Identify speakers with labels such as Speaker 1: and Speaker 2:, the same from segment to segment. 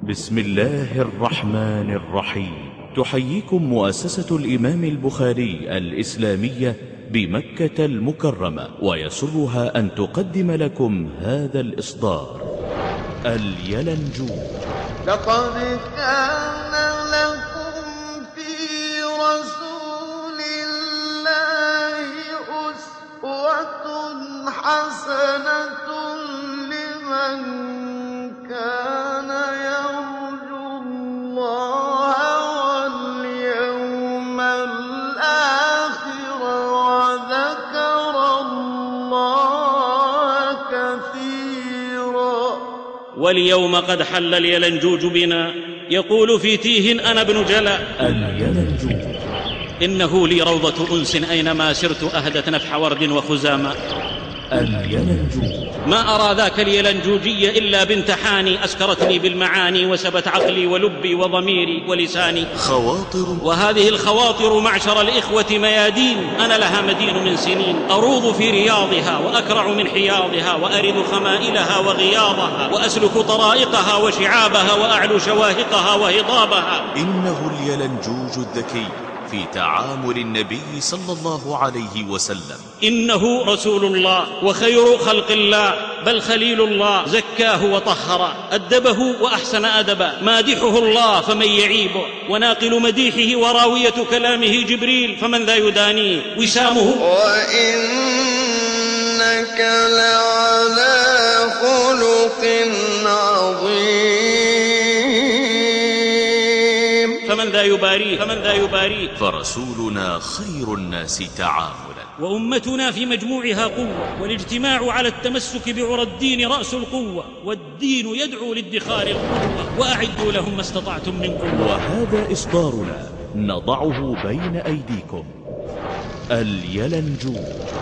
Speaker 1: بسم الله الرحمن الرحيم. تحييكم مؤسسة الإمام البخاري الإسلامية بمكة المكرمة، ويسرها أن تقدم لكم هذا الإصدار. اليلنجون.
Speaker 2: لقد كان لكم في رسول الله أسوة حسنة لمن كان يرجو الله واليوم الآخر وذكر الله كثيرا.
Speaker 3: واليوم قد حل اليلنجوج بنا، يقول في تيه أنا ابن جلا.
Speaker 1: اليلنجوج.
Speaker 3: إنه لي روضة أنس أينما سرت أهدت نفح ورد وخزاما.
Speaker 1: اليلنجوج.
Speaker 3: ما أرى ذاك اليلنجوجي إلا بنت حاني أسكرتني بالمعاني وسبت عقلي ولبي وضميري ولساني.
Speaker 1: خواطر.
Speaker 3: وهذه الخواطر معشر الإخوة ميادين أنا لها مدين من سنين، أروض في رياضها وأكرع من حياضها، وأرد خمائلها وغياضها، وأسلك طرائقها وشعابها، وأعلو شواهقها وهضابها.
Speaker 1: إنه اليلنجوج الذكي في تعامل النبي صلى الله عليه وسلم.
Speaker 3: إنه رسول الله وخير خلق الله، بل خليل الله، زكاه وطهر، أدبه وأحسن أدبا، مادحه الله فمن يعيبه، وناقل مديحه وراوية كلامه جبريل فمن ذا يدانيه. وسامه
Speaker 2: وإنك لعلى خلق عظيم
Speaker 3: فمن ذا يباريه فمن ذا يباريه.
Speaker 1: فرسولنا خير الناس تعاملا.
Speaker 3: وأمتنا في مجموعها قوة، والاجتماع على التمسك بعرى الدين رأس القوة، والدين يدعو لادخار القوة، وأعدوا لهم ما استطعتم من قوة.
Speaker 1: وهذا إصدارنا نضعه بين أيديكم. اليلنجوج.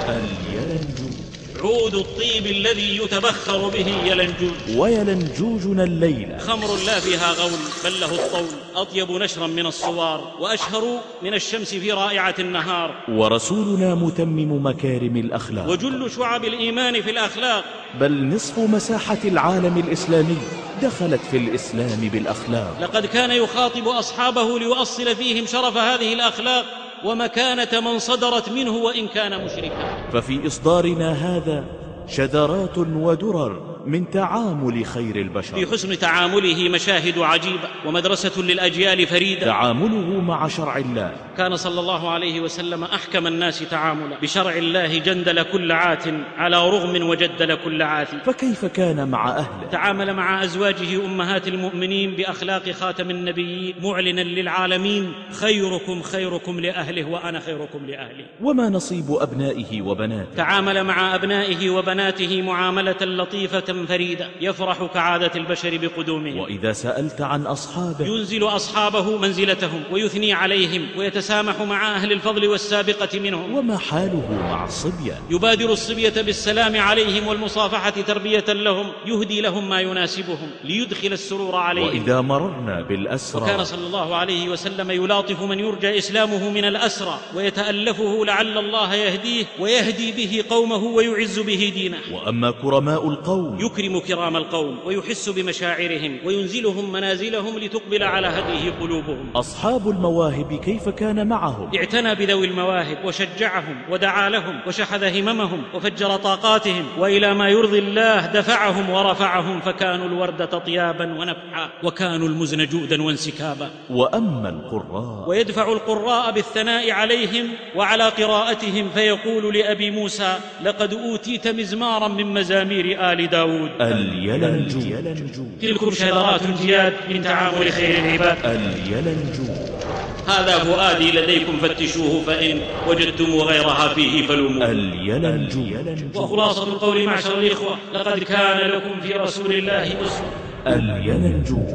Speaker 1: اليلنجوج.
Speaker 3: عود الطيب الذي يتبخر به يلنجوج.
Speaker 1: ويلنجوجنا الليلة
Speaker 3: خمر لا فيها غول بل له الطول، أطيب نشرا من الصوار، وأشهر من الشمس في رائعة النهار.
Speaker 1: ورسولنا متمم مكارم الأخلاق،
Speaker 3: وجل شعب الإيمان في الأخلاق،
Speaker 1: بل نصف مساحة العالم الإسلامي دخلت في الإسلام بالأخلاق.
Speaker 3: لقد كان يخاطب أصحابه ليؤصل فيهم شرف هذه الأخلاق ومكانة من صدرت منه وإن كان مشركا.
Speaker 1: ففي إصدارنا هذا شذرات ودرر من تعامل خير البشر.
Speaker 3: في حسن تعامله مشاهد عجيبة ومدرسة للأجيال فريدة.
Speaker 1: تعامله مع شرع الله.
Speaker 3: كان صلى الله عليه وسلم أحكم الناس تعاملا، بشرع الله جندل كل عات على رغم وجدل كل عاث.
Speaker 1: فكيف كان مع أهله؟
Speaker 3: تعامل مع أزواجه أمهات المؤمنين بأخلاق خاتم النبيين، معلنا للعالمين خيركم خيركم لأهله وأنا خيركم لأهلي.
Speaker 1: وما نصيب أبنائه وبناته؟
Speaker 3: تعامل مع أبنائه وبناته معاملة لطيفة فريدة، يفرح كعادة البشر بقدومهم.
Speaker 1: وإذا سألت عن أصحابه
Speaker 3: ينزل أصحابه منزلتهم ويثني عليهم، ويتسامح مع أهل الفضل والسابقة منهم.
Speaker 1: وما حاله مع الصبيان؟
Speaker 3: يبادر الصبية بالسلام عليهم والمصافحة تربية لهم، يهدي لهم ما يناسبهم ليدخل السرور عليهم.
Speaker 1: وإذا مررنا بالأسرى،
Speaker 3: وكان صلى الله عليه وسلم يلاطف من يرجى إسلامه من الأسرى، ويتألفه لعل الله يهديه ويهدي به قومه ويعز به دينه.
Speaker 1: وأما كرماء القوم،
Speaker 3: يكرم كرام القوم ويحس بمشاعرهم وينزلهم منازلهم لتقبل على هديه قلوبهم.
Speaker 1: أصحاب المواهب كيف كان معهم؟
Speaker 3: اعتنى بذوي المواهب وشجعهم ودعا لهم وشحذ هممهم وفجر طاقاتهم، وإلى ما يرضي الله دفعهم ورفعهم، فكانوا الوردة طيابا ونفحا، وكانوا المزن جودا وانسكابا.
Speaker 1: وأما القراء،
Speaker 3: ويدفع القراء بالثناء عليهم وعلى قراءتهم، فيقول لأبي موسى: لقد أوتيت مزمارا من مزامير آل داود.
Speaker 1: اليلنجوج.
Speaker 3: تلكم شذرات جياد من تعامل خير العباد.
Speaker 1: اليلنجوج.
Speaker 3: هذا فؤادي لديكم فتشوه، فإن وجدتم غيرها فيه فلوموه.
Speaker 1: اليلنجوج.
Speaker 3: وخلاصة القول معشر الإخوة: لقد كان لكم في رسول الله أسوة.
Speaker 1: اليلنجوج.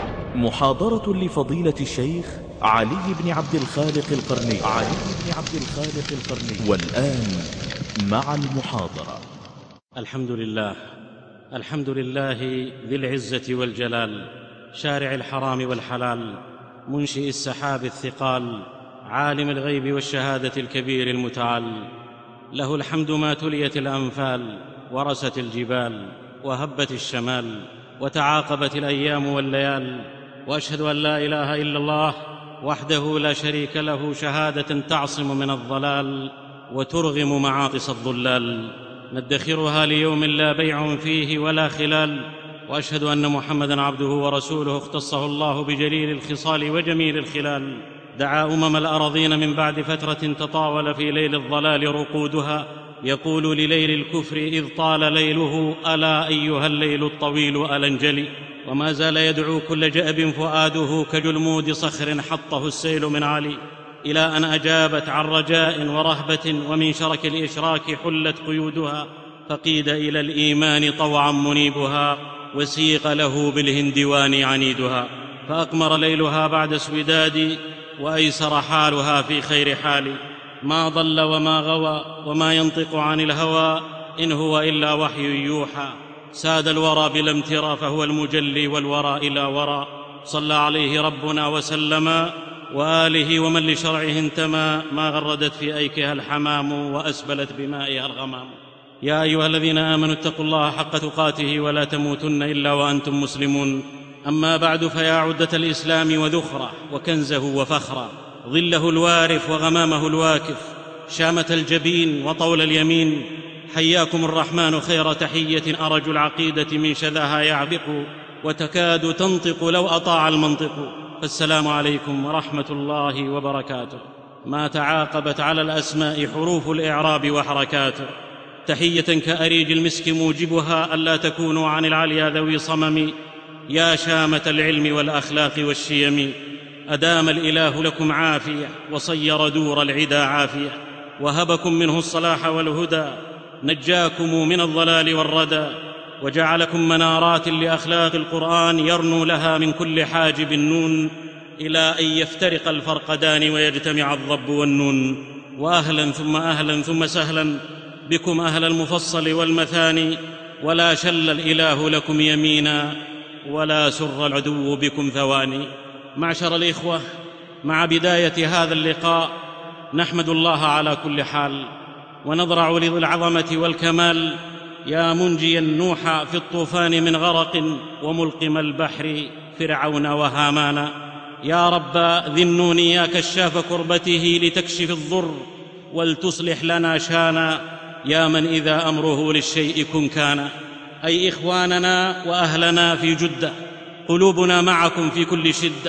Speaker 1: محاضرة لفضيلة الشيخ علي بن عبد الخالق القرني. والآن مع المحاضرة.
Speaker 3: الحمد لله ذي العزة والجلال، شارع الحرام والحلال، منشئ السحاب الثقال، عالم الغيب والشهادة الكبير المتعال. له الحمد ما تليت الأنفال ورست الجبال وهبت الشمال، وتعاقبت الأيام والليال، وأشهد أن لا إله إلا الله وحده لا شريك له شهادة تعصم من الضلال وترغم معاطس الضلال، ندخرها ليوم لا بيع فيه ولا خلال. وأشهد أن محمدًا عبده ورسوله اختصه الله بجليل الخصال وجميل الخلال، دعا الأراضين من بعد فترة تطاول في ليل الضلال رقودها، يقول لليل الكفر إذ طال ليله ألا أيها الليل الطويل ألا انجلي. وما زال يدعو كل جأب فؤاده كجلمود صخر حطه السيل من علي، إلى أن أجابت عن رجاء ورهبة ومن شرك الإشراك حلت قيودها، فقيد إلى الإيمان طوعا منيبها، وسيق له بالهندوان عنيدها. فأقمر ليلها بعد اسوداد وأيسر حالها في خير حال، ما ضل وما غوى وما ينطق عن الهوى إن هو إلا وحي يوحى. ساد الورى بلا امترى فهو المجلي والورى إلى ورى، صلى عليه ربنا وسلم وآله ومن لشرعه انتمى، ما غردت في أيكها الحمام وأسبلت بمائها الغمام. يا أيها الذين آمنوا اتقوا الله حق تقاته ولا تموتن إلا وأنتم مسلمون. أما بعد، فيا عدة الإسلام وذخرة وكنزه وفخرة، ظله الوارف وغمامه الواكف، شامة الجبين وطول اليمين، حياكم الرحمن خير تحية أرج العقيدة من شذاها يعبق، وتكاد تنطق لو أطاع المنطق. فالسلام عليكم ورحمة الله وبركاته. ما تعاقبت على الأسماء حروف الإعراب وحركاته، تحية كأريج المسك موجبها ألا تكونوا عن العليا ذوي صمم. يا شامة العلم والأخلاق والشيم، أدام الإله لكم عافية وصير دور العدا عافية، وهبكم منه الصلاح والهدى، نجاكم من الضلال والردى، وجعلكم منارات لأخلاق القرآن يرنو لها من كل حاجب النون، إلى أن يفترق الفرقدان ويجتمع الضب والنون. وأهلا ثم أهلا ثم سهلا بكم أهل المفصل والمثاني، ولا شل الإله لكم يمينا ولا سر العدو بكم ثواني. معشر الإخوة، مع بداية هذا اللقاء نحمد الله على كل حال، ونضرع لذي العظمة والكمال يا منجيا نوح في الطوفان من غرق، وملقم البحر فرعون وهامان. يا رب ذي النون يا كشاف كربته لتكشف الضر ولتصلح لنا شانا، يا من إذا أمره للشيء كن كان. أي إخواننا وأهلنا في جدة، قلوبنا معكم في كل شدة،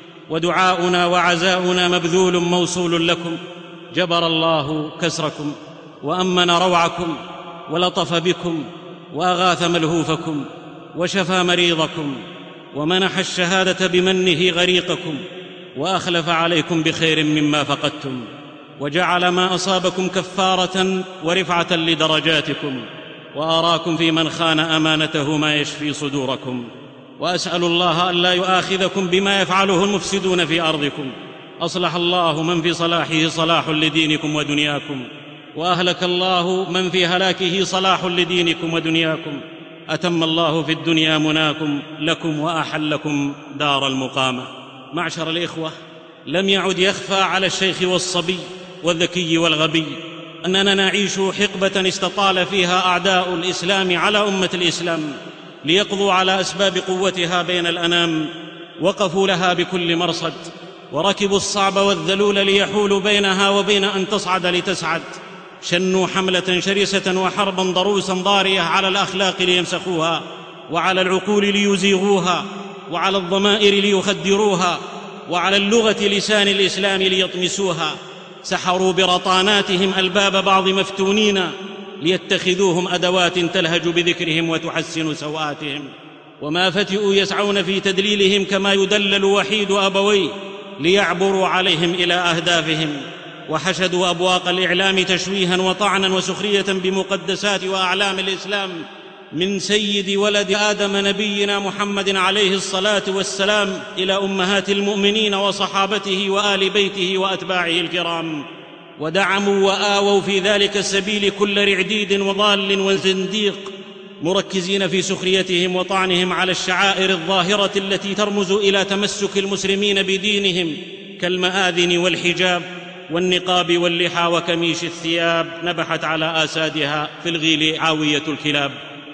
Speaker 3: ودعاؤنا وعزاؤنا مبذول موصول لكم. جبر الله كسركم وأمن روعكم ولطف بكم وأغاث ملهوفكم وشفى مريضكم، ومنح الشهادة بمنه غريقكم، وأخلف عليكم بخير مما فقدتم، وجعل ما أصابكم كفارة ورفعة لدرجاتكم، وأراكم في من خان أمانته ما يشفي صدوركم. وأسأل الله ألا يؤاخذكم بما يفعله المفسدون في أرضكم. أصلح الله من في صلاحه صلاح لدينكم ودنياكم، وأهلك الله من في هلاكه صلاح لدينكم ودنياكم. أتم الله في الدنيا مناكم لكم وأحلكم دار المقامة. معشر الإخوة، لم يعد يخفى على الشيخ والصبي والذكي والغبي أننا نعيش حقبة استطال فيها أعداء الإسلام على أمة الإسلام ليقضوا على أسباب قوتها بين الأنام. وقفوا لها بكل مرصد، وركبوا الصعب والذلول ليحولوا بينها وبين أن تصعد لتسعد. شنوا حملة شرسة وحربا ضروسا ضارية على الأخلاق ليمسخوها، وعلى العقول ليزيغوها، وعلى الضمائر ليخدروها، وعلى اللغة لسان الإسلام ليطمسوها. سحروا برطاناتهم ألباب بعض مفتونين ليتخذوهم أدوات تلهج بذكرهم وتحسن سوآتهم. وما فتئوا يسعون في تدليلهم كما يدلل وحيد أبويه ليعبروا عليهم إلى أهدافهم. وحشدوا أبواق الإعلام تشويها وطعنا وسخرية بمقدسات وأعلام الإسلام، من سيد ولد آدم نبينا محمد عليه الصلاة والسلام إلى أمهات المؤمنين وصحابته وآل بيته وأتباعه الكرام. ودعموا وآووا في ذلك السبيل كل رعديد وضال وزنديق، مركزين في سخريتهم وطعنهم على الشعائر الظاهرة التي ترمز إلى تمسك المسلمين بدينهم، كالمآذن والحجاب والنقاب واللحى وكميش الثياب، نبحت على آسادها في الغيل عاوية الكلاب.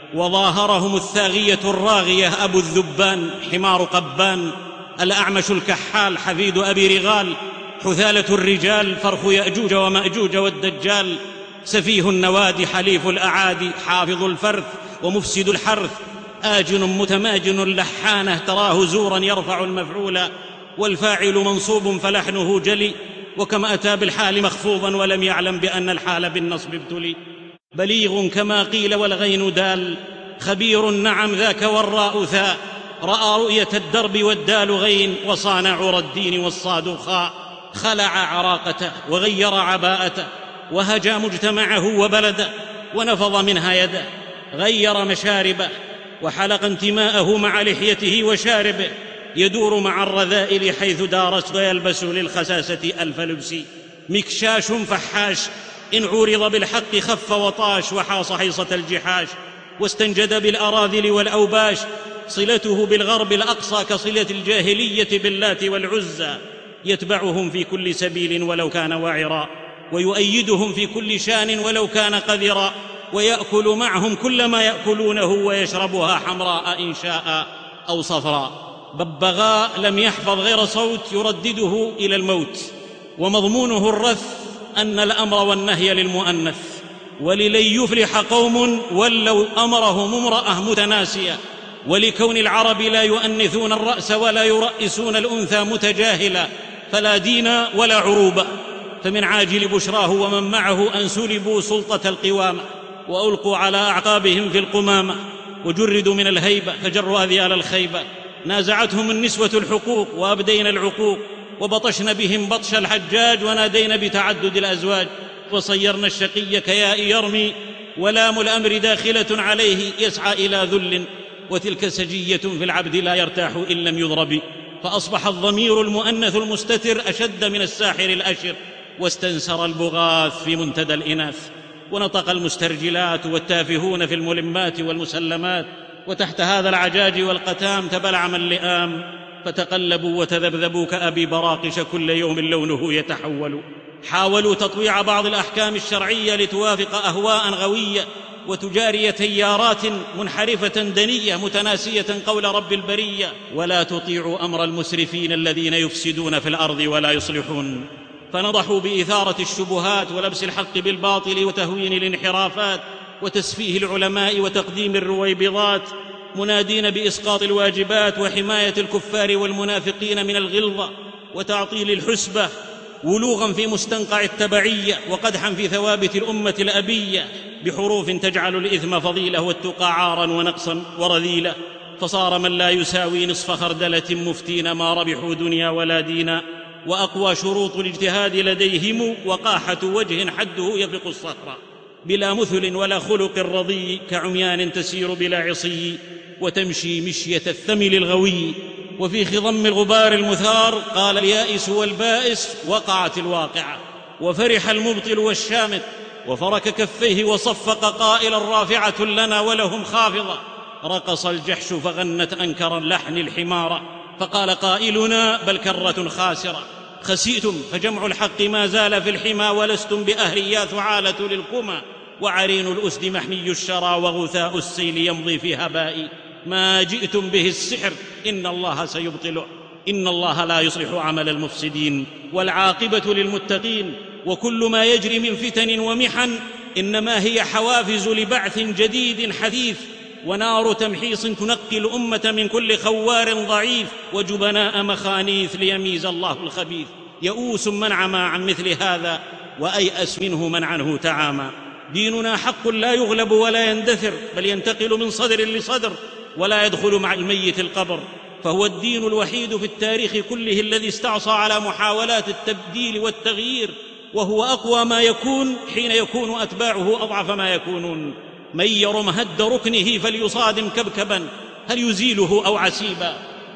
Speaker 3: وظاهرهم الثاغية الراغية أبو الذبان حمار قبان، الأعمش الكحال حفيد أبي رغال، حثالة الرجال فرخ يأجوج ومأجوج والدجال، سفيه النوادي حليف الأعادي، حافظ الفرث ومفسد الحرث، آجن متماجن لحانه تراه زورا يرفع المفعول، والفاعل منصوب فلحنه جلي، وكما أتى بالحال مخفوضا ولم يعلم بأن الحال بالنصب ابتلي. بليغ كما قيل والغين دال، خبير نعم ذاك والراء ثاء، رأى رؤية الدرب والدال غين، وصان عرى الدين والصاد خاء، خلع عراقته وغير عباءته، وهجى مجتمعه وبلده، ونفض منها يده، غير مشاربه، وحلق انتماءه مع لحيته وشاربه، يدور مع الرذائل حيث دارت، ويلبس للخساسة ألف لبس، مكشاش فحاش إن عورض بالحق خف وطاش، وحاص حيصة الجحاش، واستنجد بالأراذل والأوباش، صلته بالغرب الأقصى كصلة الجاهلية باللات والعزى، يتبعهم في كل سبيل ولو كان واعرا، ويؤيدهم في كل شان ولو كان قذرا، ويأكل معهم كل ما يأكلونه، ويشربها حمراء إن شاء أو صفراء. ببغاء لم يحفظ غير صوت يردده إلى الموت، ومضمونه الرث أن الأمر والنهي للمؤنث، وللن يفلح قوم ولوا أمرهم امرأة متناسية، ولكون العرب لا يؤنثون الرأس ولا يرأسون الأنثى متجاهلا، فلا دين ولا عروبة، فمن عاجل بشراه ومن معه أن سلبوا سلطة القوامة، وألقوا على أعقابهم في القمامة، وجردوا من الهيبة فجروا أذيال الخيبة، نازعتهم النسوة الحقوق وأبدين العقوق، وبطشن بهم بطش الحجاج، ونادين بتعدد الأزواج، وصيرنا الشقي كياء يرمي، ولام الأمر داخلة عليه يسعى إلى ذل، وتلك سجية في العبد لا يرتاح إن لم يضرب، فأصبح الضمير المؤنث المستتر أشد من الساحر الأشر، واستنسر البغاث في منتدى الإناث، ونطق المسترجلات والتافهون في الملمات والمسلمات، وتحت هذا العجاج والقتام تبلعم اللئام، فتقلبوا وتذبذبوا كأبي براقش كل يوم لونه يتحول. حاولوا تطويع بعض الأحكام الشرعية لتوافق أهواء غوية، وتجاري تيارات منحرفة دنية متناسية قول رب البرية، ولا تطيعوا أمر المسرفين الذين يفسدون في الأرض ولا يصلحون. فنضحوا بإثارة الشبهات ولبس الحق بالباطل وتهوين الانحرافات وتسفيه العلماء وتقديم الرويبضات، منادين بإسقاط الواجبات وحماية الكفار والمنافقين من الغلظة وتعطيل الحسبة، ولوغا في مستنقع التبعية، وقدحا في ثوابت الأمة الأبية، بحروف تجعل الإثم فضيلة والتقى عارا ونقصا ورذيلة، فصار من لا يساوي نصف خردلة مفتين ما ربحوا دنيا ولا دينا، وأقوى شروط الاجتهاد لديهم وقاحة وجه حده يفق الصخرة، بلا مثل ولا خلق رضي، كعميان تسير بلا عصي، وتمشي مشية الثمل الغوي. وفي خضم الغبار المثار قال اليائس والبائس وقعت الواقعة، وفرح المبطل والشامت، وفرك كفيه وصفق قائلا رافعة لنا ولهم خافضة، رقص الجحش فغنت أنكر اللحن الحمارة، فقال قائلنا بل كرة خاسرة، خسئتم فجمع الحق ما زال في الحمى، ولستم بأهل يا ثعالة للكمى، وعرين الأسد محمي الشرى، وغثاء السيل يمضي في هبائي، ما جئتم به السحر إن الله سيبطله، إن الله لا يصلح عمل المفسدين، والعاقبة للمتقين. وكل ما يجري من فتن ومحن إنما هي حوافز لبعث جديد حثيث، ونار تمحيص تنقي الأمة من كل خوار ضعيف، وجبناء مخانيث ليميز الله الخبيث. يئوس من عمى عن مثل هذا، وأيأس منه من عنه تعامى. ديننا حق لا يغلب ولا يندثر، بل ينتقل من صدر لصدر، ولا يدخل مع الميت القبر، فهو الدين الوحيد في التاريخ كله الذي استعصى على محاولات التبديل والتغيير، وهو أقوى ما يكون حين يكون أتباعه أضعف ما يكونون. من يرم هد ركنه فليصادم كبكبا، هل يزيله أو عسيبا،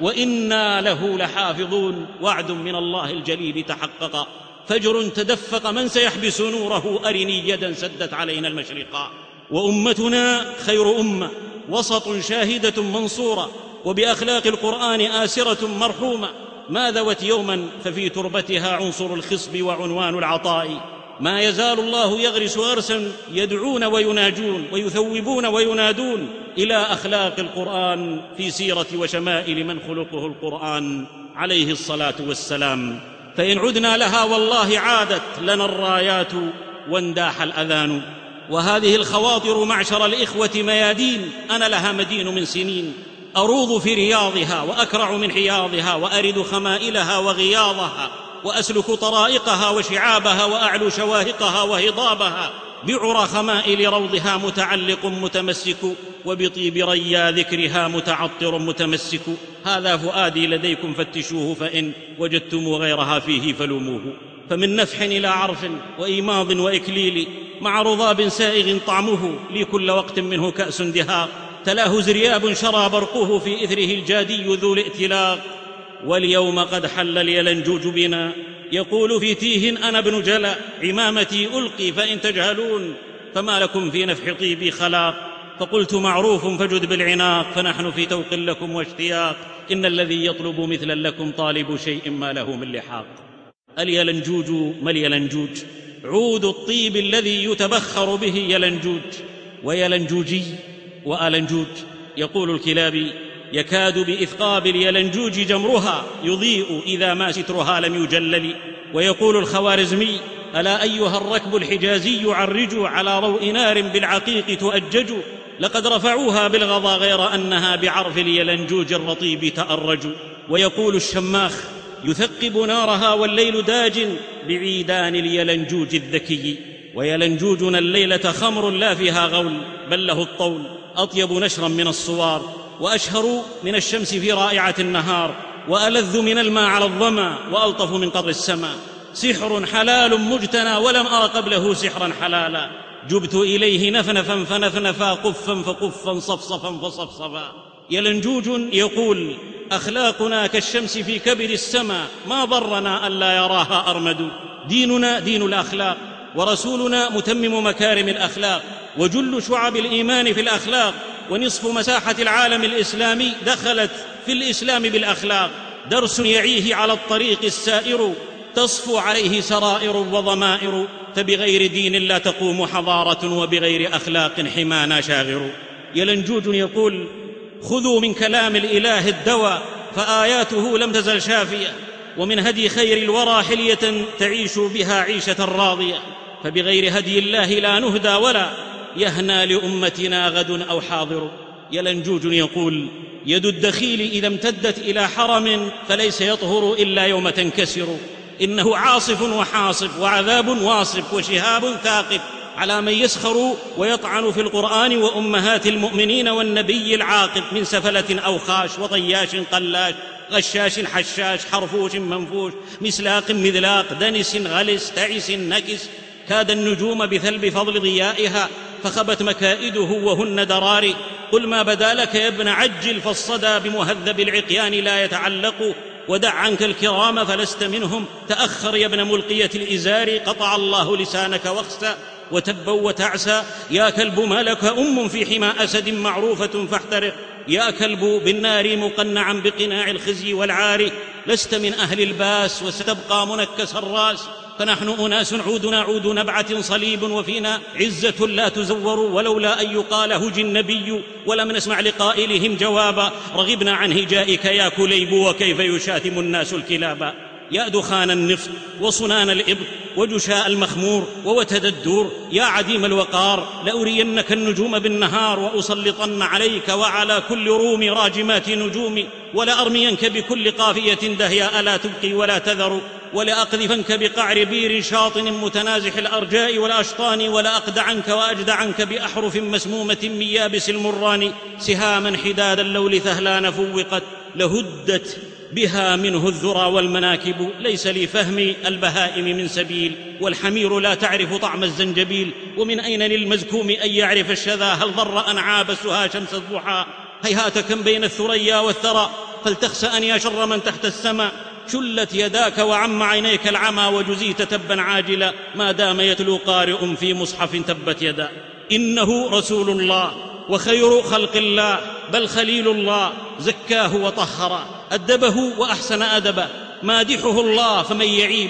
Speaker 3: وإنا له لحافظون. وعد من الله الجليل تحقق، فجر تدفق، من سيحبس نوره، أرني يدا سدت علينا المشرقا. وأمتنا خير أمة، وسط شاهدة منصورة، وبأخلاق القرآن آسرة مرحومة، ما ذوت يوما ففي تربتها عنصر الخصب وعنوان العطاء، ما يزال الله يغرس غرسا يدعون ويناجون ويثوبون وينادون إلى أخلاق القرآن في سيرة وشمائل من خلقه القرآن عليه الصلاة والسلام. فإن عدنا لها والله عادت لنا الرايات وانداح الأذان. وهذه الخواطر معشر الإخوة ميادين أنا لها مدين من سنين، أروض في رياضها وأكرع من حياضها، وأرد خمائلها وغياضها، وأسلك طرائقها وشعابها، وأعلو شواهقها وهضابها، بعرى خمائل روضها متعلق متمسك، وبطيب ريا ذكرها متعطر متمسك. هذا فؤادي لديكم فتشوه، فإن وجدتم غيرها فيه فلوموه. فمن نفح إلى عرف وإيماض وإكليل، مع رضاب سائغ طعمه، لي كل وقت منه كأس دهاق، تلاه زرياب شرى برقه، في إثره الجادي ذو الائتلاق. واليوم قد حل اليلنجوج بنا، يقول في تيه أنا ابن جلا، عمامتي ألقي فإن تجهلون، فما لكم في نفح طيبي خلاق. فقلت معروف فجد بالعناق، فنحن في توق لكم واشتياق، إن الذي يطلب مثلا لكم طالب شيء ما له من لحاق. اليلنجوج ما اليلنجوج؟ عود الطيب الذي يتبخر به يلنجوج، ويلنجوجي وألنجوج. يقول الكلابي: يكاد بإثقاب اليلنجوج جمرها، يضيء إذا ما سترها لم يجلل. ويقول الخوارزمي: ألا أيها الركب الحجازي عرجوا، على ضوء نار بالعقيق تؤجج، لقد رفعوها بالغضا غير أنها بعرف اليلنجوج الرطيب تأرج. ويقول الشماخ: يثقب نارها والليل داج، بعيدان اليلنجوج الذكي. ويلنجوجنا الليلة خمر لا فيها غول، بل له الطول، أطيب نشرا من الصوار، وأشهر من الشمس في رائعة النهار، وألذ من الماء على الظما، وألطف من قطر السماء. سحر حلال مجتنى، ولم أر قبله سحرا حلالا، جبت إليه نفنفا فنفنفا، قفا فقفا، صفصفا فصفصفا. يلنجوج يقول: أخلاقنا كالشمس في كبد السماء، ما ضرنا ألا يراها أرمد. ديننا دين الأخلاق، ورسولنا متمم مكارم الأخلاق، وجل شعب الإيمان في الأخلاق، ونصف مساحة العالم الإسلامي دخلت في الإسلام بالأخلاق. درس يعيه على الطريق السائر، تصفو عليه سرائر وضمائر، فبغير دين لا تقوم حضارة، وبغير أخلاق حمانا شاغر. يلنجوج يقول: خذوا من كلام الإله الدواء، فآياته لم تزل شافية، ومن هدي خير الورى حلية تعيش بها عيشة راضية، فبغير هدي الله لا نهدى، ولا يهنى لأمتنا غد أو حاضر. يلنجوج يقول: يد الدخيل إذا امتدت إلى حرم، فليس يطهر إلا يوم تنكسر، إنه عاصف وحاصف، وعذاب واصف، وشهاب ثاقب، على من يسخر ويطعن في القرآن وأمهات المؤمنين والنبي العاقب، من سفلة أو خاش، وطياش قلاش، غشاش حشاش، حرفوش منفوش، مسلاق مذلاق، دنس غلس، تعس نكس. كاد النجوم بثلب فضل ضيائها، فخبت مكائده وهن دراري. قل ما بدا لك يا ابن عجل، فالصدى بمهذب العقيان لا يتعلق، ودع عنك الكرام فلست منهم، تأخر يا ابن ملقية الإزار، قطع الله لسانك واخسى، وتبا وتعسى. يا كلب ما لك أم في حمى أسد معروفة فاحترق، يا كلب بالنار مقنعا بقناع الخزي والعار. لست من أهل الباس وستبقى منكس الراس، فنحن أناس عودنا عود نبعة صليب، وفينا عزة لا تزور، ولولا أن يقال هج النبي ولم نسمع لقائلهم جوابا، رغبنا عن هجائك يا كليب، وكيف يشاتم الناس الكلابا. يا دخان النفط وصنان الإبط وجشاء المخمور ووتد الدور، يا عديم الوقار، لأرينك النجوم بالنهار، وأسلطن عليك وعلى كل روم راجمات نجوم، ولأرمينك بكل قافية دهياء لا تبقي ولا تذر، ولأقذفنك بقعر بير شاطن متنازح الأرجاء والأشطان، ولأقدعنك وأجدعنك بأحرف مسمومة من يابس المران، سهاما حداد اللول ثهلان فوقت، لهدت بها منه الذرى والمناكب. ليس لفهم البهائم من سبيل، والحمير لا تعرف طعم الزنجبيل، ومن أين للمزكوم أن يعرف الشذا، هل ضر أن عابسها شمس الضحى. هيهات كم بين الثريا والثرى، فلتخسأ يا شر من تحت السماء. شلت يداك وعم عينيك العمى، وجزيت تبا عاجلا، ما دام يتلو قارئ في مصحف تبت يدا. إنه رسول الله وخير خلق الله، بل خليل الله، زكاه وطهر، أدبه وأحسن أدبه، مادحه الله فمن يعيبه،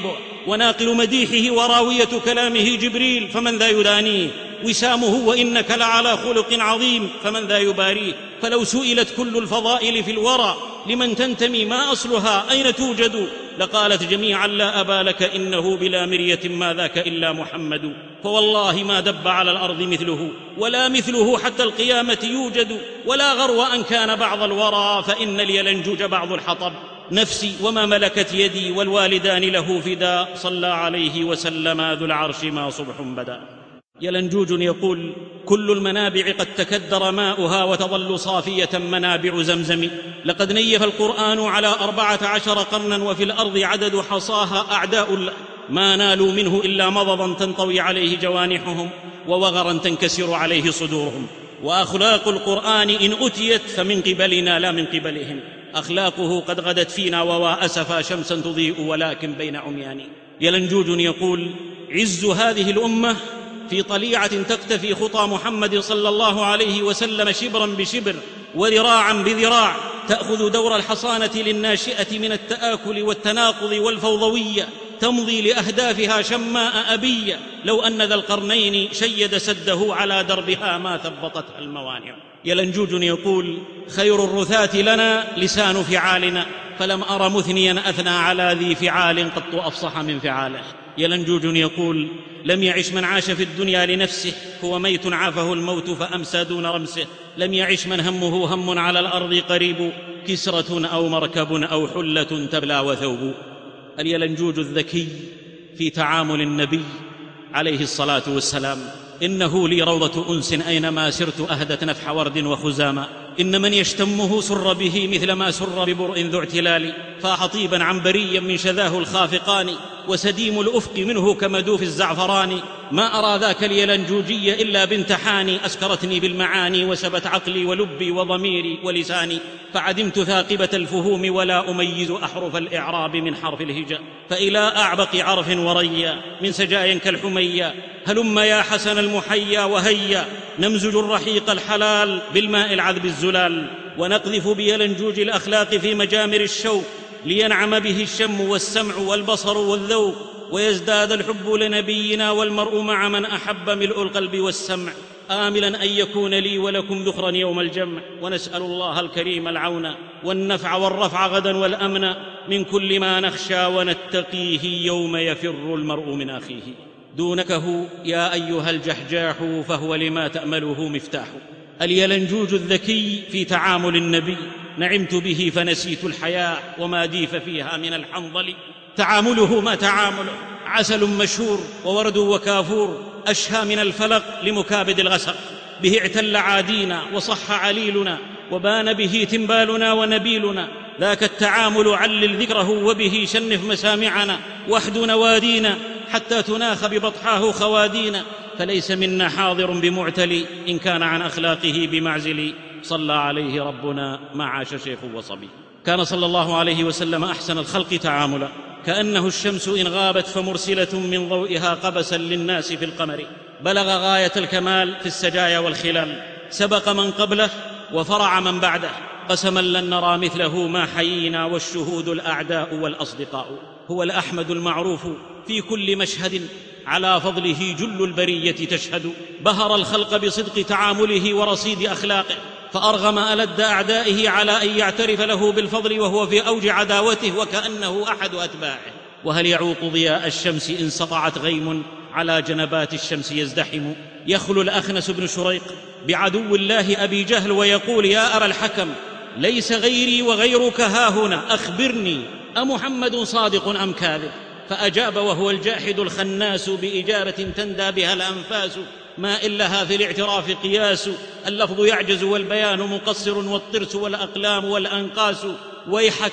Speaker 3: وناقل مديحه وراوية كلامه جبريل، فمن ذا يدانيه؟ وسامه وإنك لعلى خلق عظيم، فمن ذا يباريه؟ فلو سئلت كل الفضائل في الورى لمن تنتمي ما أصلها أين توجد، لقالت جميعا لا أبا لك إنه بلا مرية ما ذاك إلا محمد. فوالله ما دب على الأرض مثله ولا مثله حتى القيامة يوجد، ولا غرو أن كان بعض الورى فإن اليلنجوج بعض الحطب. نفسي وما ملكت يدي والوالدان له فدا، صلى عليه وسلم ذو العرش ما صبح بدا. يلنجوج يقول: كل المنابع قد تكدر ماؤها وتظل صافية منابع زمزم. لقد نيف القرآن على 14 قرنا، وفي الأرض عدد حصاها أعداء ما نالوا منه إلا مضضا تنطوي عليه جوانحهم ووغرا تنكسر عليه صدورهم. وأخلاق القرآن إن أتيت فمن قبلنا لا من قبلهم، أخلاقه قد غدت فينا ووا أسفا شمسا تضيء ولكن بين عميان. يلنجوج يقول: عز هذه الأمة في طليعة تقتفي خطى محمد صلى الله عليه وسلم شبرا بشبر وذراعا بذراع، تأخذ دور الحصانة للناشئة من التآكل والتناقض والفوضوية، تمضي لأهدافها شماء أبية. لو أن ذا القرنين شيد سده على دربها ما ثبطتها الموانع. يلنجوج يقول: خير الرثاة لنا لسان فعالنا، فلم أر مثنيا أثنى على ذي فعال قط أفصح من فعاله. يلنجوج يقول: لم يعش من عاش في الدنيا لنفسه، هو ميت عافه الموت فأمسى دون رمسه. لم يعش من همه هم على الأرض قريب، كسرة أو مركب أو حلة تبلى وثوب. اليلنجوج الذكي في تعامل النبي عليه الصلاة والسلام: إنه لي روضة أنس أينما سرت أهدت نفح ورد وخزاما. إن من يشتمه سر به مثل ما سر ببرء ذو اعتلال، فاح طيبا عنبريا من شذاه الخافقان، وسديم الأفق منه كمدوف الزعفران. ما أرى ذاك اليلنجوجي إلا بنت حاني، أسكرتني بالمعاني وسبت عقلي ولبي وضميري ولساني، فعدمت ثاقبة الفهوم ولا أميز أحرف الإعراب من حرف الهجاء. فإلى أعبق عرف وريا من سجايا كالحمية، هلم يا حسن المحيا وهيا، نمزج الرحيق الحلال بالماء العذب الزلال، ونقذف بيلنجوج الأخلاق في مجامر الشوق، لينعم به الشم والسمع والبصر والذوق، ويزداد الحب لنبينا والمرء مع من أحب ملء القلب والسمع، آملا أن يكون لي ولكم ذخرا يوم الجمع. ونسأل الله الكريم العون والنفع والرفع غدا والأمن من كل ما نخشى ونتقيه يوم يفر المرء من أخيه. دونكه يا أيها الجحجاح فهو لما تأمله مفتاح. اليلنجوج الذكي في تعامل النبي: نعمت به فنسيت الحياة وما ديف فيها من الحنظل. تعامله ما تعامله، عسل مشهور وورد وكافور، أشهى من الفلق لمكابد الغسق. به اعتل عادينا وصح عليلنا، وبان به تنبالنا ونبيلنا. ذاك التعامل علل ذكره، وبه شنف مسامعنا، واحد نوادينا حتى تناخ ببطحاه خوادينا. فليس منا حاضر بمعتلي إن كان عن أخلاقه بمعزل. صلى عليه ربنا ما عاش شيخ وصبي. كان صلى الله عليه وسلم أحسن الخلق تعاملا، كأنه الشمس إن غابت فمرسلة من ضوئها قبسا للناس في القمر. بلغ غاية الكمال في السجايا والخلال، سبق من قبله وفرع من بعده، قسما لن نرى مثله ما حيينا والشهود الأعداء والأصدقاء. هو الأحمد المعروف في كل مشهد، على فضله جل البرية تشهد. بهر الخلق بصدق تعامله ورصيد أخلاقه، فأرغم ألد أعدائه على أن يعترف له بالفضل وهو في أوج عداوته وكأنه أحد أتباعه. وهل يعوق ضياء الشمس إن سطعت غيم على جنبات الشمس يزدحم؟ يخلو الأخنس بن شريق بعدو الله أبي جهل ويقول: يا أبا الحكم، ليس غيري وغيرك هاهنا، أخبرني أمحمد صادق أم كاذب؟ فأجاب وهو الجاحد الخناس بإجابة تندى بها الأنفاس: ما إن لها في الاعتراف قياس، اللفظ يعجز والبيان مقصر، والطرس والأقلام والأنقاس. ويحك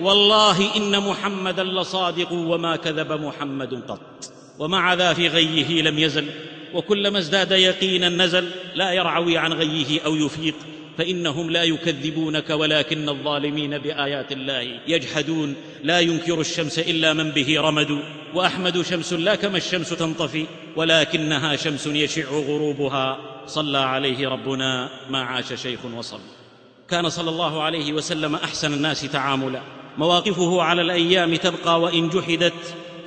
Speaker 3: والله إن محمدا لصادق وما كذب محمد قط. ومع ذا في غيه لم يزل، وكلما ازداد يقينا نزل. لا يرعوي عن غيه أو يفيق، فإنهم لا يكذبونك ولكن الظالمين بآيات الله يجحدون. لا ينكر الشمس إلا من به رمد، وأحمد شمس لا كما الشمس تنطفي، ولكنها شمس يشع غروبها. صلى عليه ربنا ما عاش شيخ وصل. كان صلى الله عليه وسلم أحسن الناس تعاملا، مواقفه على الأيام تبقى وإن جحدت،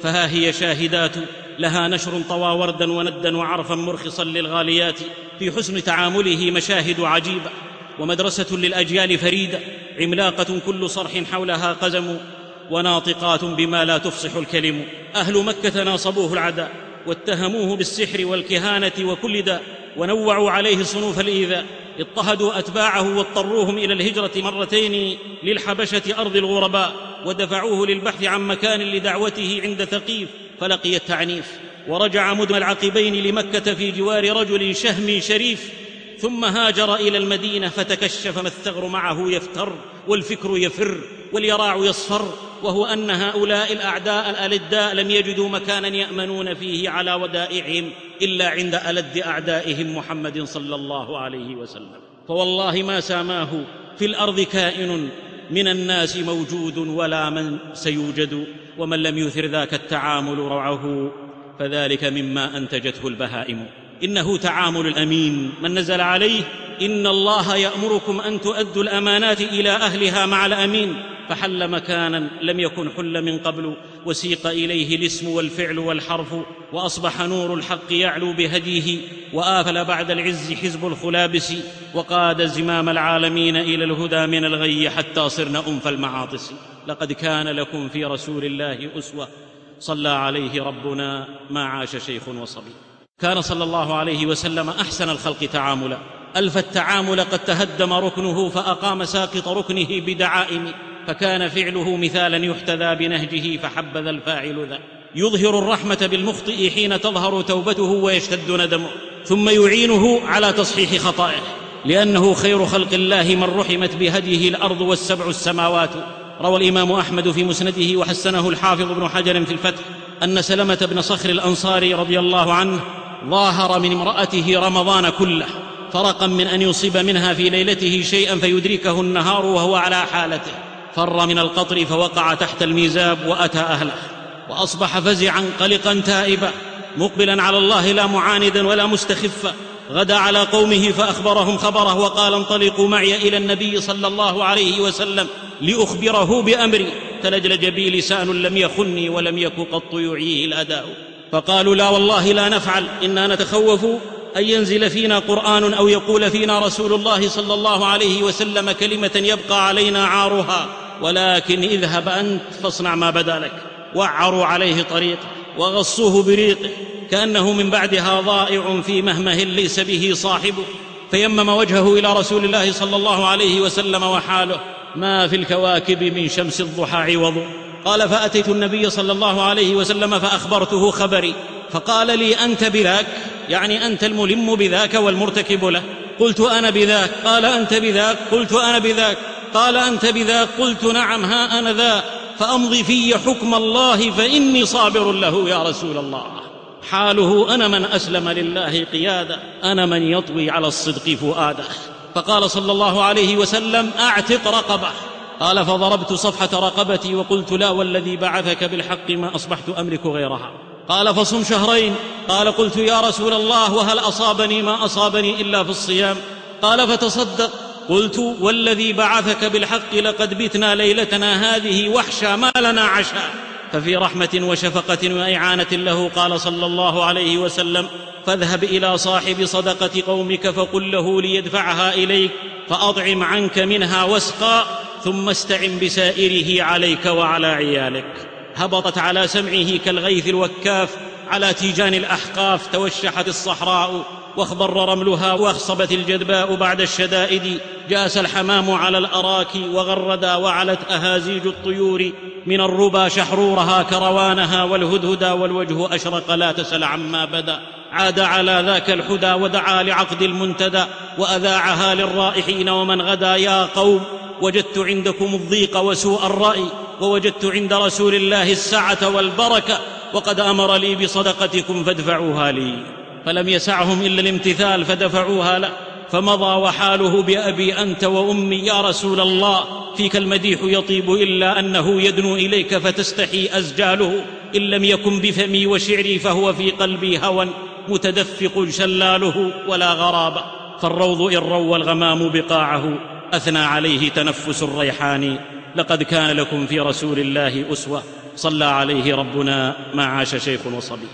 Speaker 3: فها هي شاهدات لها نشر طوى وردا وندا وعرفا مرخصا للغاليات، في حسن تعامله مشاهد عجيبة، ومدرسة للأجيال فريدة عملاقة كل صرح حولها قزم، وناطقات بما لا تفصح الكلم. أهل مكة ناصبوه العداء واتهموه بالسحر والكهانة وكل داء، ونوعوا عليه صنوف الإيذاء، اضطهدوا أتباعه واضطروهم إلى الهجرة مرتين للحبشة أرض الغرباء، ودفعوه للبحث عن مكان لدعوته عند ثقيف فلقي التعنيف، ورجع مدم العقبين لمكة في جوار رجل شهم شريف، ثم هاجر إلى المدينة فتكشف ما الثغر معه يفتر، والفكر يفر واليراع يصفر، وهو أن هؤلاء الأعداء الألداء لم يجدوا مكانا يأمنون فيه على ودائعهم إلا عند ألد أعدائهم محمد صلى الله عليه وسلم. فوالله ما ساماه في الأرض كائن من الناس موجود ولا من سيوجد، ومن لم يثر ذاك التعامل روعه فذلك مما أنتجته البهائم. إنه تعامل الأمين من نزل عليه: إن الله يأمركم أن تؤدوا الأمانات إلى أهلها مع الأمين، فحل مكانا لم يكن حل من قبل، وسيق إليه الاسم والفعل والحرف، وأصبح نور الحق يعلو بهديه، وآفل بعد العز حزب الخلابس، وقاد زمام العالمين إلى الهدى من الغي حتى صرنا أنف المعاطس. لقد كان لكم في رسول الله أسوة، صلى عليه ربنا ما عاش شيخ وصبي. كان صلى الله عليه وسلم أحسن الخلق تعاملا، ألف التعامل قد تهدم ركنه فأقام ساقط ركنه بدعائم، فكان فعله مثالا يحتذى بنهجه فحبذا الفاعل ذا، يظهر الرحمة بالمخطئ حين تظهر توبته ويشتد ندمه، ثم يعينه على تصحيح خطائه، لأنه خير خلق الله من رحمت بهديه الأرض والسبع السماوات. روى الإمام أحمد في مسنده وحسنه الحافظ ابن حجر في الفتح أن سلمة بن صخر الأنصاري رضي الله عنه ظاهر من امرأته رمضان كله، فرقا من أن يصيب منها في ليلته شيئا فيدركه النهار وهو على حالته، فر من القطر فوقع تحت الميزاب وأتى أهله، وأصبح فزعا قلقا تائبا مقبلا على الله لا معاندا ولا مستخفا. غدا على قومه فأخبرهم خبره وقال: انطلقوا معي إلى النبي صلى الله عليه وسلم لأخبره بأمري. تلجلج بي لسان لم يخني ولم يك قط يعيه الأداء. فقالوا: لا والله لا نفعل، إنا نتخوف أن ينزل فينا قرآن أو يقول فينا رسول الله صلى الله عليه وسلم كلمة يبقى علينا عارها، ولكن اذهب أنت فاصنع ما بدا لك. وعروا عليه طريقه وغصوه بريقه كأنه من بعدها ضائع في مهمه ليس به صاحبه، فيمم وجهه إلى رسول الله صلى الله عليه وسلم وحاله ما في الكواكب من شمس الضحى عوض. قال: فأتيت النبي صلى الله عليه وسلم فأخبرته خبري، فقال لي: أنت بذاك؟ يعني أنت الملم بذاك والمرتكب له؟ قلت: أنا بذاك. قال: أنت بذاك؟ قلت: أنا بذاك. قال: أنت بذاك؟ قلت: نعم ها أنا ذا، فأمضي في حكم الله فإني صابر له يا رسول الله. حاله: أنا من أسلم لله قيادا، أنا من يطوي على الصدق فؤاده. فقال صلى الله عليه وسلم: أعتق رقبه. قال: فضربت صفحة رقبتي وقلت: لا والذي بعثك بالحق ما أصبحت أملك غيرها. قال: فصم شهرين. قال: قلت: يا رسول الله وهل أصابني ما أصابني إلا في الصيام؟ قال: فتصدق. قلت: والذي بعثك بالحق لقد بتنا ليلتنا هذه وحشا ما لنا عشاء. ففي رحمة وشفقة وإعانة له قال صلى الله عليه وسلم: فاذهب إلى صاحب صدقة قومك فقل له ليدفعها إليك، فأطعم عنك منها واسقى، ثم استعن بسائره عليك وعلى عيالك. هبطت على سمعه كالغيث الوكاف على تيجان الأحقاف، توشحت الصحراء واخضر رملها واخصبت الجدباء بعد الشدائد، جاس الحمام على الأراك وغردا وعلت أهازيج الطيور من الربا شحرورها كروانها، والهدهدا والوجه أشرق لا تسل عما بدا. عاد على ذاك الحدى ودعا لعقد المنتدى، وأذاعها للرائحين ومن غدا: يا قوم وجدت عندكم الضيق وسوء الرأي، ووجدت عند رسول الله السعة والبركة، وقد أمر لي بصدقتكم فادفعوها لي. فلم يسعهم إلا الامتثال فدفعوها له، فمضى وحاله بأبي أنت وأمي يا رسول الله، فيك المديح يطيب إلا أنه يدنو إليك فتستحي أزجاله، إن لم يكن بفمي وشعري فهو في قلبي هوى متدفق شلاله ولا غرابة. فالروض إن روى الغمام بقاعه أثنى عليه تنفس الريحان. لقد كان لكم في رسول الله أسوة، صلى عليه ربنا ما عاش شيخ وصبي.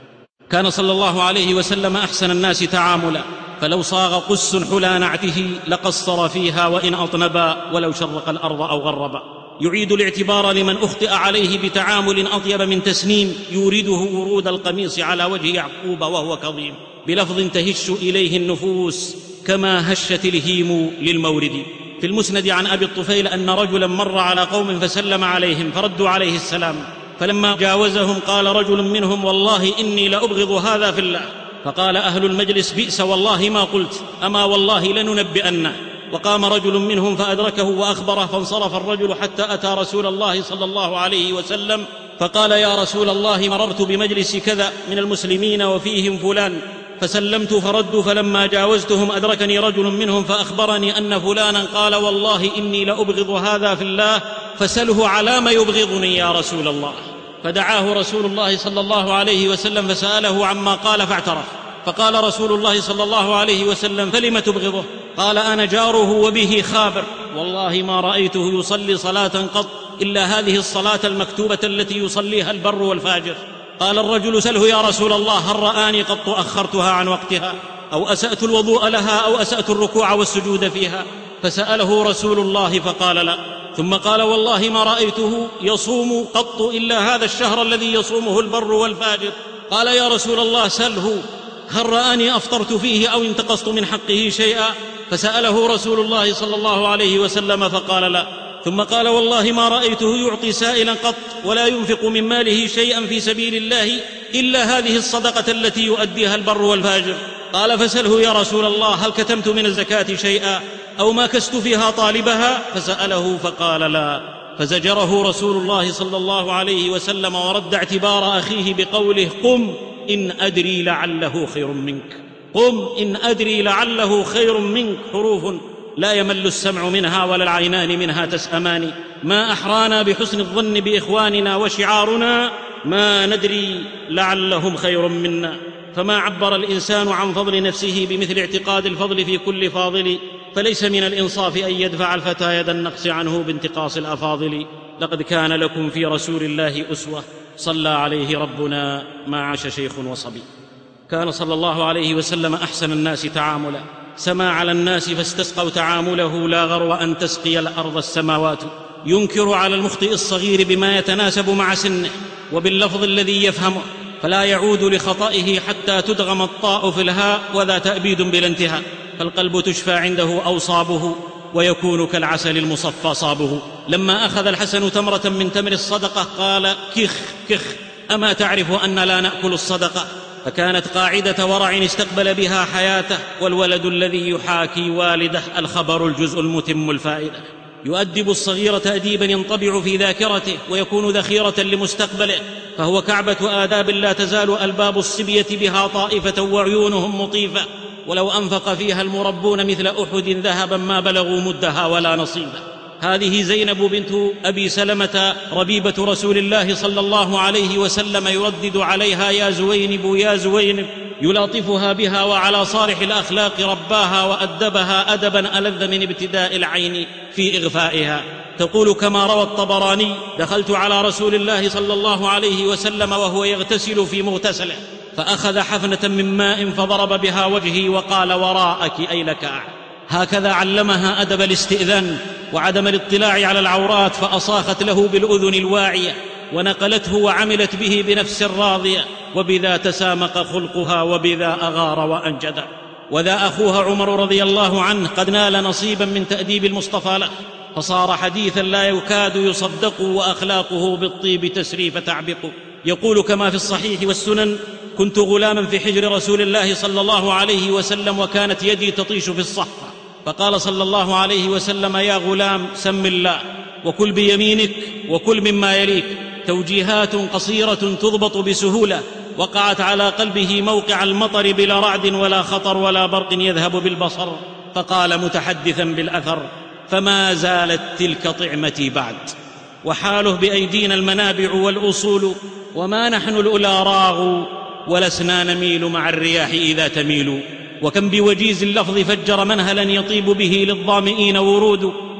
Speaker 3: كان صلى الله عليه وسلم أحسن الناس تعاملا، فلو صاغ قس حلى نعته لقصر فيها وإن أطنبا ولو شرق الأرض أو غربا. يعيد الاعتبار لمن أخطئ عليه بتعامل أطيب من تسنيم، يورده ورود القميص على وجه يعقوب وهو كظيم، بلفظ تهش إليه النفوس كما هشت الهيم للمورد. في المسند عن أبي الطفيل أن رجلا مر على قوم فسلم عليهم فردوا عليه السلام، فلما جاوزهم قال رجل منهم: والله إني لأبغض هذا في الله. فقال أهل المجلس: بئس والله ما قلت، أما والله لننبئنه. وقام رجل منهم فأدركه وأخبره، فانصرف الرجل حتى أتى رسول الله صلى الله عليه وسلم فقال: يا رسول الله، مررت بمجلس كذا من المسلمين وفيهم فلان، فسلمت فردوا، فلما جاوزتهم أدركني رجل منهم فأخبرني أن فلانا قال: والله إني لأبغض هذا في الله، فسله على ما يبغضني يا رسول الله. فدعاه رسول الله صلى الله عليه وسلم فسأله عما قال فاعترف. فقال رسول الله صلى الله عليه وسلم: فلم تبغضه؟ قال: أنا جاره وبه خابر، والله ما رأيته يصلي صلاة قط إلا هذه الصلاة المكتوبة التي يصليها البر والفاجر. قال الرجل: سله يا رسول الله، هل رآني قط أخرتها عن وقتها أو أسأت الوضوء لها أو أسأت الركوع والسجود فيها؟ فسأله رسول الله فقال: لا. ثم قال: والله ما رأيته يصوم قط إلا هذا الشهر الذي يصومه البر والفاجر. قال: يا رسول الله سله، هل رآني أفطرت فيه أو انتقصت من حقه شيئا؟ فسأله رسول الله صلى الله عليه وسلم فقال: لا. ثم قال: والله ما رأيته يعطي سائلا قط ولا ينفق من ماله شيئا في سبيل الله إلا هذه الصدقة التي يؤديها البر والفاجر. قال: فسله يا رسول الله، هل كتمت من الزكاة شيئا أو ما كست فيها طالبها؟ فسأله فقال: لا. فزجره رسول الله صلى الله عليه وسلم ورد اعتبار أخيه بقوله: قم إن أدري لعله خير منك. قم إن أدري لعله خير منك، حروف لا يمل السمع منها ولا العينان منها تسأمان. ما أحرانا بحسن الظن بإخواننا، وشعارنا ما ندري لعلهم خير منا. فما عبر الإنسان عن فضل نفسه بمثل اعتقاد الفضل في كل فاضل، فليس من الإنصاف أن يدفع الفتى يد النقص عنه بانتقاص الأفاضل. لقد كان لكم في رسول الله أسوة، صلى عليه ربنا ما عاش شيخ وصبي. كان صلى الله عليه وسلم أحسن الناس تعاملا، سما على الناس فاستسقوا تعامله، لا غرو أن تسقي الأرض السماوات. ينكر على المخطئ الصغير بما يتناسب مع سنه وباللفظ الذي يفهمه، فلا يعود لخطئه حتى تدغم الطاء في الهاء، وذا تأبيد بلا انتهاء. فالقلب تشفى عنده أوصابه، ويكون كالعسل المصفى صابه. لما أخذ الحسن تمرة من تمر الصدقة قال: كخ كخ، أما تعرف أن لا نأكل الصدقة؟ فكانت قاعدة ورع استقبل بها حياته. والولد الذي يحاكي والده الخبر الجزء المتم الفائدة. يؤدب الصغير تأديبا ينطبع في ذاكرته ويكون ذخيرة لمستقبله، فهو كعبة آداب لا تزال ألباب الصبية بها طائفة وعيونهم مطيفة، ولو أنفق فيها المربون مثل أحد ذهبا ما بلغوا مدها ولا نصيبا. هذه زينب بنت أبي سلمة ربيبة رسول الله صلى الله عليه وسلم، يردد عليها: يا زوينب يا زوينب، يلاطفها بها، وعلى صالح الأخلاق رباها وأدبها أدبا ألذ من ابتداء العين في إغفائها. تقول كما روى الطبراني: دخلت على رسول الله صلى الله عليه وسلم وهو يغتسل في مغتسله، فأخذ حفنة من ماء فضرب بها وجهي وقال: وراءك أي لكاع. هكذا علمها أدب الاستئذان وعدم الاطلاع على العورات، فأصاخت له بالأذن الواعية ونقلته وعملت به بنفس راضية، وبذا تسامق خلقها وبذا أغار وأنجد. وذا أخوها عمر رضي الله عنه قد نال نصيبا من تأديب المصطفى له، فصار حديثا لا يكاد يصدق، وأخلاقه بالطيب تسري فتعبق. يقول كما في الصحيح والسنن: كنت غلاما في حجر رسول الله صلى الله عليه وسلم، وكانت يدي تطيش في الصحفة، فقال صلى الله عليه وسلم: يا غلام سم الله، وكل بيمينك، وكل مما يليك. توجيهات قصيرة تضبط بسهولة، وقعت على قلبه موقع المطر بلا رعد ولا خطر ولا برق يذهب بالبصر. فقال متحدثا بالأثر: فما زالت تلك طعمتي بعد، وحاله بأيدينا المنابع والأصول، وما نحن الأولى راغوا، ولسنا نميل مع الرياح إذا تميل. وكم بوجيز اللفظ فجر منهلا يطيب به للظامئين ورود،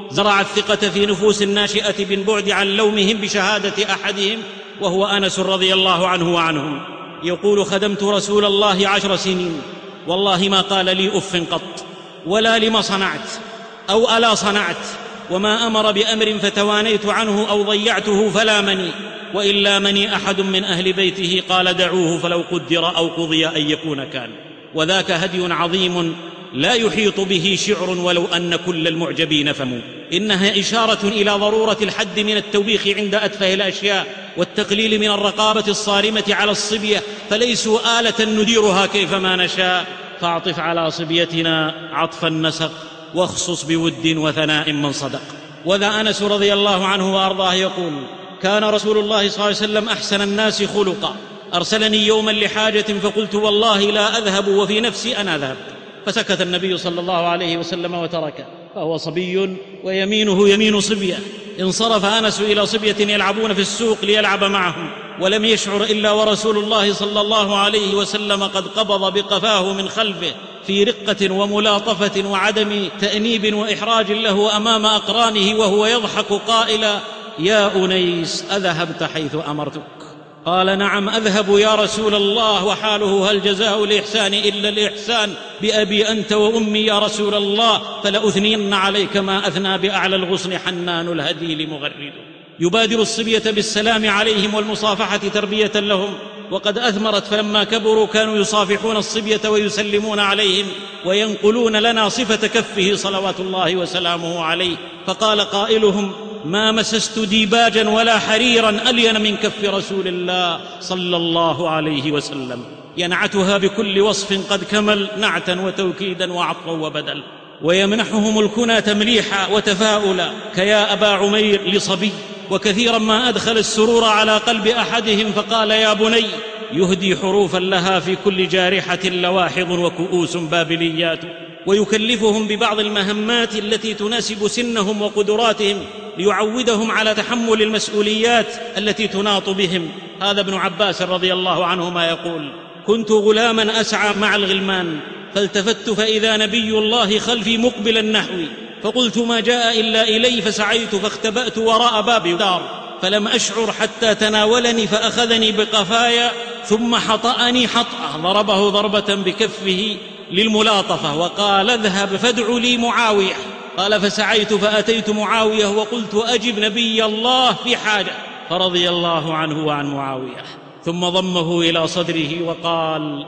Speaker 3: زرع الثقة في نفوس الناشئة بالبعد عن لومهم بشهادة أحدهم وهو أنس رضي الله عنه وعنهم، يقول: خدمت رسول الله 10 سنين، والله ما قال لي أف قط، ولا لم صنعت أو ألا صنعت، وما أمر بأمر فتوانيت عنه أو ضيعته فلامني، وإن لامني أحد من أهل بيته قال: دعوه فلو قدر أو قضي أن يكون كان. وذاك هدي عظيم لا يحيط به شعر ولو أن كل المعجبين فموا. إنها إشارة إلى ضرورة الحد من التوبيخ عند أتفه الأشياء، والتقليل من الرقابة الصارمة على الصبية، فليسوا آلة نديرها كيفما نشاء. فاعطف على صبيتنا عطف النسق، واخصص بود وثناء من صدق. وذا أنس رضي الله عنه وأرضاه يقول: كان رسول الله صلى الله عليه وسلم أحسن الناس خلقا، أرسلني يوما لحاجة فقلت: والله لا أذهب وفي نفسي أنا أذهب، فسكت النبي صلى الله عليه وسلم وتركه، فهو صبي ويمينه يمين صبية. انصرف أنس إلى صبية يلعبون في السوق ليلعب معهم، ولم يشعر إلا ورسول الله صلى الله عليه وسلم قد قبض بقفاه من خلفه في رقة وملاطفة وعدم تأنيب وإحراج له أمام أقرانه، وهو يضحك قائلا: يا أنيس، أذهبت حيث أمرتك؟ قال: نعم أذهب يا رسول الله، وحاله هل جزاء الإحسان إلا الإحسان، بأبي أنت وأمي يا رسول الله، فلأثنين عليك ما أثنى بأعلى الغصن حنان الهديل مغرد. يبادر الصبية بالسلام عليهم والمصافحة تربية لهم، وقد أثمرت، فلما كبروا كانوا يصافحون الصبية ويسلمون عليهم، وينقلون لنا صفة كفه صلوات الله وسلامه عليه. فقال قائلهم: ما مسست ديباجا ولا حريرا ألين من كف رسول الله صلى الله عليه وسلم، ينعتها بكل وصف قد كمل، نعتا وتوكيدا وعطفا وبدل. ويمنحهم الكنى تمليحا وتفاؤلا، كيا أبا عمير لصبي. وكثيرا ما أدخل السرور على قلب أحدهم فقال: يا بني، يهدي حروفا لها في كل جارحة لواحظ وكؤوس بابليات. ويكلفهم ببعض المهمات التي تناسب سنهم وقدراتهم، ليعودهم على تحمل المسؤوليات التي تناط بهم. هذا ابن عباس رضي الله عنهما يقول: كنت غلاما أسعى مع الغلمان، فالتفت فإذا نبي الله خلفي مقبلا نحوي، فقلت: ما جاء إلا إلي، فسعيت فاختبأت وراء باب دار، فلم أشعر حتى تناولني فأخذني بقفايا، ثم حطأني حطأة، ضربه ضربة بكفه للملاطفة، وقال: اذهب فادع لي معاوية. قال: فسعيت فأتيت معاوية وقلت: أجب نبي الله في حاجة، فرضي الله عنه وعن معاوية، ثم ضمه إلى صدره وقال: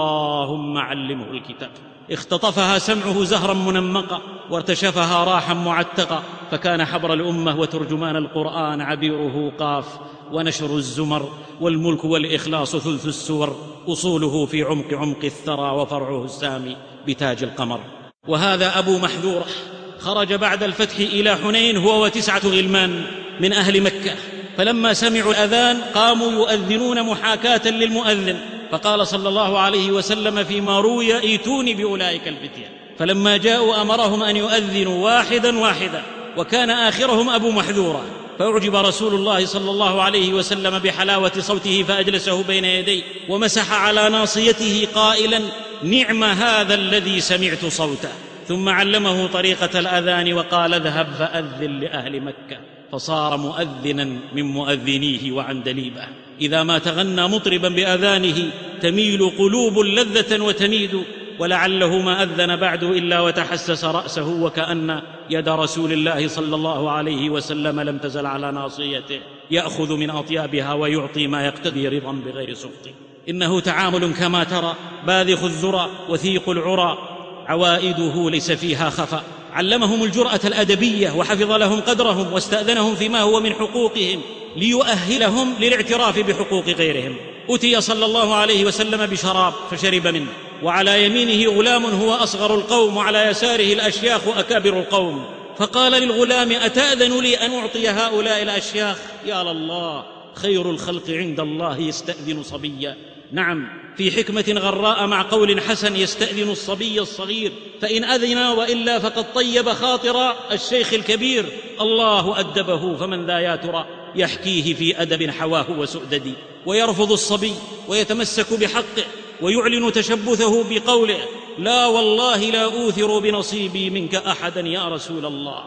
Speaker 3: اللهم علمه الكتاب. اختطفها سمعه زهرا منمقا، وارتشفها راحا معتقا، فكان حبر الأمة وترجمان القرآن، عبيره قاف ونشر الزمر، والملك والإخلاص ثلث السور، أصوله في عمق عمق الثرى، وفرعه السامي بتاج القمر. وهذا أبو محذورة خرج بعد الفتح إلى حنين هو و9 غلمان من أهل مكة، فلما سمعوا الأذان قاموا يؤذنون محاكاة للمؤذن، فقال صلى الله عليه وسلم فيما روي: ائتوني بأولئك الفتية. فلما جاءوا أمرهم أن يؤذنوا واحدا واحدا، وكان آخرهم أبو محذورة، فأعجب رسول الله صلى الله عليه وسلم بحلاوة صوته، فأجلسه بين يديه ومسح على ناصيته قائلا: نعم هذا الذي سمعت صوته. ثم علمه طريقة الأذان وقال: اذهب فأذن لأهل مكة، فصار مؤذنا من مؤذنيه وعندليبه. إذا ما تغنى مطربا بأذانه تميل قلوب لذة وتميد، ولعله ما أذن بعد إلا وتحسس رأسه، وكأن يد رسول الله صلى الله عليه وسلم لم تزل على ناصيته، يأخذ من أطيابها ويعطي ما يقتضي رضا بغير سخط. إنه تعامل كما ترى، باذخ الذرى وثيق العرى، عوائده ليس فيها خفاء. علمهم الجرأة الأدبية، وحفظ لهم قدرهم، واستأذنهم فيما هو من حقوقهم ليؤهلهم للاعتراف بحقوق غيرهم. أتي صلى الله عليه وسلم بشراب فشرب منه، وعلى يمينه غلام هو أصغر القوم، وعلى يساره الأشياخ أكابر القوم، فقال للغلام: أتأذن لي أن أعطي هؤلاء الأشياخ؟ يا لله، خير الخلق عند الله يستأذن صبيا. نعم، في حكمة غراء مع قول حسن يستأذن الصبي الصغير، فإن أذن وإلا فقد طيب خاطر الشيخ الكبير. الله أدبه، فمن ذا يا ترى يحكيه في أدب حواه وسؤدد. ويرفض الصبي ويتمسك بحقه، ويعلن تشبثه بقوله: لا والله لا أوثر بنصيبي منك أحدا يا رسول الله.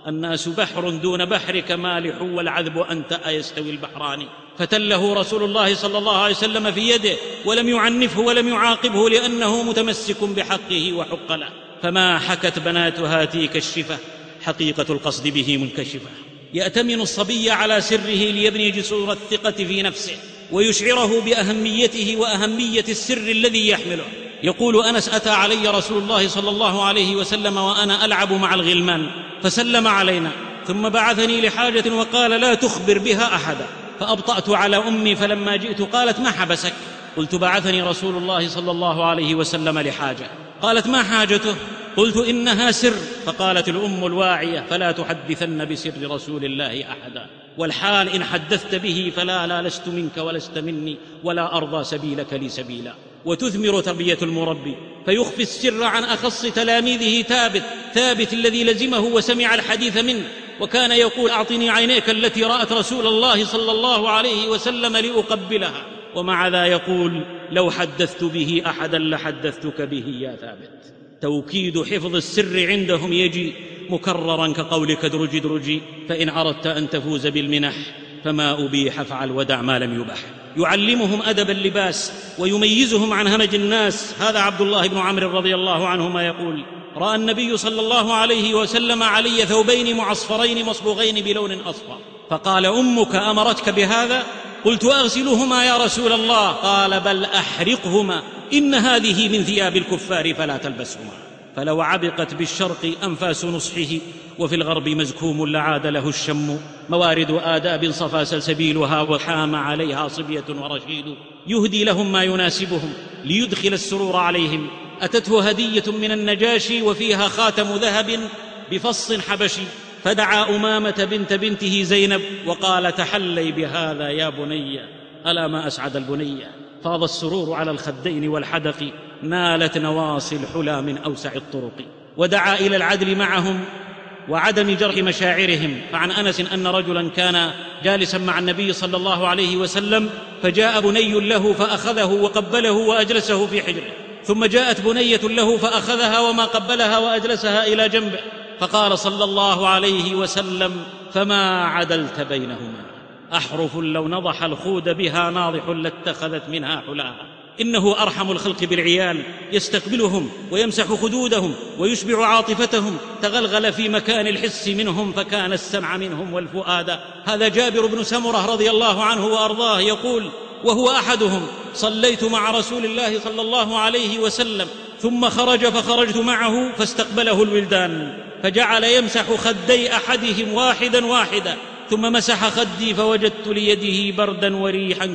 Speaker 3: الناس بحر دون بحرك مالح والعذب أنت أيستوي البحران. فتله رسول الله صلى الله عليه وسلم في يده ولم يعنفه ولم يعاقبه لأنه متمسك بحقه وحق له. فما حكت بنات هاتيك الشفة حقيقة القصد به منكشفة. يأتمن الصبي على سره ليبني جسور الثقة في نفسه ويشعره بأهميته وأهمية السر الذي يحمله. يقول أنس: أتى علي رسول الله صلى الله عليه وسلم وأنا ألعب مع الغلمان فسلم علينا ثم بعثني لحاجة وقال: لا تخبر بها أحدا. فأبطأت على أمي فلما جئت قالت: ما حبسك؟ قلت: بعثني رسول الله صلى الله عليه وسلم لحاجة. قالت: ما حاجته؟ قلت: إنها سر. فقالت الأم الواعية: فلا تحدثن بسر رسول الله أحدا، والحال إن حدثت به فلا لست منك ولست مني ولا أرضى سبيلك لي سبيلا. وتثمر تربية المربي فيخفي السر عن أخص تلاميذه ثابت الذي لزمه وسمع الحديث منه، وكان يقول: أعطني عينيك التي رأت رسول الله صلى الله عليه وسلم لأقبلها. ومع ذا يقول: لو حدثت به أحدا لحدثتك به يا ثابت. توكيد حفظ السر عندهم يجي مكررا كقولك: ادرجي فإن أردت أن تفوز بالمنح فما أبيح فعل ودع ما لم يبح. يعلمهم أدب اللباس ويميزهم عن همج الناس. هذا عبد الله بن عمرو رضي الله عنهما يقول: رأى النبي صلى الله عليه وسلم علي ثوبين معصفرين مصبوغين بلون أصفر، فقال: أمك أمرتك بهذا؟ قلت: أغسلهما يا رسول الله. قال: بل أحرقهما، إن هذه من ثياب الكفار فلا تلبسهما. فلو عبقت بالشرق أنفاس نصحه وفي الغرب مزكوم لعاد له الشم. موارد آداب صفا سلسبيلها وحام عليها صبية ورشيد، يهدي لهم ما يناسبهم ليدخل السرور عليهم. أتته هدية من النجاشي وفيها خاتم ذهب بفص حبشي، فدعا أمامة بنت بنته زينب وقال: تحلي بهذا يا بني. ألا ما أسعد البنية، فاض السرور على الخدين والحدق، نالت نواصي الحلى من أوسع الطرق. ودعا إلى العدل معهم وعدم جرح مشاعرهم. فعن أنس أن رجلا كان جالسا مع النبي صلى الله عليه وسلم فجاء بني له فأخذه وقبله وأجلسه في حجره، ثم جاءت بنية له فأخذها وما قبلها وأجلسها إلى جنبه، فقال صلى الله عليه وسلم: فما عدلت بينهما، أحرف لو نضح الخود بها ناضح لاتخذت منها حلاها. إنه أرحم الخلق بالعيال، يستقبلهم ويمسح خدودهم ويشبع عاطفتهم. تغلغل في مكان الحس منهم فكان السمع منهم والفؤاد. هذا جابر بن سمرة رضي الله عنه وأرضاه يقول وهو أحدهم: صليت مع رسول الله صلى الله عليه وسلم ثم خرج فخرجت معه فاستقبله الولدان، فجعل يمسح خدي أحدهم واحدا واحدا، ثم مسح خدي فوجدت ليده بردا وريحا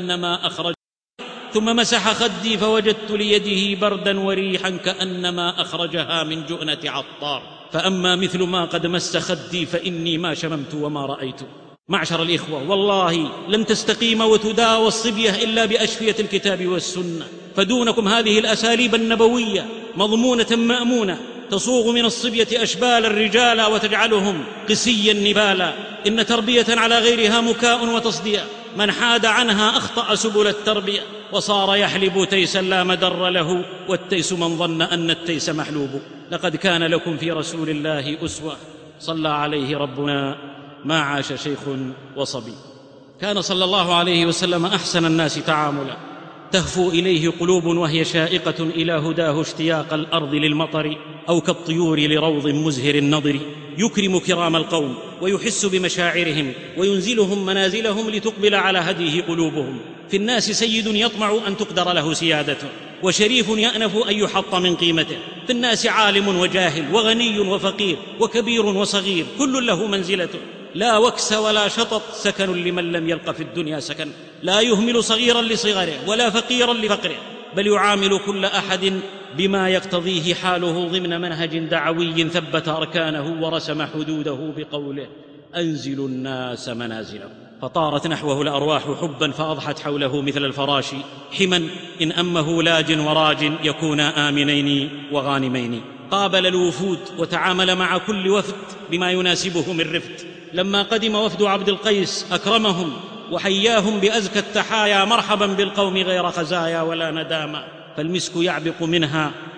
Speaker 3: كأنما أخرجها من جؤنة عطار. فأما مثل ما قد مس خدي فإني ما شممت وما رأيت. معشر الإخوة، والله لن تستقيم وتداوى الصبية إلا بأشفية الكتاب والسنة، فدونكم هذه الأساليب النبوية مضمونة مأمونة تصوغ من الصبية أشبال الرجال وتجعلهم قسيا نبالا. إن تربية على غيرها مكاء وتصدية، من حاد عنها أخطأ سبل التربية، وصار يحلب تيسا لا مدر له، والتيس من ظن أن التيس محلوب. لقد كان لكم في رسول الله أسوة، صلى عليه ربنا ما عاش شيخ وصبي. كان صلى الله عليه وسلم أحسن الناس تعاملا، تهفو إليه قلوب وهي شائقة إلى هداه اشتياق الأرض للمطر، أو كالطيور لروض مزهر النضر. يكرم كرام القوم ويحس بمشاعرهم وينزلهم منازلهم لتقبل على هديه قلوبهم. في الناس سيد يطمع أن تقدر له سيادته، وشريف يأنف أن يحط من قيمته. في الناس عالم وجاهل وغني وفقير وكبير وصغير، كل له منزلته، لا وكس ولا شطط، سكن لمن لم يلق في الدنيا سكن. لا يهمل صغيرا لصغره ولا فقيرا لفقره، بل يعامل كل أحد بما يقتضيه حاله ضمن منهج دعوي ثبت أركانه ورسم حدوده بقوله: أنزلوا الناس منازلهم. فطارت نحوه الأرواح حبا فأضحت حوله مثل الفراش، حما إن أمه لاج وراج يكونا آمنين وغانمين. قابل الوفود وتعامل مع كل وفد بما يناسبه من رفد. لما قدم وفد عبد القيس أكرمهم وحياهم بأزكى التحايا: مرحبا بالقوم غير خزايا ولا نداما، فالمسك يعبق منها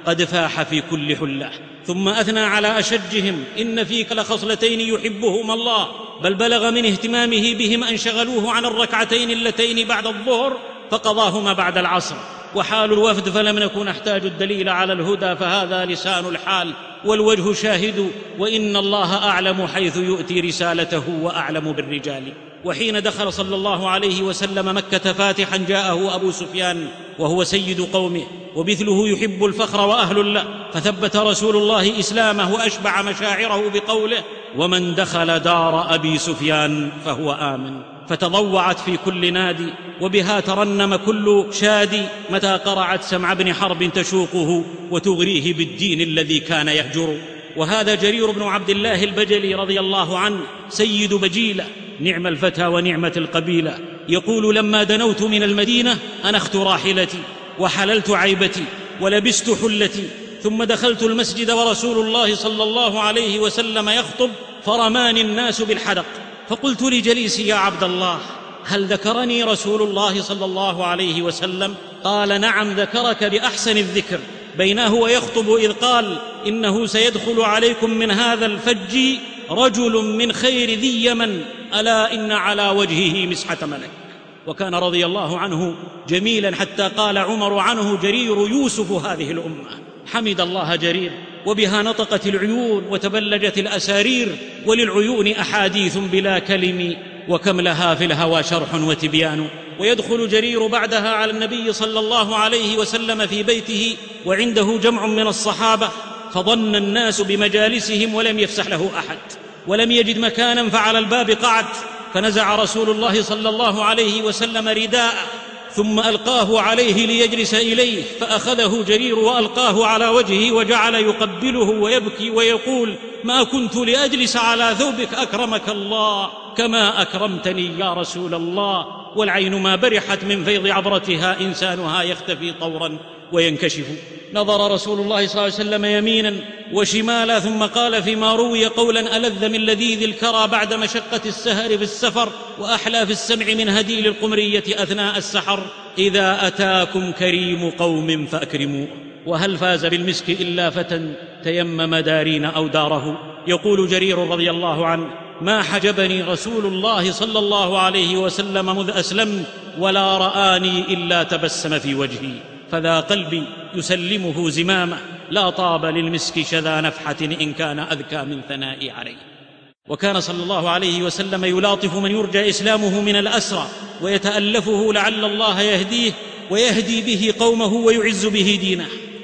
Speaker 3: قد فاح في كل حلة. ثم أثنى على أشجهم: إن فيك لخصلتين يحبهما الله، بل بلغ من اهتمامه بهم أن شغلوه عن الركعتين اللتين بعد الظهر فقضاهما بعد العصر. وحال الوفد فلم نكن نحتاج الدليل على الهدى، فهذا لسان الحال والوجه شاهد، وإن الله أعلم حيث يؤتي رسالته وأعلم بالرجال. وحين دخل صلى الله عليه وسلم مكة فاتحا جاءه أبو سفيان وهو سيد قومه، ومثله يحب الفخر وأهل له، فثبت رسول الله إسلامه وأشبع مشاعره بقوله: ومن دخل دار أبي سفيان فهو آمن. فتضوعت في كل نادي، وبها ترنم كل شادي متى قرعت سمع بن حرب تشوقه وتغريه بالدين الذي كان يهجر. وهذا جرير بن عبد الله البجلي رضي الله عنه سيد بجيلة، نعم الفتى ونعمة القبيلة، يقول: لما دنوت من المدينة أنخت راحلتي وحللت عيبتي ولبست حلتي، ثم دخلت المسجد ورسول الله صلى الله عليه وسلم يخطب، فرماني الناس بالحدق، فقلت لجليسي: يا عبد الله، هل ذكرني رسول الله صلى الله عليه وسلم؟ قال: نعم، ذكرك بأحسن الذكر. بينه ويخطب إذ قال: إنه سيدخل عليكم من هذا الفج رجل من خير ذي يمن، ألا إن على وجهه مسحة ملك. وكان رضي الله عنه جميلا حتى قال عمر عنه: جرير يوسف هذه الأمة. حمد الله جرير، وبها نطقت العيون وتبلجت الأسارير، وللعيون أحاديث بلا كلم، وكم لها في الهوى شرح وتبيان. ويدخل جرير بعدها على النبي صلى الله عليه وسلم في بيته وعنده جمع من الصحابة، فظن الناس بمجالسهم ولم يفسح له أحد، ولم يجد مكانا فعلى الباب قعد، فنزع رسول الله صلى الله عليه وسلم رداءه ثم ألقاه عليه ليجلس إليه، فأخذه جرير وألقاه على وجهه وجعل يقبله ويبكي ويقول: ما كنت لأجلس على ثوبك أكرمك الله كما أكرمتني يا رسول الله. والعين ما برحت من فيض عبرتها إنسانها يختفي طورا وينكشف. نظر رسول الله صلى الله عليه وسلم يمينا وشمالا، ثم قال فيما روي قولا ألذ من لذيذ الكرى بعد مشقة السهر في السفر، وأحلى في السمع من هديل القمرية أثناء السحر: إذا أتاكم كريم قوم فأكرموه. وهل فاز بالمسك إلا فتى تيمم دارين أو داره؟ يقول جرير رضي الله عنه: ما حجبني رسول الله صلى الله عليه وسلم مذ أسلمت، ولا رآني إلا تبسم في وجهي، فذا قلبي يسلمه زمامه، لا طاب للمسك شذا نفحة إن كان أذكى من ثنائي عليه. وكان صلى الله عليه وسلم يلاطف من يرجى إسلامه من الأسرى، ويتألفه لعل الله يهديه ويهدي به قومه ويعز به دينه،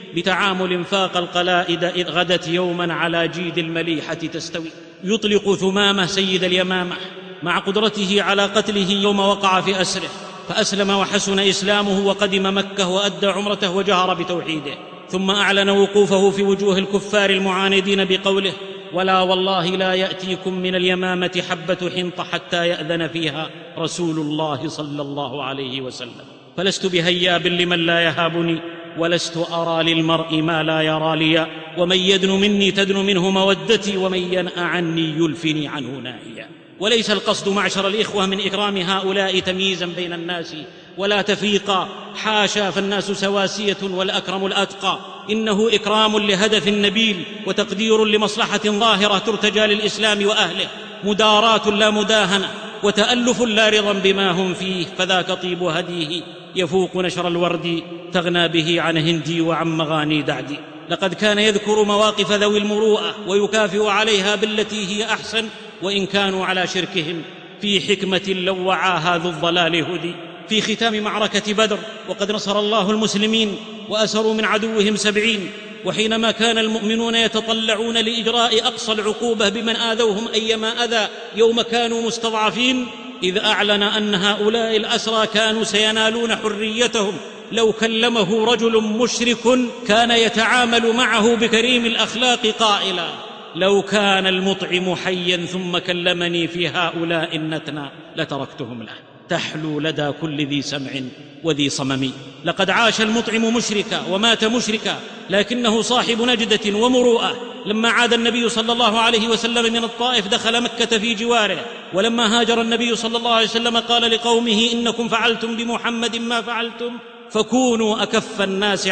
Speaker 3: بتعامل فاق القلائد إذ غدت يوما على جيد المليحة تستوي. يطلق ثمامة سيد اليمامة مع قدرته على قتله يوم وقع في أسره، فأسلم وحسن إسلامه وقدم مكة وأدى عمرته وجهر بتوحيده، ثم أعلن وقوفه في وجوه الكفار المعاندين بقوله: ولا والله لا يأتيكم من اليمامة حبة حنط حتى يأذن فيها رسول الله صلى الله عليه وسلم. فلست بهياب لمن لا يهابني، ولست أرى للمرء ما لا يرى لي، ومن يدن مني تدن منه مودتي، ومن ينأ عني يلفني عنه نائيا. وليس القصد معشر الإخوة من إكرام هؤلاء تمييزا بين الناس ولا تفريقا، حاشا، فالناس سواسية والأكرم الأتقى. إنه إكرام لهدف نبيل، وتقدير لمصلحة ظاهرة ترتجى للإسلام وأهله، مداراة لا مداهنة، وتألف لا رضا بما هم فيه، فذاك طيب هديه يفوق نشر الورد، تغنى به عن هندي وعن مغاني دعدي. لقد كان يذكر مواقف ذوي المروءة ويكافئ عليها بالتي هي أحسن، وإن كانوا على شركهم، في حكمة لو وعاها ذو الضلال هدي. في ختام معركة بدر وقد نصر الله المسلمين وأسروا من عدوهم 70، وحينما كان المؤمنون يتطلعون لإجراء أقصى العقوبة بمن آذوهم أيما أذى يوم كانوا مستضعفين، إذ أعلن أن هؤلاء الأسرى كانوا سينالون حريتهم لو كلمه رجل مشرك كان يتعامل معه بكريم الأخلاق قائلا: لو كان المطعم حيا ثم كلمني في هؤلاء النتنى لتركتهم له. تحلو لدى كل ذي سمع وذي صمم. لقد عاش المطعم مشركا ومات مشركا، لكنه صاحب نجدة ومروءة. لما عاد النبي صلى الله عليه وسلم من الطائف دخل مكة في جواره، ولما هاجر النبي صلى الله عليه وسلم قال لقومه: إنكم فعلتم بمحمد ما فعلتم، فكونوا أكف الناس عنه،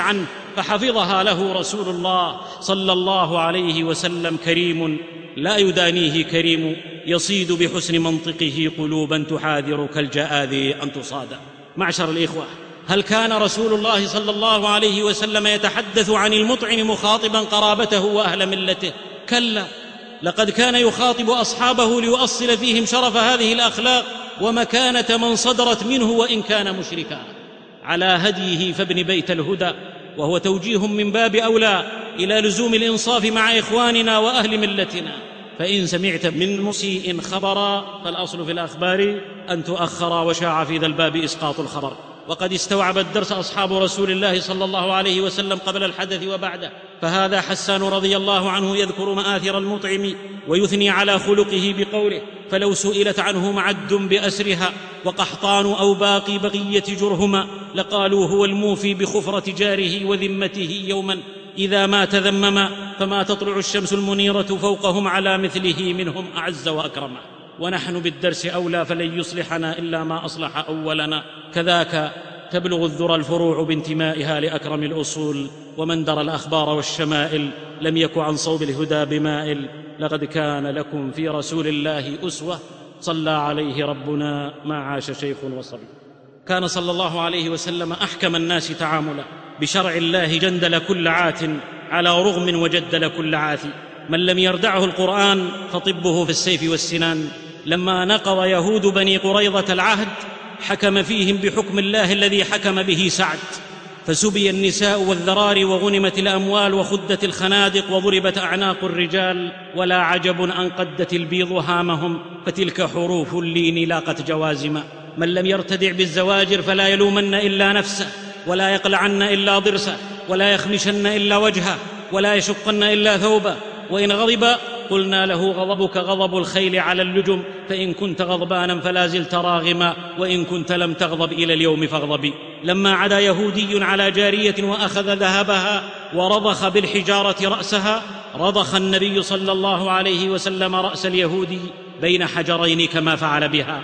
Speaker 3: فحفظها له رسول الله صلى الله عليه وسلم، كريم لا يدانيه كريم، يصيد بحسن منطقه قلوبا تحاذر كالجآذر أن تصاد. معشر الإخوة، هل كان رسول الله صلى الله عليه وسلم يتحدث عن المطعم مخاطبا قرابته وأهل ملته؟ كلا، لقد كان يخاطب أصحابه ليؤصل فيهم شرف هذه الأخلاق ومكانة من صدرت منه وإن كان مشركا. على هديه فابن بيت الهدى، وهو توجيه من باب أولى إلى لزوم الإنصاف مع إخواننا وأهل ملتنا. فإن سمعت من مسيء خبرا فالأصل في الأخبار أن تؤخر، وشاع في ذا الباب إسقاط الخبر. وقد استوعب الدرس أصحاب رسول الله صلى الله عليه وسلم قبل الحدث وبعده، فهذا حسان رضي الله عنه يذكر مآثر المطعم ويثني على خلقه بقوله: فلو سئلت عنه معد بأسرها وقحطان أو باقي بقية جرهما لقالوا هو الموفي بخفرة جاره وذمته يوما إذا ما تذمما، فما تطلع الشمس المنيرة فوقهم على مثله منهم أعز وأكرما. ونحن بالدرس أولى، فلن يصلحنا إلا ما أصلح أولنا. كذاك تبلغ الذرى الفروع بانتمائها لأكرم الأصول، ومن درى الأخبار والشمائل لم يك عن صوب الهدى بمائل. لقد كان لكم في رسول الله أسوة، صلى عليه ربنا ما عاش شيخ وصبي. كان صلى الله عليه وسلم أحكم الناس تعاملا، بشرع الله جندل كل عات على رغم وجدل كل عاثي. من لم يردعه القرآن فطبه في السيف والسنان. لما نقض يهود بني قريظة العهد حكم فيهم بحكم الله الذي حكم به سعد، فسبي النساء والذراري وغنمت الأموال وخدت الخنادق وضربت أعناق الرجال، ولا عجب أن قدت البيض هامهم، فتلك حروف اللين لاقت جوازما. من لم يرتدع بالزواجر فلا يلومن إلا نفسه، ولا يقلعن إلا ضرسه، ولا يخمشن إلا وجهه، ولا يشقن إلا ثوبه. وإن غضب قلنا له غضبك غضب الخيل على اللجم، فإن كنت غضبانا فلا زلت راغما، وإن كنت لم تغضب إلى اليوم فاغضبي. لما عدا يهودي على جارية وأخذ ذهبها ورضخ بالحجارة رأسها، رضخ النبي صلى الله عليه وسلم رأس اليهودي بين حجرين كما فعل بها.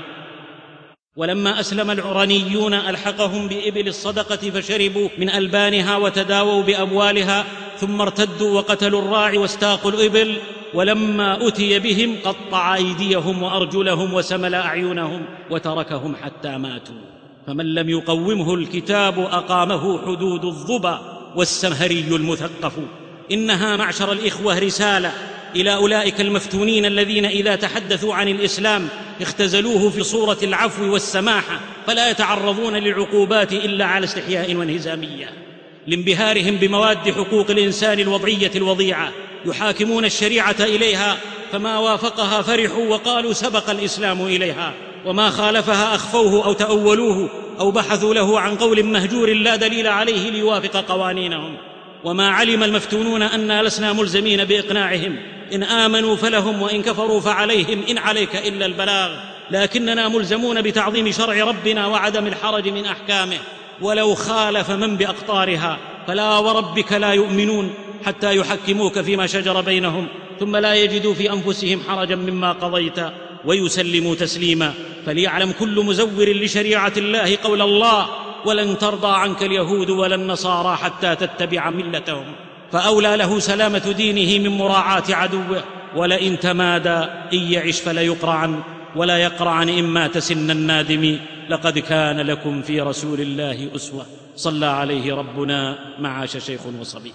Speaker 3: ولما أسلم العرنيون ألحقهم بإبل الصدقة فشربوا من ألبانها وتداووا بأبوالها، ثم ارتدوا وقتلوا الراعي واستاقوا الإبل. ولما أتي بهم قطع أيديهم وأرجلهم وسمل أعينهم وتركهم حتى ماتوا. فمن لم يقومه الكتاب أقامه حدود الظبا والسمهري المثقف. إنها معشر الإخوة رسالة إلى أولئك المفتونين الذين إذا تحدثوا عن الإسلام اختزلوه في صورة العفو والسماحة، فلا يتعرضون للعقوبات إلا على استحياء وانهزامية، لانبهارهم بمواد حقوق الإنسان الوضعية الوضيعة، يحاكمون الشريعة إليها، فما وافقها فرحوا وقالوا سبق الإسلام إليها، وما خالفها أخفوه أو تأولوه أو بحثوا له عن قول مهجور لا دليل عليه ليوافق قوانينهم. وما علم المفتونون أننا لسنا ملزمين بإقناعهم، إن آمنوا فلهم وإن كفروا فعليهم، إن عليك إلا البلاغ، لكننا ملزمون بتعظيم شرع ربنا وعدم الحرج من أحكامه، ولو خالف من بأقطارها فلا وربك لا يؤمنون حتى يحكموك فيما شجر بينهم، ثم لا يجدوا في أنفسهم حرجا مما قضيت ويسلموا تسليما. فليعلم كل مزور لشريعة الله قول الله: ولن ترضى عنك اليهود ولا النصارى حتى تتبع ملتهم. فأولى له سلامة دينه من مراعاة عدوه. ولئن تمادى إن يعش فليقرعن، ولا يقرعن إن مات سن النادم. لقد كان لكم في رسول الله أسوة، صلى عليه ربنا ما عاش شيخ وصبي.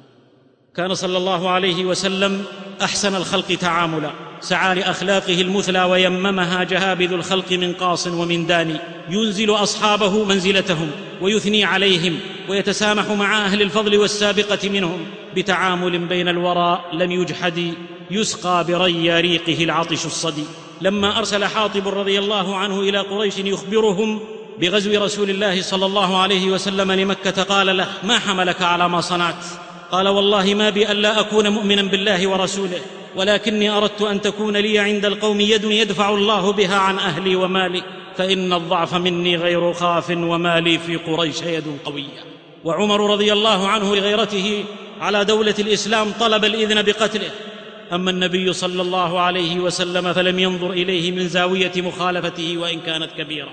Speaker 3: كان صلى الله عليه وسلم أحسن الخلق تعاملا، سعى لأخلاقه المثلى ويممها جهابذ الخلق من قاص ومن داني، ينزل أصحابه منزلتهم ويثني عليهم ويتسامح مع أهل الفضل والسابقة منهم بتعامل بين الوراء لم يجحد، يسقى بري ريقه العطش الصدي. لما أرسل حاطب رضي الله عنه إلى قريش يخبرهم بغزو رسول الله صلى الله عليه وسلم لمكة قال له: ما حملك على ما صنعت؟ قال: والله ما بي ألا أكون مؤمنا بالله ورسوله، ولكني أردت أن تكون لي عند القوم يد يدفع الله بها عن أهلي ومالي، فإن الضعف مني غير خاف، ومالي في قريش يد قوية. وعمر رضي الله عنه لغيرته على دولة الإسلام طلب الإذن بقتله. أما النبي صلى الله عليه وسلم فلم ينظر إليه من زاوية مخالفته وإن كانت كبيرة،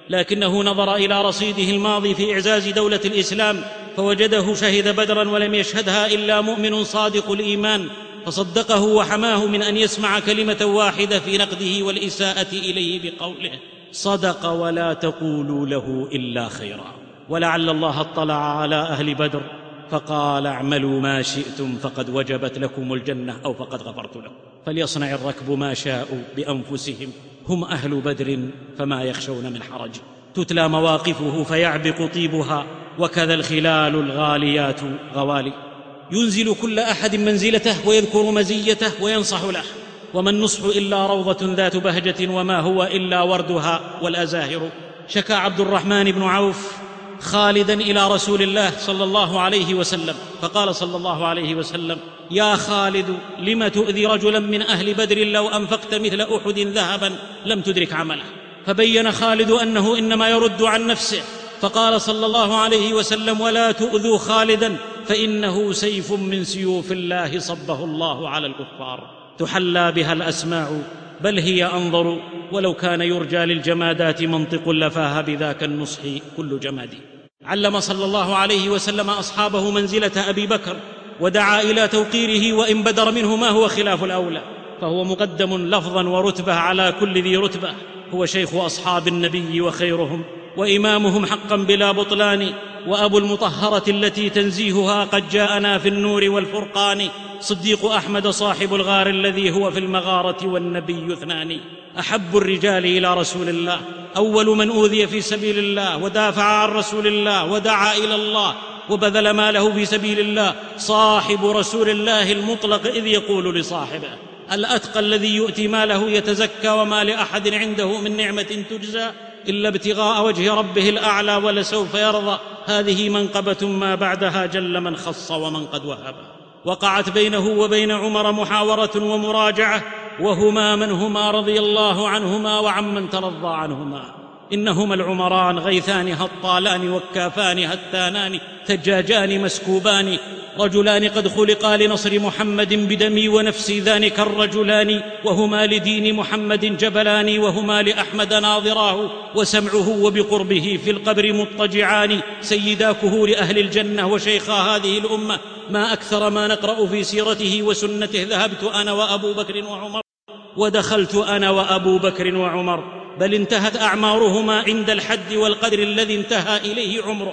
Speaker 3: لكنه نظر إلى رصيده الماضي في إعزاز دولة الإسلام فوجده شهد بدرا ولم يشهدها إلا مؤمن صادق الإيمان، فصدقه وحماه من أن يسمع كلمة واحدة في نقده والإساءة إليه بقوله: صدق ولا تقولوا له إلا خيرا. ولعل الله اطلع على أهل بدر فقال: اعملوا ما شئتم فقد وجبت لكم الجنة أو فقد غفرت لكم. فليصنع الركب ما شاءوا بأنفسهم، هم أهل بدر فما يخشون من حرج. تتلى مواقفه فيعبق طيبها، وكذا الخلال الغاليات غوالي. ينزل كل أحد منزلته ويذكر مزيته وينصح له، وما النصح إلا روضة ذات بهجة وما هو إلا وردها والأزاهر. شكى عبد الرحمن بن عوف خالدا إلى رسول الله صلى الله عليه وسلم، فقال صلى الله عليه وسلم: يا خالد، لم تؤذي رجلا من أهل بدر لو أنفقت مثل أحد ذهبا لم تدرك عمله؟ فبين خالد أنه إنما يرد عن نفسه، فقال صلى الله عليه وسلم: ولا تؤذوا خالدا فإنه سيف من سيوف الله صبه الله على الكفار، تحلى بها الأسماع بل هي أنظر، ولو كان يرجى للجمادات منطق لفاها بذاك النصح كل جماد. علم صلى الله عليه وسلم أصحابه منزلة أبي بكر، ودعا إلى توقيره وإن بدر منه ما هو خلاف الأولى، فهو مقدم لفظا ورتبة على كل ذي رتبة، هو شيخ أصحاب النبي وخيرهم وإمامهم حقا بلا بطلان، وأبو المطهرة التي تنزيهها قد جاءنا في النور والفرقان، صديق أحمد صاحب الغار الذي هو في المغارة والنبي اثنان، أحب الرجال إلى رسول الله، أول من أوذي في سبيل الله ودافع عن رسول الله ودعا إلى الله وبذل ماله في سبيل الله، صاحب رسول الله المطلق إذ يقول لصاحبه: الأتقى الذي يؤتي ماله يتزكى وما لأحد عنده من نعمة تجزى إلا ابتغاء وجه ربه الأعلى ولسوف يرضى، هذه منقبة ما بعدها جل من خص ومن قد وهب. وقعت بينه وبين عمر محاورة ومراجعة، وهما من هما رضي الله عنهما وعمن ترضى عنهما. إنهما العمران غيثان هطالان وكافان هتانان ثجاجان مسكوبان، رجلان قد خلقا لنصر محمد بدمي ونفسي، ذلك الرجلان وهما لدين محمد جبلان، وهما لأحمد ناظراه وسمعه وبقربه في القبر مضطجعان، سيدا كهول أهل الجنة وشيخا هذه الأمة، ما أكثر ما نقرأ في سيرته وسنته. ذهبت أنا وأبو بكر وعمر ودخلت أنا وأبو بكر وعمر، بل انتهت أعمارهما عند الحد والقدر الذي انتهى إليه عمره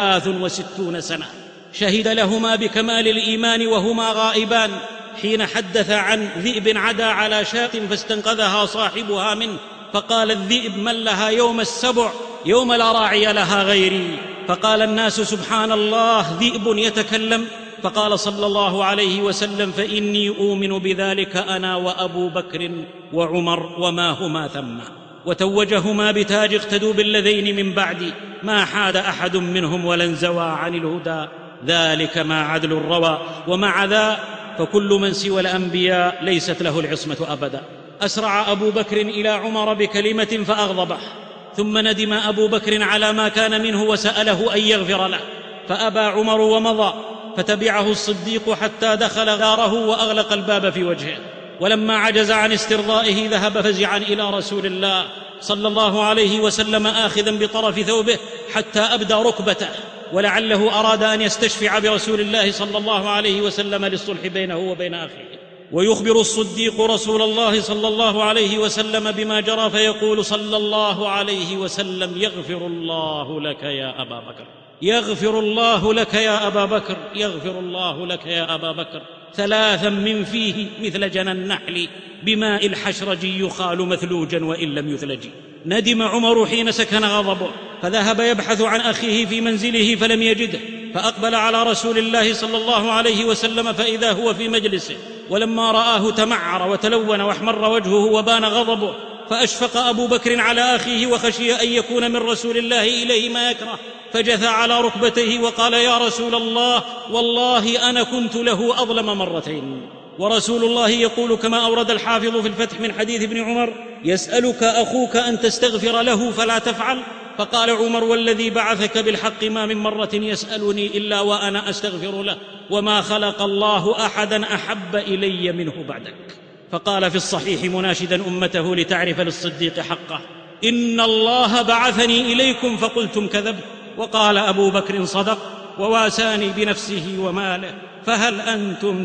Speaker 3: 63 سنة. شهد لهما بكمال الإيمان وهما غائبان، حين حدث عن ذئب عدا على شاة فاستنقذها صاحبها منه، فقال الذئب: من لها يوم السبع يوم لا راعي لها غيري؟ فقال الناس: سبحان الله، ذئب يتكلم؟ فقال صلى الله عليه وسلم: فإني أؤمن بذلك أنا وأبو بكر وعمر وما هما ثم. وتوجهما بتاج اقتدوا بالذين من بعدي، ما حاد أحد منهم ولا انزوى عن الهدى، ذلك ما عدل الروى. ومع ذا فكل من سوى الأنبياء ليست له العصمة أبدا. أسرع أبو بكر إلى عمر بكلمة فأغضبه، ثم ندم أبو بكر على ما كان منه وسأله أن يغفر له، فأبى عمر ومضى، فتبعه الصديق حتى دخل داره وأغلق الباب في وجهه. ولما عجز عن استرضائه ذهب فزعا إلى رسول الله صلى الله عليه وسلم آخذا بطرف ثوبه حتى أبدى ركبته، ولعله أراد أن يستشفع برسول الله صلى الله عليه وسلم للصلح بينه وبين أخيه. ويخبر الصديق رسول الله صلى الله عليه وسلم بما جرى، فيقول صلى الله عليه وسلم: يغفر الله لك يا أبا بكر، يغفر الله لك يا أبا بكر، يغفر الله لك يا أبا بكر، ثلاثا من فيه مثل جنى النحل بماء الحشرج يخال مثلوجا وإن لم يثلج. ندم عمر حين سكن غضبه، فذهب يبحث عن أخيه في منزله فلم يجده، فأقبل على رسول الله صلى الله عليه وسلم فإذا هو في مجلسه، ولما رآه تمعر وتلون واحمر وجهه وبان غضبه، فأشفق أبو بكر على أخيه وخشي أن يكون من رسول الله إليه ما يكره، فجثى على ركبتيه وقال: يا رسول الله، والله أنا كنت له أظلم مرتين، ورسول الله يقول كما أورد الحافظ في الفتح من حديث ابن عمر: يسألك أخوك أن تستغفر له فلا تفعل. فقال عمر: والذي بعثك بالحق ما من مرة يسألني إلا وأنا أستغفر له، وما خلق الله أحدا أحب إلي منه بعدك. فقال في الصحيح مناشدا أمته لتعرف للصديق حقه: إن الله بعثني إليكم فقلتم كذبت. وقال أبو بكر صدق وواساني بنفسه وماله، فهل أنتم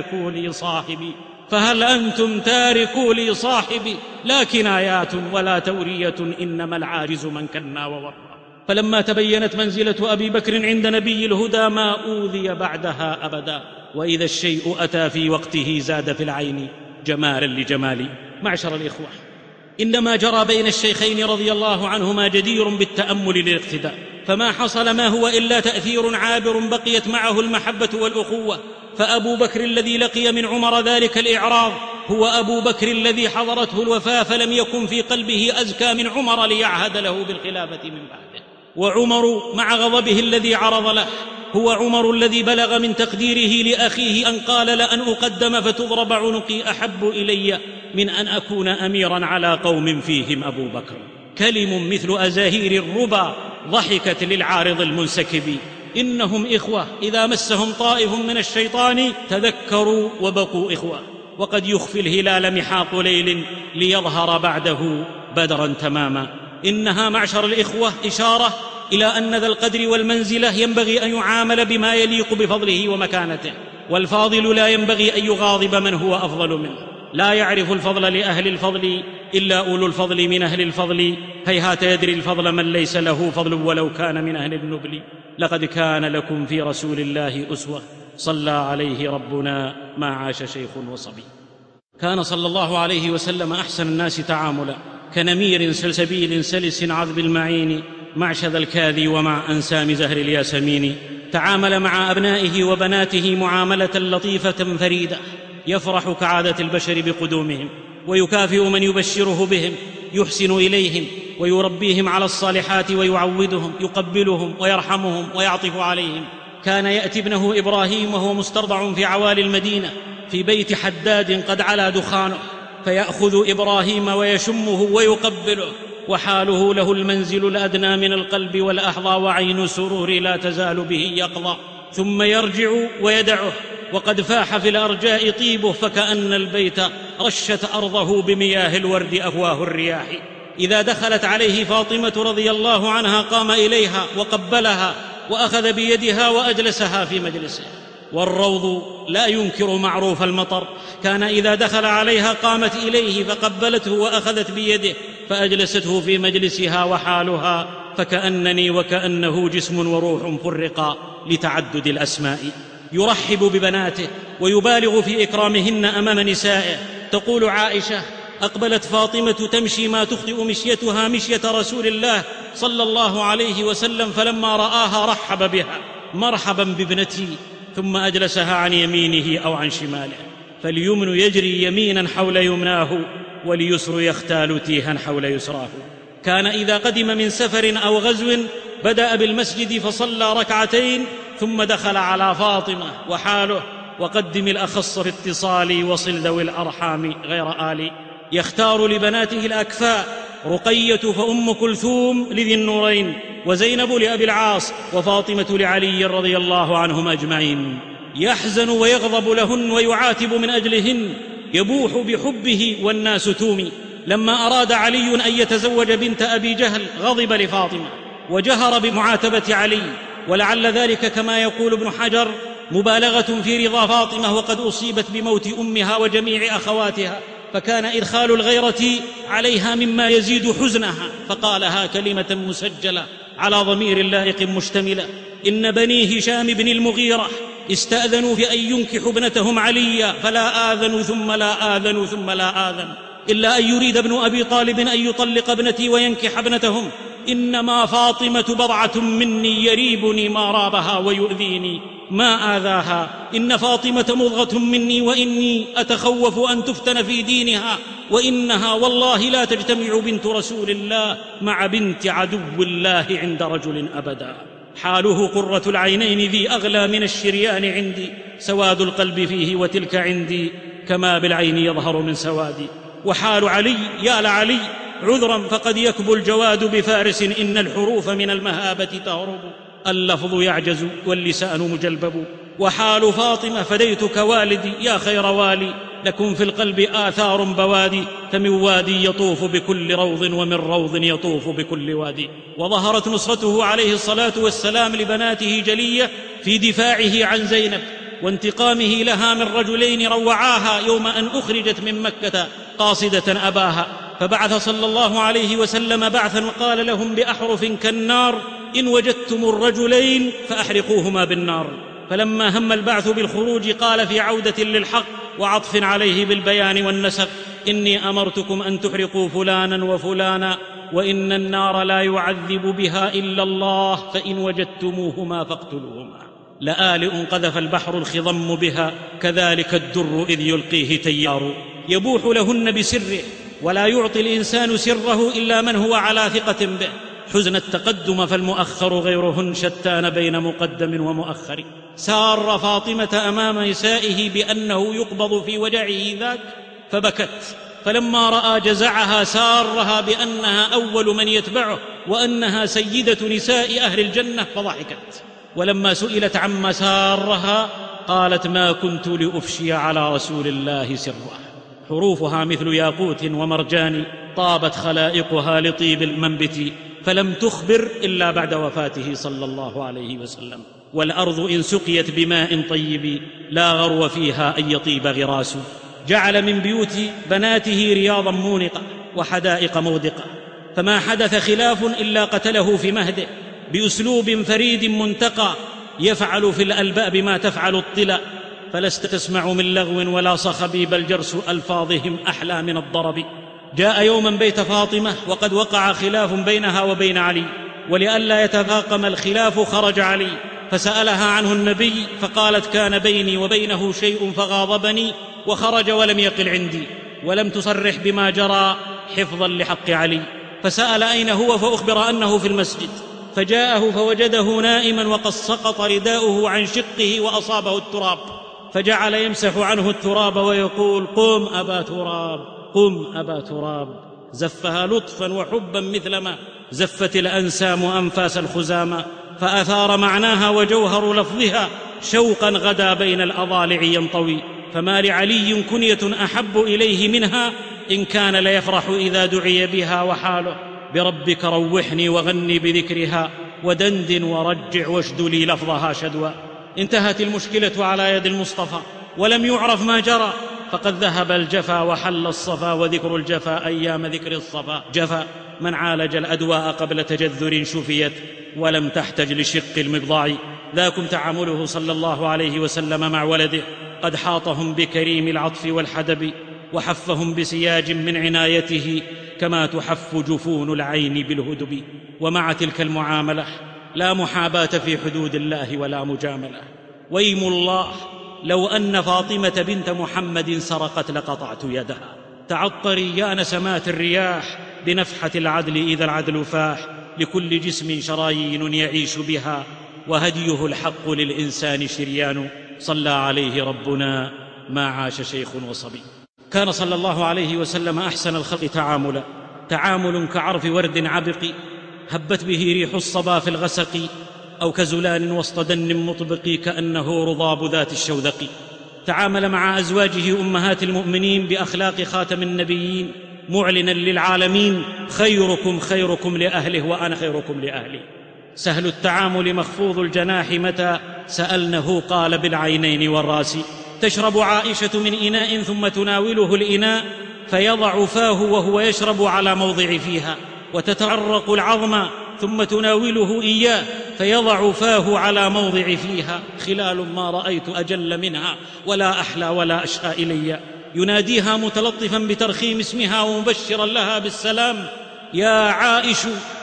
Speaker 3: تاركوا لي صاحبي لا كنايات ولا تورية، إنما العاجز من كنا وورى. فلما تبينت منزلة أبي بكر عند نبي الهدى ما أوذي بعدها أبدا، وإذا الشيء أتى في وقته زاد في العين جمالا لجمالي. معشر الإخوة، إنما جرى بين الشيخين رضي الله عنهما جدير بالتأمل للاقتداء، فما حصل ما هو إلا تأثير عابر بقيت معه المحبة والأخوة. فأبو بكر الذي لقي من عمر ذلك الإعراض هو أبو بكر الذي حضرته الوفاة فلم يكن في قلبه أزكى من عمر ليعهد له بالخلافة من بعده. وعمر مع غضبه الذي عرض له هو عمر الذي بلغ من تقديره لأخيه أن قال: لأن أقدم فتضرب عنقي أحب إلي من أن أكون أميرا على قوم فيهم أبو بكر. كلم مثل أزاهير الربا ضحكت للعارض المنسكب. إنهم إخوة إذا مسهم طائف من الشيطان تذكروا وبقوا إخوة. وقد يخفي الهلال محاط ليل ليظهر بعده بدرا تماما. إنها معشر الإخوة إشارة إلى أن ذا القدر والمنزلة ينبغي أن يعامل بما يليق بفضله ومكانته، والفاضل لا ينبغي أن يغاضب من هو أفضل منه. لا يعرف الفضل لأهل الفضل إلا أولو الفضل من أهل الفضل، هيهات يدري الفضل من ليس له فضل ولو كان من أهل النبل. لقد كان لكم في رسول الله أسوة، صلى عليه ربنا ما عاش شيخ وصبي. كان صلى الله عليه وسلم أحسن الناس تعاملا، كنمير سلسبيل سلس عذب المعين، مع شذا الكاذي ومع أنسام زهر الياسمين. تعامل مع أبنائه وبناته معاملة لطيفة فريدة، يفرح كعادة البشر بقدومهم، ويكافئ من يبشره بهم، يحسن إليهم ويربيهم على الصالحات ويعودهم، يقبلهم ويرحمهم ويعطف عليهم. كان يأتي ابنه إبراهيم وهو مسترضع في عوالي المدينة في بيت حداد قد علا دخانه، فيأخذ إبراهيم ويشمه ويقبله، وحاله له المنزل الأدنى من القلب والأحظى، وعين سرور لا تزال به يقظى. ثم يرجع ويدعه وقد فاح في الأرجاء طيبه، فكأن البيت رشت أرضه بمياه الورد أفواه الرياح. إذا دخلت عليه فاطمة رضي الله عنها قام إليها وقبلها وأخذ بيدها وأجلسها في مجلسه. والروض لا ينكر معروف المطر، كان إذا دخل عليها قامت إليه فقبلته وأخذت بيده فأجلسته في مجلسها، وحالها فكأنني وكأنه جسم وروح فرقا لتعدد الأسماء. يرحب ببناته ويبالغ في إكرامهن أمام نسائه. تقول عائشة: أقبلت فاطمة تمشي ما تخطئ مشيتها مشية رسول الله صلى الله عليه وسلم، فلما رآها رحب بها: مرحبا بابنتي، ثم أجلسها عن يمينه أو عن شماله. فاليمن يجري يمينا حول يمناه، واليسر يختال تيها حول يسراه. كان إذا قدم من سفر أو غزو بدأ بالمسجد فصلى ركعتين، ثم دخل على فاطمة وحاله: وقدم الأخص في اتصالي وصل ذوي الأرحام غير آلي. يختار لبناته الأكفاء: رقية فأم كلثوم لذي النورين، وزينب لأبي العاص، وفاطمة لعلي رضي الله عنهم أجمعين. يحزن ويغضب لهن ويعاتب من أجلهن، يبوح بحبه والناس تومي. لما أراد علي أن يتزوج بنت أبي جهل غضب لفاطمة وجهر بمعاتبة علي، ولعل ذلك كما يقول ابن حجر مبالغة في رضا فاطمة، وقد أصيبت بموت أمها وجميع أخواتها، فكان إدخال الغيرة عليها مما يزيد حزنها، فقالها كلمة مسجلة على ضمير لائق مشتملة: إن بني هشام بن المغيرة استأذنوا في أن ينكحوا ابنتهم عليا، فلا آذنوا ثم لا آذنوا ثم لا آذن، إلا أن يريد ابن أبي طالب أن يطلق ابنتي وينكح ابنتهم. إنما فاطمة بضعة مني يريبني ما رابها ويؤذيني ما آذاها. إن فاطمة مضغة مني، وإني أتخوف أن تفتن في دينها، وإنها والله لا تجتمع بنت رسول الله مع بنت عدو الله عند رجل أبدا. حاله قرة العينين ذي أغلى من الشريان عندي، سواد القلب فيه وتلك عندي كما بالعين يظهر من سوادي. وحال علي: يا لعلي عذرا فقد يكبو الجواد بفارس، إن الحروف من المهابة تهرب، اللفظ يعجز واللسان مجلبب. وحال فاطمة: فديتك والدي يا خير والي، لكم في القلب آثار بوادي، فمن وادي يطوف بكل روض، ومن روض يطوف بكل وادي. وظهرت نصرته عليه الصلاة والسلام لبناته جلية في دفاعه عن زينب وانتقامه لها من رجلين روعاها يوم أن أخرجت من مكة قاصدة أباها. فبعث صلى الله عليه وسلم بعثا وقال لهم بأحرف كالنار: إن وجدتم الرجلين فأحرقوهما بالنار. فلما هم البعث بالخروج قال في عودة للحق وعطف عليه بالبيان والنسق: إني أمرتكم أن تحرقوا فلانا وفلانا، وإن النار لا يعذب بها إلا الله، فإن وجدتموهما فاقتلوهما. لآلئ قذف البحر الخضم بها، كذلك الدر إذ يلقيه تيار. يبوح لهن بسره، ولا يعطي الإنسان سره إلا من هو على ثقة به. حزن التقدم فالمؤخر غيرهن، شتان بين مقدم ومؤخر. سار فاطمة أمام نسائه بأنه يقبض في وجعه ذاك فبكت، فلما رأى جزعها سارها بأنها أول من يتبعه وأنها سيدة نساء أهل الجنة فضحكت. ولما سئلت عما سارها قالت: ما كنت لأفشي على رسول الله سره. حروفها مثل ياقوت ومرجان، طابت خلائقها لطيب المنبت، فلم تخبر إلا بعد وفاته صلى الله عليه وسلم. والأرض إن سقيت بماء طيب لا غرو فيها أن يطيب غراس. جعل من بيوت بناته رياضا مونقة وحدائق مودقة، فما حدث خلاف إلا قتله في مهده بأسلوب فريد منتقى، يفعل في الألباب ما تفعل الطلا، فلست تسمع من لغو ولا صخب، بل جرس ألفاظهم أحلى من الضرب. جاء يوما بيت فاطمة وقد وقع خلاف بينها وبين علي، ولئلا يتفاقم الخلاف خرج علي فسألها عنه النبي، فقالت: كان بيني وبينه شيء فغاضبني وخرج ولم يقل عندي، ولم تصرح بما جرى حفظا لحق علي. فسأل أين هو، فأخبر أنه في المسجد، فجاءه فوجده نائما وقد سقط رداؤه عن شقه وأصابه التراب، فجعل يمسح عنه التراب ويقول: قم أبا تراب، قم أبا تراب. زفها لطفا وحبا مثلما زفت الأنسام أنفاس الخزامى، فأثار معناها وجوهر لفظها شوقا غدا بين الأضالع ينطوي. فما لعلي كنية أحب إليه منها، إن كان ليفرح إذا دعي بها، وحاله: بربك روحني وغني بذكرها، ودندن ورجع واشدلي لفظها شدوى. انتهت المشكلة على يد المصطفى ولم يعرف ما جرى، فقد ذهب الجفا وحل الصفا، وذكر الجفا أيام ذكر الصفا جفا. من عالج الأدواء قبل تجذر شفيت، ولم تحتج لشق المبضع. ذاكم تعامله صلى الله عليه وسلم مع ولده، قد حاطهم بكريم العطف والحدب، وحفهم بسياج من عنايته، كما تحف جفون العين بالهدب. ومع تلك المعاملة لا محاباة في حدود الله ولا مجاملة. ويم الله لو أن فاطمة بنت محمد سرقت لقطعت يدها. تعطري يا نسمات الرياح بنفحة العدل إذا العدل فاح، لكل جسم شرايين يعيش بها، وهديه الحق للإنسان شريان. صلى عليه ربنا ما عاش شيخ وصبي. كان صلى الله عليه وسلم أحسن الخلق تعاملا، تعامل كعرف ورد عبق هبت به ريح الصبا في الغسق، أو كزلال وسط دن مطبق كأنه رضاب ذات الشوذق. تعامل مع أزواجه أمهات المؤمنين بأخلاق خاتم النبيين، معلنا للعالمين: خيركم خيركم لأهله وأنا خيركم لأهلي. سهل التعامل مخفوض الجناح، متى سألنه قال: بالعينين والراس. تشرب عائشة من إناء ثم تناوله الإناء، فيضع فاه وهو يشرب على موضع فيها، وتتعرق العظم ثم تناوله إياه، فيضع فاه على موضع فيها. خلال ما رأيت أجل منها، ولا أحلى ولا أشهى إلي. يناديها متلطفا بترخيم اسمها ومبشرا لها بالسلام: يا عائش،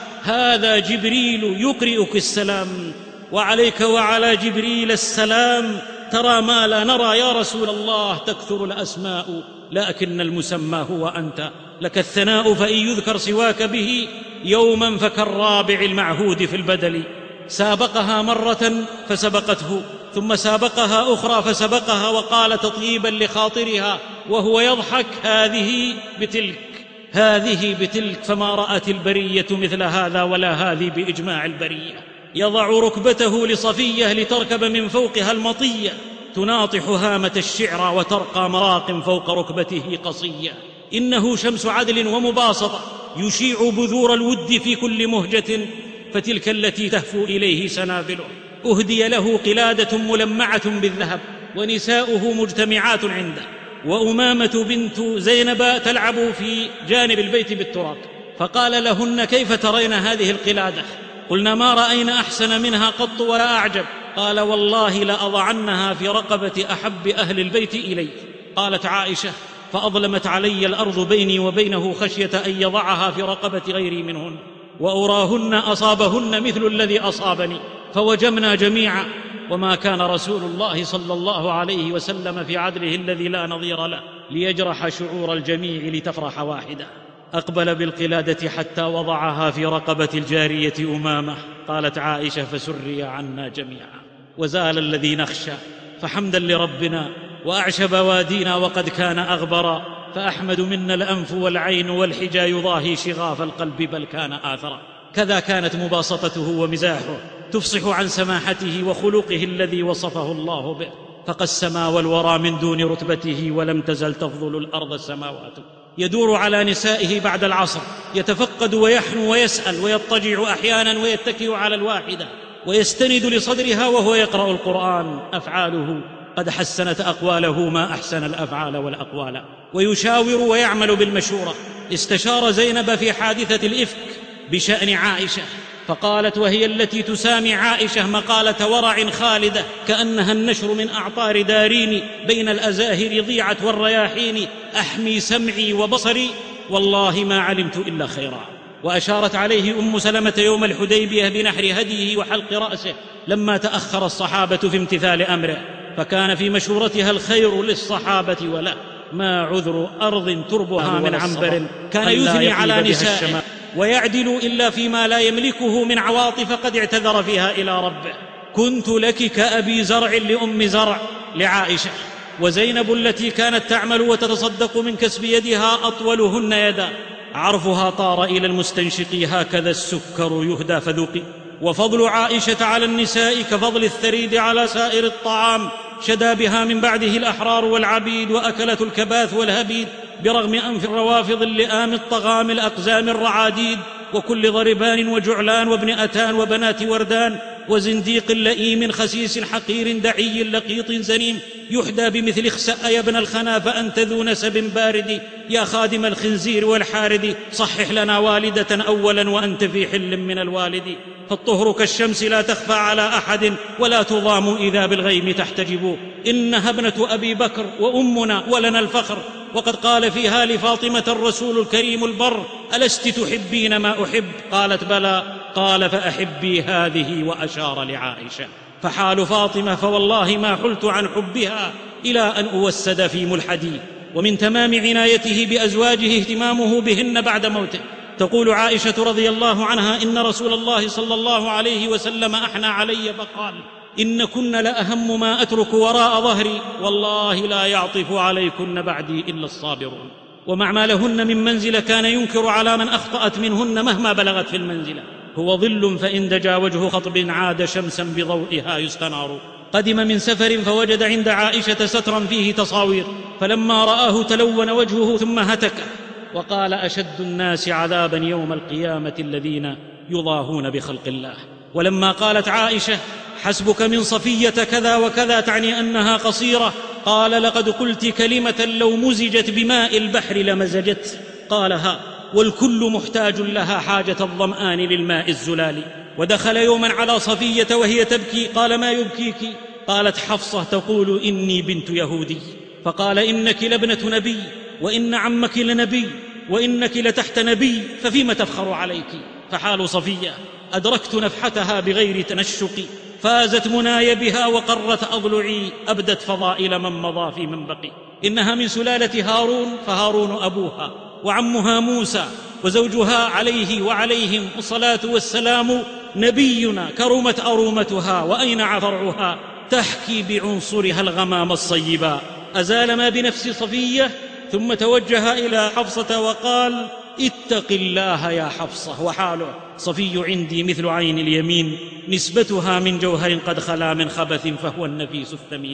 Speaker 3: هذا جبريل يقرئك السلام. وعليك وعلى جبريل السلام. ترى ما لا نرى يا رسول الله، تكثر الأسماء لكن المسمى هو أنت. لك الثناء فإن يذكر سواك به يوما فكالرابع المعهود في البدل. سابقها مرة فسبقته، ثم سابقها أخرى فسبقها، وقال تطيبا لخاطرها وهو يضحك: هذه بتلك، هذه بتلك. فما رأت البرية مثل هذا ولا هذه بإجماع البرية. يضع ركبته لصفية لتركب من فوقها المطية، تناطح هامة الشعر وترقى مراق فوق ركبته قصية. إنه شمس عدل ومباسطة، يشيع بذور الود في كل مهجة، فتلك التي تهفو إليه سنابله. أهدي له قلادة ملمعة بالذهب، ونساؤه مجتمعات عنده، وأمامة بنت زينب تلعب في جانب البيت بالتراب. فقال لهن: كيف ترين هذه القلادة؟ قلنا: ما رأينا أحسن منها قط ولا أعجب. قال: والله لأضعنها في رقبة أحب أهل البيت إلي. قالت عائشة: فأظلمت علي الأرض بيني وبينه خشية أن يضعها في رقبة غيري منهن، وأراهن أصابهن مثل الذي أصابني، فوجمنا جميعا. وما كان رسول الله صلى الله عليه وسلم في عدله الذي لا نظير له ليجرح شعور الجميع لتفرح واحدة. أقبل بالقلادة حتى وضعها في رقبة الجارية أمامة. قالت عائشة: فسري عنا جميعا وزال الذي نخشى، فحمدا لربنا وأعشب وادينا وقد كان أغبرا، فأحمد منا الأنف والعين والحجا يضاهي شغاف القلب بل كان آثرا. كذا كانت مباسطته ومزاحه، تفصح عن سماحته وخلقه الذي وصفه الله به. فقسما والورى من دون رتبته، ولم تزل تفضل الأرض السماوات. يدور على نسائه بعد العصر، يتفقد ويحنو ويسأل ويضطجع أحيانا ويتكئ على الواحدة ويستند لصدرها وهو يقرأ القرآن. أفعاله قد حسنت أقواله ما أحسن الأفعال والأقوال، ويشاور ويعمل بالمشورة. استشار زينب في حادثة الإفك بشأن عائشة، فقالت وهي التي تسامي عائشة مقالة ورع خالدة كأنها النشر من أعطار دارين بين الأزاهر ضيعة والرياحين، أحمي سمعي وبصري والله ما علمت إلا خيرا. وأشارت عليه أم سلمة يوم الحديبية بنحر هديه وحلق رأسه لما تأخر الصحابة في امتثال أمره، فكان في مشورتها الخير للصحابة وله. ما عذر أرض تربها من عنبر كان يثني على نسائه ويعدل إلا فيما لا يملكه من عواطف قد اعتذر فيها إلى ربه. كنت لك كأبي زرع لأم زرع لعائشة. وزينب التي كانت تعمل وتتصدق من كسب يدها أطولهن يدا، عرفها طار إلى المستنشق، هكذا السكر يهدى فذوقي. وفضل عائشة على النساء كفضل الثريد على سائر الطعام، شدا بها من بعده الأحرار والعبيد وأكلة الكباث والهبيد، برغم أنف الروافض اللئام الطغام الأقزام الرعاديد، وكل ضربان وجعلان وابن أتان وبنات وردان، وزنديق لئيم خسيس حقير دعي لقيط زنيم، يحدى بمثل اخسأ يا ابن الخنا فأنت ذو نسب بارد، يا خادم الخنزير والحارد صحح لنا والدة أولا وأنت في حل من الوالد. فالطهر كالشمس لا تخفى على أحد ولا تضام إذا بالغيم تحتجب، إنها ابنة أبي بكر وأمنا ولنا الفخر. وقد قال فيها لفاطمة الرسول الكريم البر: ألست تحبين ما أحب؟ قالت بلى. قال: فأحبي هذه، وأشار لعائشة. فحال فاطمة فوالله ما حلت عن حبها إلى أن أوسد في ملحدي. ومن تمام عنايته بأزواجه اهتمامه بهن بعد موته. تقول عائشة رضي الله عنها: إن رسول الله صلى الله عليه وسلم أحنى علي فقال: إن كن لأهم ما أترك وراء ظهري، والله لا يعطف عليكن بعدي إلا الصابرون. ومع ما لهن من منزلة كان ينكر على من أخطأت منهن مهما بلغت في المنزلة. هو ظل فإن دجا وجه خطب عاد شمسا بضوئها يستنار. قدم من سفر فوجد عند عائشة سترا فيه تصاوير، فلما رآه تلون وجهه ثم هتكه وقال: أشد الناس عذابا يوم القيامة الذين يضاهون بخلق الله. ولما قالت عائشة: حسبك من صفية كذا وكذا، تعني أنها قصيرة، قال: لقد قلت كلمة لو مزجت بماء البحر لمزجت. قالها: والكل محتاج لها حاجة الظمآن للماء الزلال. ودخل يوما على صفية وهي تبكي، قال: ما يبكيك؟ قالت حفصة تقول: إني بنت يهودي. فقال: إنك لابنة نبي، وإن عمك لنبي، وإنك لتحت نبي، ففيما تفخر عليك؟ فحال صفية أدركت نفحتها بغير تنشق، فازت مناي بها وقرت أضلعي، أبدت فضائل من مضى في من بقي. إنها من سلالة هارون، فهارون أبوها، وعمها موسى، وزوجها عليه وعليهم الصلاة والسلام نبينا، كرمت أرومتها وأينع فرعها، تحكي بعنصرها الغمام الصيبا. أزال ما بنفس صفية ثم توجه إلى حفصة وقال: اتق الله يا حفصة. وحاله: صفي عندي مثل عين اليمين، نسبتها من جوهر قد خلا من خبث، فهو النفيس الثمين.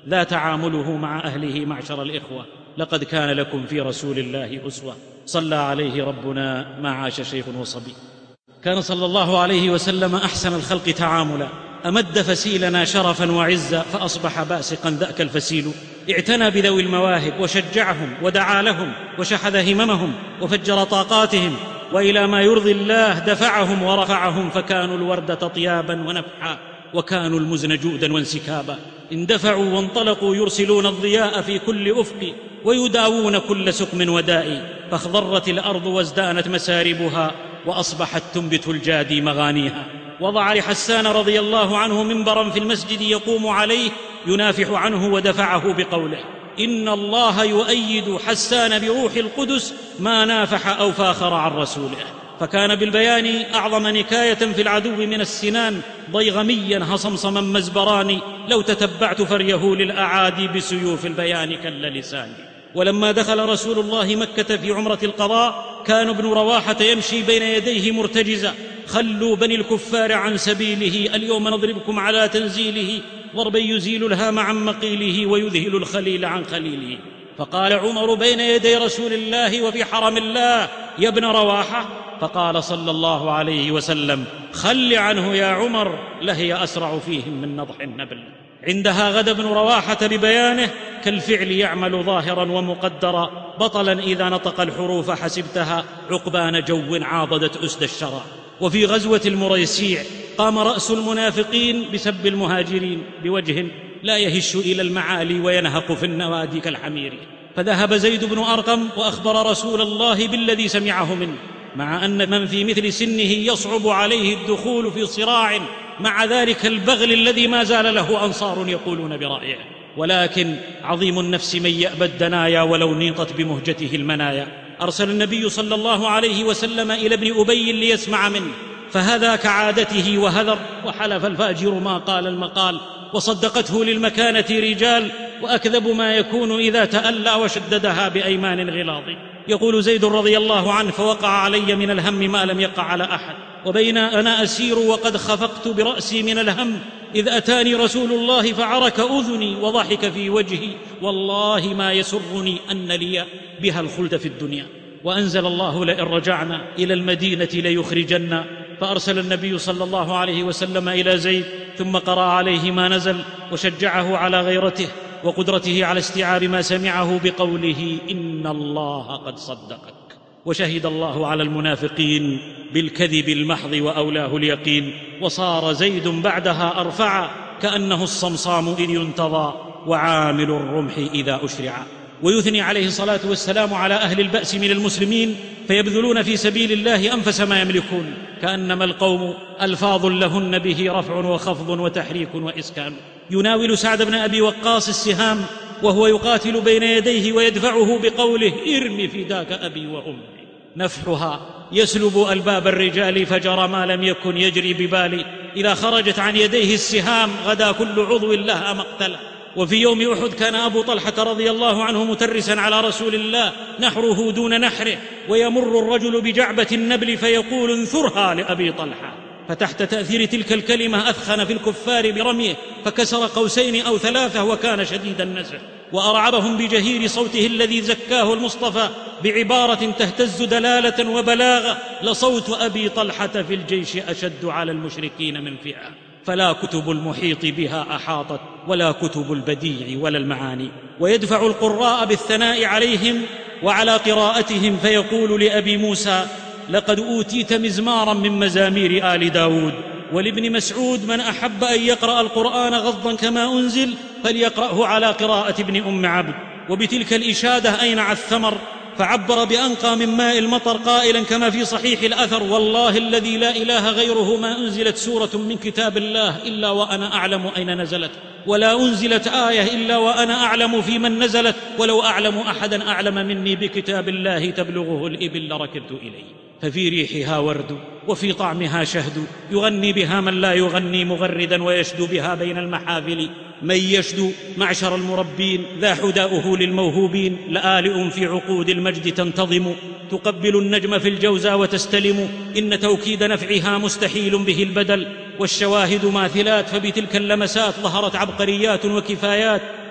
Speaker 3: لا تعامله مع أهله معشر الإخوة. لقد كان لكم في رسول الله أسوة. صلى عليه ربنا ما عاش شيخ وصبي. كان صلى الله عليه وسلم أحسن الخلق تعاملا، أمد فسيلنا شرفا وعزا فأصبح باسقا ذاك الفسيل. اعتنى بذوي المواهب وشجعهم ودعا لهم وشحذ هممهم وفجر طاقاتهم، وإلى ما يرضي الله دفعهم ورفعهم، فكانوا الوردة طيابا ونفحا، وكانوا المزن جودا وانسكابا. اندفعوا وانطلقوا يرسلون الضياء في كل أفق، ويداوون كل سقم وداء، فاخضرت الأرض وازدانت مساربها، وأصبحت تنبت الجادي مغانيها. وضع لحسان رضي الله عنه منبرا في المسجد يقوم عليه ينافح عنه، ودفعه بقوله: إن الله يؤيد حسان بروح القدس ما نافح أو فاخر عن رسوله. فكان بالبيان أعظم نكاية في العدو من السنان، ضيغميا هصمصما مزبران، لو تتبعت فريه للأعادي بسيوف البيان كل لسان. ولما دخل رسول الله مكة في عمرة القضاء، كان ابن رواحة يمشي بين يديه مرتجزا: خلوا بني الكفار عن سبيله، اليوم نضربكم على تنزيله، ضربا يزيل الهام عن مقيله، ويذهل الخليل عن خليله. فقال عمر بين يدي رسول الله وفي حرم الله: يا ابن رواحة. فقال صلى الله عليه وسلم: خل عنه يا عمر، لهي أسرع فيهم من نضح النبل. عندها غدا ابن رواحة ببيانه: كالفعل يعمل ظاهرا ومقدرا، بطلا إذا نطق الحروف حسبتها، عقبان جو عاضدت أسد الشرى. وفي غزوة المريسيع قام رأس المنافقين بسب المهاجرين بوجه لا يهش إلى المعالي وينهق في النوادي كالحمير. فذهب زيد بن أرقم وأخبر رسول الله بالذي سمعه منه، مع أن من في مثل سنه يصعب عليه الدخول في صراع مع ذلك البغل الذي ما زال له أنصار يقولون برأيه. ولكن عظيم النفس من يأبى الدنايا ولو نيطت بمهجته المنايا. أرسل النبي صلى الله عليه وسلم إلى ابن أبي ليسمع منه، فهذا كعادته وهذر، وحلف الفاجر ما قال المقال، وصدقته للمكانة رجال، وأكذب ما يكون إذا تألى وشددها بأيمان غلاظ. يقول زيد رضي الله عنه: فوقع علي من الهم ما لم يقع على أحد، وبين أنا أسير وقد خفقت برأسي من الهم، إذ أتاني رسول الله فعرك أذني وضحك في وجهي، والله ما يسرني أن لي بها الخلد في الدنيا. وأنزل الله: لئن رجعنا إلى المدينة ليخرجن. فأرسل النبي صلى الله عليه وسلم إلى زيد، ثم قرأ عليه ما نزل، وشجعه على غيرته وقدرته على استيعاب ما سمعه بقوله: إن الله قد صدقك. وشهد الله على المنافقين بالكذب المحض وأولاه اليقين. وصار زيد بعدها أرفع، كأنه الصمصام إذ ينتظى، وعامل الرمح إذا أشرع. ويثني عليه الصلاة والسلام على أهل البأس من المسلمين، فيبذلون في سبيل الله أنفس ما يملكون، كأنما القوم ألفاظ لهن به رفع وخفض وتحريك وإسكان. يناول سعد بن أبي وقاص السهام وهو يقاتل بين يديه، ويدفعه بقوله: ارم فداك أبي وأمي. نفحها يسلب ألباب الرجال، فجرى ما لم يكن يجري ببالي، إذا خرجت عن يديه السهام غدا كل عضو لها مقتلا. وفي يوم أحد كان أبو طلحة رضي الله عنه مترسا على رسول الله، نحره دون نحره، ويمر الرجل بجعبة النبل فيقول: انثرها لأبي طلحة. فتحت تأثير تلك الكلمة أثخن في الكفار برميه، فكسر قوسين أو ثلاثة، وكان شديد النزع. وأرعبهم بجهير صوته الذي زكاه المصطفى بعبارة تهتز دلالة وبلاغة: لصوت أبي طلحة في الجيش أشد على المشركين من فئة. فلا كتب المحيط بها أحاطت، ولا كتب البديع ولا المعاني. ويدفع القراء بالثناء عليهم وعلى قراءتهم، فيقول لأبي موسى: لقد أوتيت مزمارا من مزامير آل داود. ولابن مسعود: من أحب أن يقرأ القرآن غضا كما أنزل فليقرأه على قراءة ابن أم عبد. وبتلك الإشادة أينع الثمر، فعبر بأنقى من ماء المطر قائلا كما في صحيح الأثر: والله الذي لا إله غيره ما أنزلت سورة من كتاب الله إلا وأنا أعلم أين نزلت، ولا أنزلت آية إلا وأنا أعلم في من نزلت، ولو أعلم أحدا أعلم مني بكتاب الله تبلغه الإبل لركبت إليه. ففي ريحها ورد، وفي طعمها شهد، يغني بها من لا يغني مغردا، ويشدو بها بين المحافل من يشدو. معشر المربين ذا حداؤه للموهوبين، لآلئ في عقود المجد تنتظم، تقبل النجم في الجوزى وتستلم، إن توكيد نفعها مستحيل به البدل، والشواهد ماثلات، فبتلك اللمسات ظهرت عبقريات وكفايات،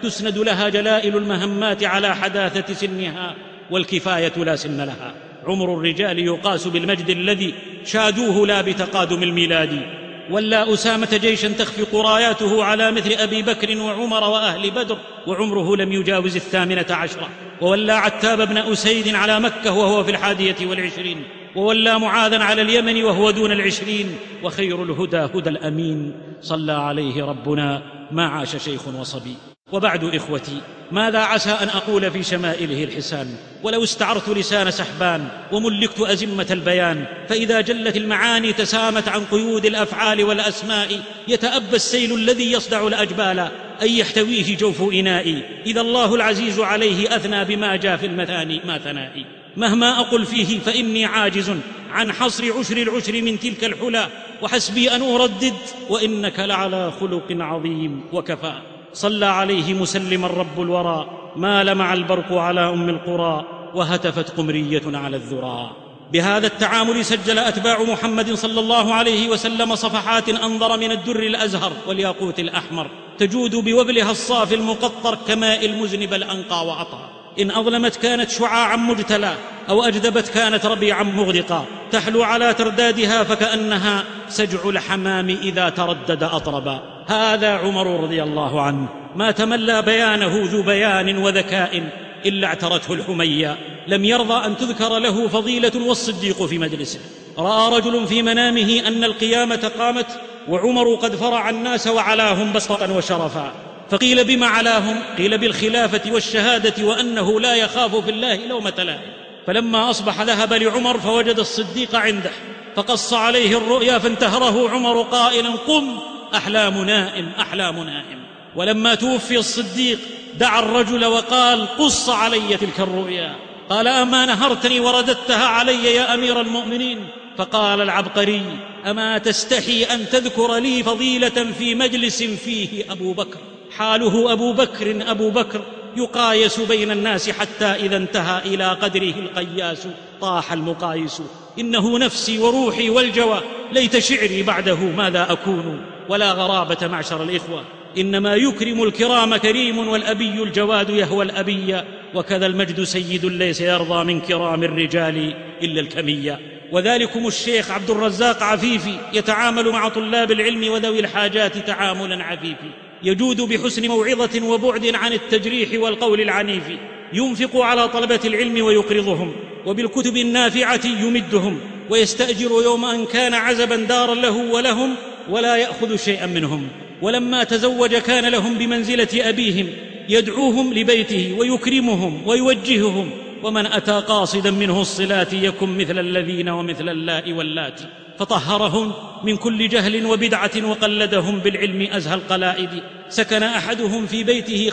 Speaker 3: تسند لها جلائل المهمات على حداثة سنها، والكفاية لا سن لها. عمر الرجال يقاس بالمجد الذي شادوه لا بتقادم الميلاد. ولى أسامة جيشا تخفق راياته على مثل أبي بكر وعمر وأهل بدر وعمره لم يجاوز 18. وولى عتاب بن أسيد على مكة وهو في 21. وولى معاذا على اليمن وهو دون 20. وخير الهدى هدى الأمين صلى عليه ربنا ما عاش شيخ وصبي. وبعد إخوتي، ماذا عسى أن أقول في شمائله الحسان؟ ولو استعرت لسان سحبان وملكت أزمة البيان، فإذا جلت المعاني تسامت عن قيود الأفعال والأسماء، يتأبى السيل الذي يصدع الأجبال أن يحتويه جوف إنائي، إذا الله العزيز عليه أثنى بما جاء في المثاني ما ثنائي. مهما أقل فيه فإني عاجز عن حصر عشر العشر من تلك الحلى، وحسبي أن أردد وإنك لعلى خلق عظيم وكفى. صلى عليه مسلما رب الورى، ما لمع البرق على أم القرى، وهتفت قمرية على الذرى. بهذا التعامل سجل أتباع محمد صلى الله عليه وسلم صفحات أنظر من الدر الأزهر والياقوت الأحمر، تجود بوبلها الصافي المقطر كماء المذنب الأنقى وأطهر. إن أظلمت كانت شعاعا مجتلى، أو أجدبت كانت ربيعا مغدقا، تحلو على تردادها فكأنها سجع الحمام إذا تردد أطربا. هذا عمر رضي الله عنه، ما تملى بيانه ذو بيان وذكاء إلا اعترته الحمية، لم يرضى أن تذكر له فضيلة والصديق في مجلسه. رأى رجل في منامه أن القيامة قامت وعمر قد فرع الناس وعلاهم بسطا وشرفا، فقيل بما علاهم؟ قيل بالخلافة والشهادة وأنه لا يخاف في الله لومة لائم. فلما أصبح ذهب لعمر فوجد الصديق عنده، فقص عليه الرؤيا فانتهره عمر قائلا: قم، أحلام نائم أحلام نائم. ولما توفي الصديق دعا الرجل وقال: قص علي تلك الرؤيا. قال: أما نهرتني ورددتها علي يا أمير المؤمنين؟ فقال العبقري: أما تستحي أن تذكر لي فضيلة في مجلس فيه أبو بكر؟ حاله أبو بكر يقايس بين الناس، حتى إذا انتهى إلى قدره القياس طاح المقايس. إنه نفسي وروحي والجوى، ليت شعري بعده ماذا أكون. ولا غرابة معشر الإخوة، إنما يكرم الكرام كريم، والأبي الجواد يهوى الأبي، وكذا المجد سيد ليس يرضى من كرام الرجال إلا الكمية. وذلكم الشيخ عبد الرزاق عفيفي يتعامل مع طلاب العلم وذوي الحاجات تعاملا عفيفي، يجود بحسن موعظة وبعد عن التجريح والقول العنيف، ينفق على طلبة العلم ويقرضهم، وبالكتب النافعة يمدهم، ويستأجر يوم أن كان عزبا دارا له ولهم، ولا يأخذ شيئا منهم. ولما تزوج كان لهم بمنزلة أبيهم، يدعوهم لبيته ويكرمهم ويوجههم، ومن أتى قاصدا منه الصلات يكن مثل الذين ومثل اللاء واللات. فطهرهم من كل جهل وبدعة وقلدهم بالعلم أزهى القلائد. سكن أحدهم في بيته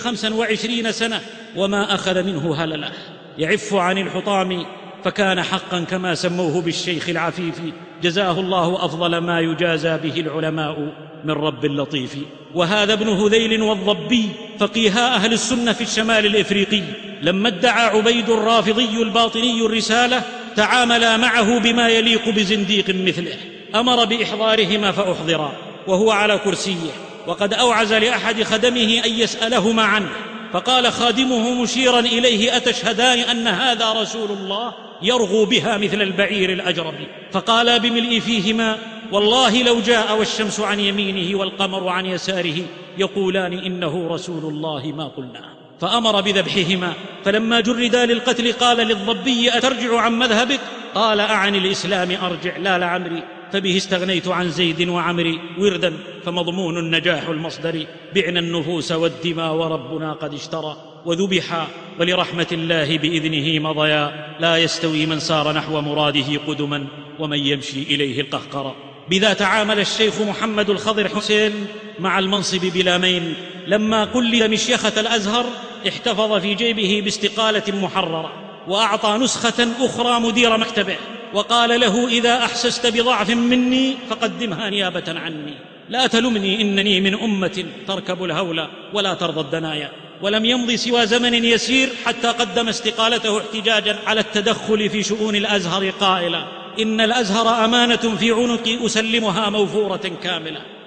Speaker 3: 25 سنة وما أخذ منه هلله، يعف عن الحطام، فكان حقا كما سموه بالشيخ العفيف، جزاه الله أفضل ما يجازى به العلماء من رب اللطيف. وهذا ابن هذيل والضبي فقيها أهل السنة في الشمال الإفريقي، لما ادعى عبيد الرافضي الباطني الرسالة تعاملا معه بما يليق بزنديق مثله، أمر بإحضارهما فأحضرا وهو على كرسيه، وقد أوعز لأحد خدمه أن يسألهما عنه، فقال خادمه مشيرا إليه: أتشهدان أن هذا رسول الله؟ يرغو بها مثل البعير الأجرب. فقالا بملء فيهما: والله لو جاء والشمس عن يمينه والقمر عن يساره يقولان إنه رسول الله ما قلنا. فأمر بذبحهما. فلما جردا للقتل قال للضبي: أترجع عن مذهبك؟ قال: أعن الإسلام أرجع لا لعمري، فبه استغنيت عن زيد وعمري وردا، فمضمون النجاح المصدر، بعنا النفوس والدماء وربنا قد اشترى، وذبحا ولرحمة الله بإذنه مضيا، لا يستوي من سار نحو مراده قدما ومن يمشي إليه القهقرى. بذا تعامل الشيخ محمد الخضر حسين مع المنصب بلا مين. لما قلد مشيخة الأزهر احتفظ في جيبه باستقالة محررة، وأعطى نسخة أخرى مدير مكتبه، وقال له: إذا أحسست بضعف مني فقدمها نيابة عني، لا تلمني، إنني من أمة تركب الهول ولا ترضى الدنايا. ولم يمض سوى زمن يسير حتى قدم استقالته احتجاجا على التدخل في شؤون الأزهر قائلا: إن الأزهر أمانة في عنقي أسلمها موفورة كاملة،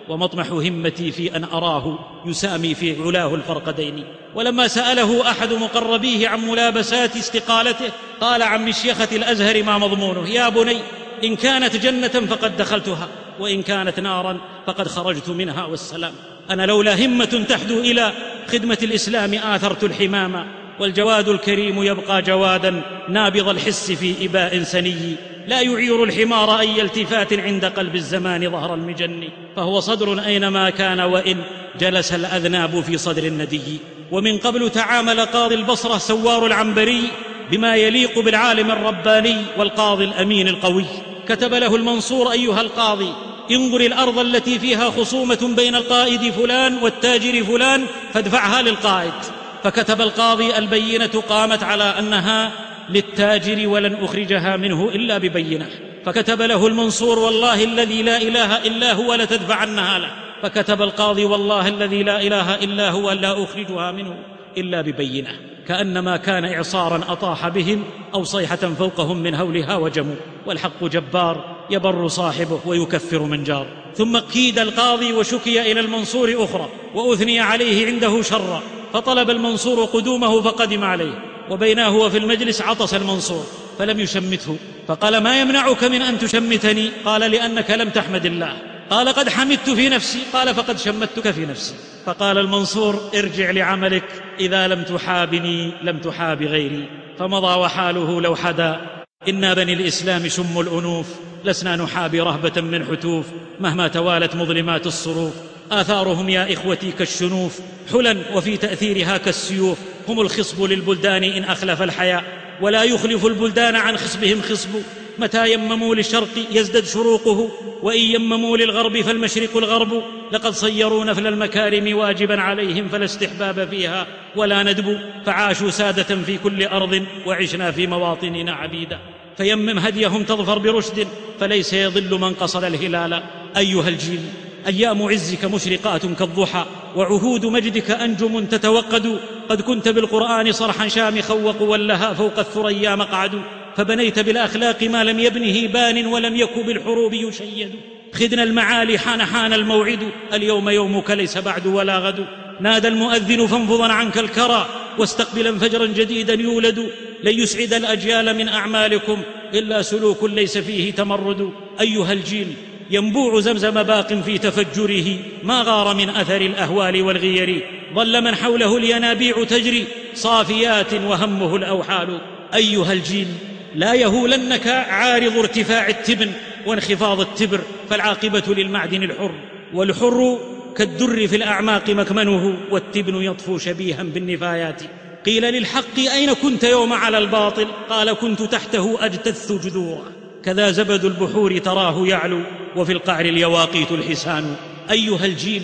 Speaker 3: ومطمح همتي في أن أراه يسامي في علاه الفرقدين. ولما سأله أحد مقربيه عن ملابسات استقالته قال عن مشيخة الأزهر ما مضمونه: يا بني، إن كانت جنة فقد دخلتها، وإن كانت نارا فقد خرجت منها والسلام. أنا لولا همة تحدو إلى خدمة الإسلام آثرت الحمام، والجواد الكريم يبقى جوادا نابض الحس في إباء سني، لا يعير الحمار أي التفات عند قلب الزمان ظهر المجن، فهو صدر أينما كان وإن جلس الأذناب في صدر الندي. ومن قبل تعامل قاضي البصرة سوار العنبري بما يليق بالعالم الرباني والقاضي الأمين القوي. كتب له المنصور: أيها القاضي، انظر الأرض التي فيها خصومة بين القائد فلان والتاجر فلان فادفعها للقائد. فكتب القاضي: البينة قامت على أنها للتاجر ولن أخرجها منه إلا ببينة. فكتب له المنصور: والله الذي لا إله إلا هو لتدفعنها له. فكتب القاضي: والله الذي لا إله إلا هو لا أخرجها منه إلا ببينة. كأنما كان إعصارا أطاح بهم أو صيحة فوقهم من هولها وجموا. والحق جبار يبر صاحبه ويكفر من جار. ثم كيد القاضي وشكي إلى المنصور أخرى وأثني عليه عنده شرا، فطلب المنصور قدومه فقدم عليه، وبينه هو في المجلس عطس المنصور فلم يشمته، فقال: ما يمنعك من أن تشمتني؟ قال: لأنك لم تحمد الله. قال: قد حمدت في نفسي. قال: فقد شمتك في نفسي. فقال المنصور: ارجع لعملك، إذا لم تحابني لم تحاب غيري. فمضى وحاله لو حدا. إنا بني الإسلام شم الأنوف، لسنا نحابي رهبة من حتوف، مهما توالت مظلمات الصروف. آثارهم يا إخوتي كالشنوف، حلا وفي تأثيرها كالسيوف. هم الخصب للبلدان إن أخلف الحياء، ولا يخلف البلدان عن خصبهم خصب. متى يمموا للشرق يزدد شروقه، وإن يمموا للغرب فالمشرق الغرب. لقد صيروا نفل المكارم واجبا عليهم، فلا استحباب فيها ولا ندب. فعاشوا سادة في كل أرض، وعشنا في مواطننا عبيدا. فيمم هديهم تظفر برشد، فليس يضل من قصد الهلال. أيها الجيل، أيام عزك مشرقات كالضحى، وعهود مجدك أنجم تتوقد. قد كنت بالقرآن صرحا شامخا، وقولها فوق الثريا مقعد. فبنيت بالأخلاق ما لم يبنه بان، ولم يك بالحروب يشيد. خذنا المعالي حان الموعد، اليوم يومك ليس بعد ولا غد. نادى المؤذن فانفضا عنك الكرى، واستقبلا فجرا جديدا يولد. لن يسعد الأجيال من أعمالكم إلا سلوك ليس فيه تمرد. أيها الجيل، ينبوع زمزم باق في تفجره، ما غار من أثر الأهوال والغير. ظل من حوله الينابيع تجري، صافيات وهمه الأوحال. أيها الجيل، لا يهولنك عارض ارتفاع التبن وانخفاض التبر، فالعاقبة للمعدن الحر. والحر كالدر في الأعماق مكمنه، والتبن يطفو شبيها بالنفايات. قيل للحق: أين كنت يوم على الباطل؟ قال: كنت تحته أجتث جذورا. كذا زبد البحور تراه يعلو، وفي القعر اليواقيت الحسان. أيها الجيل،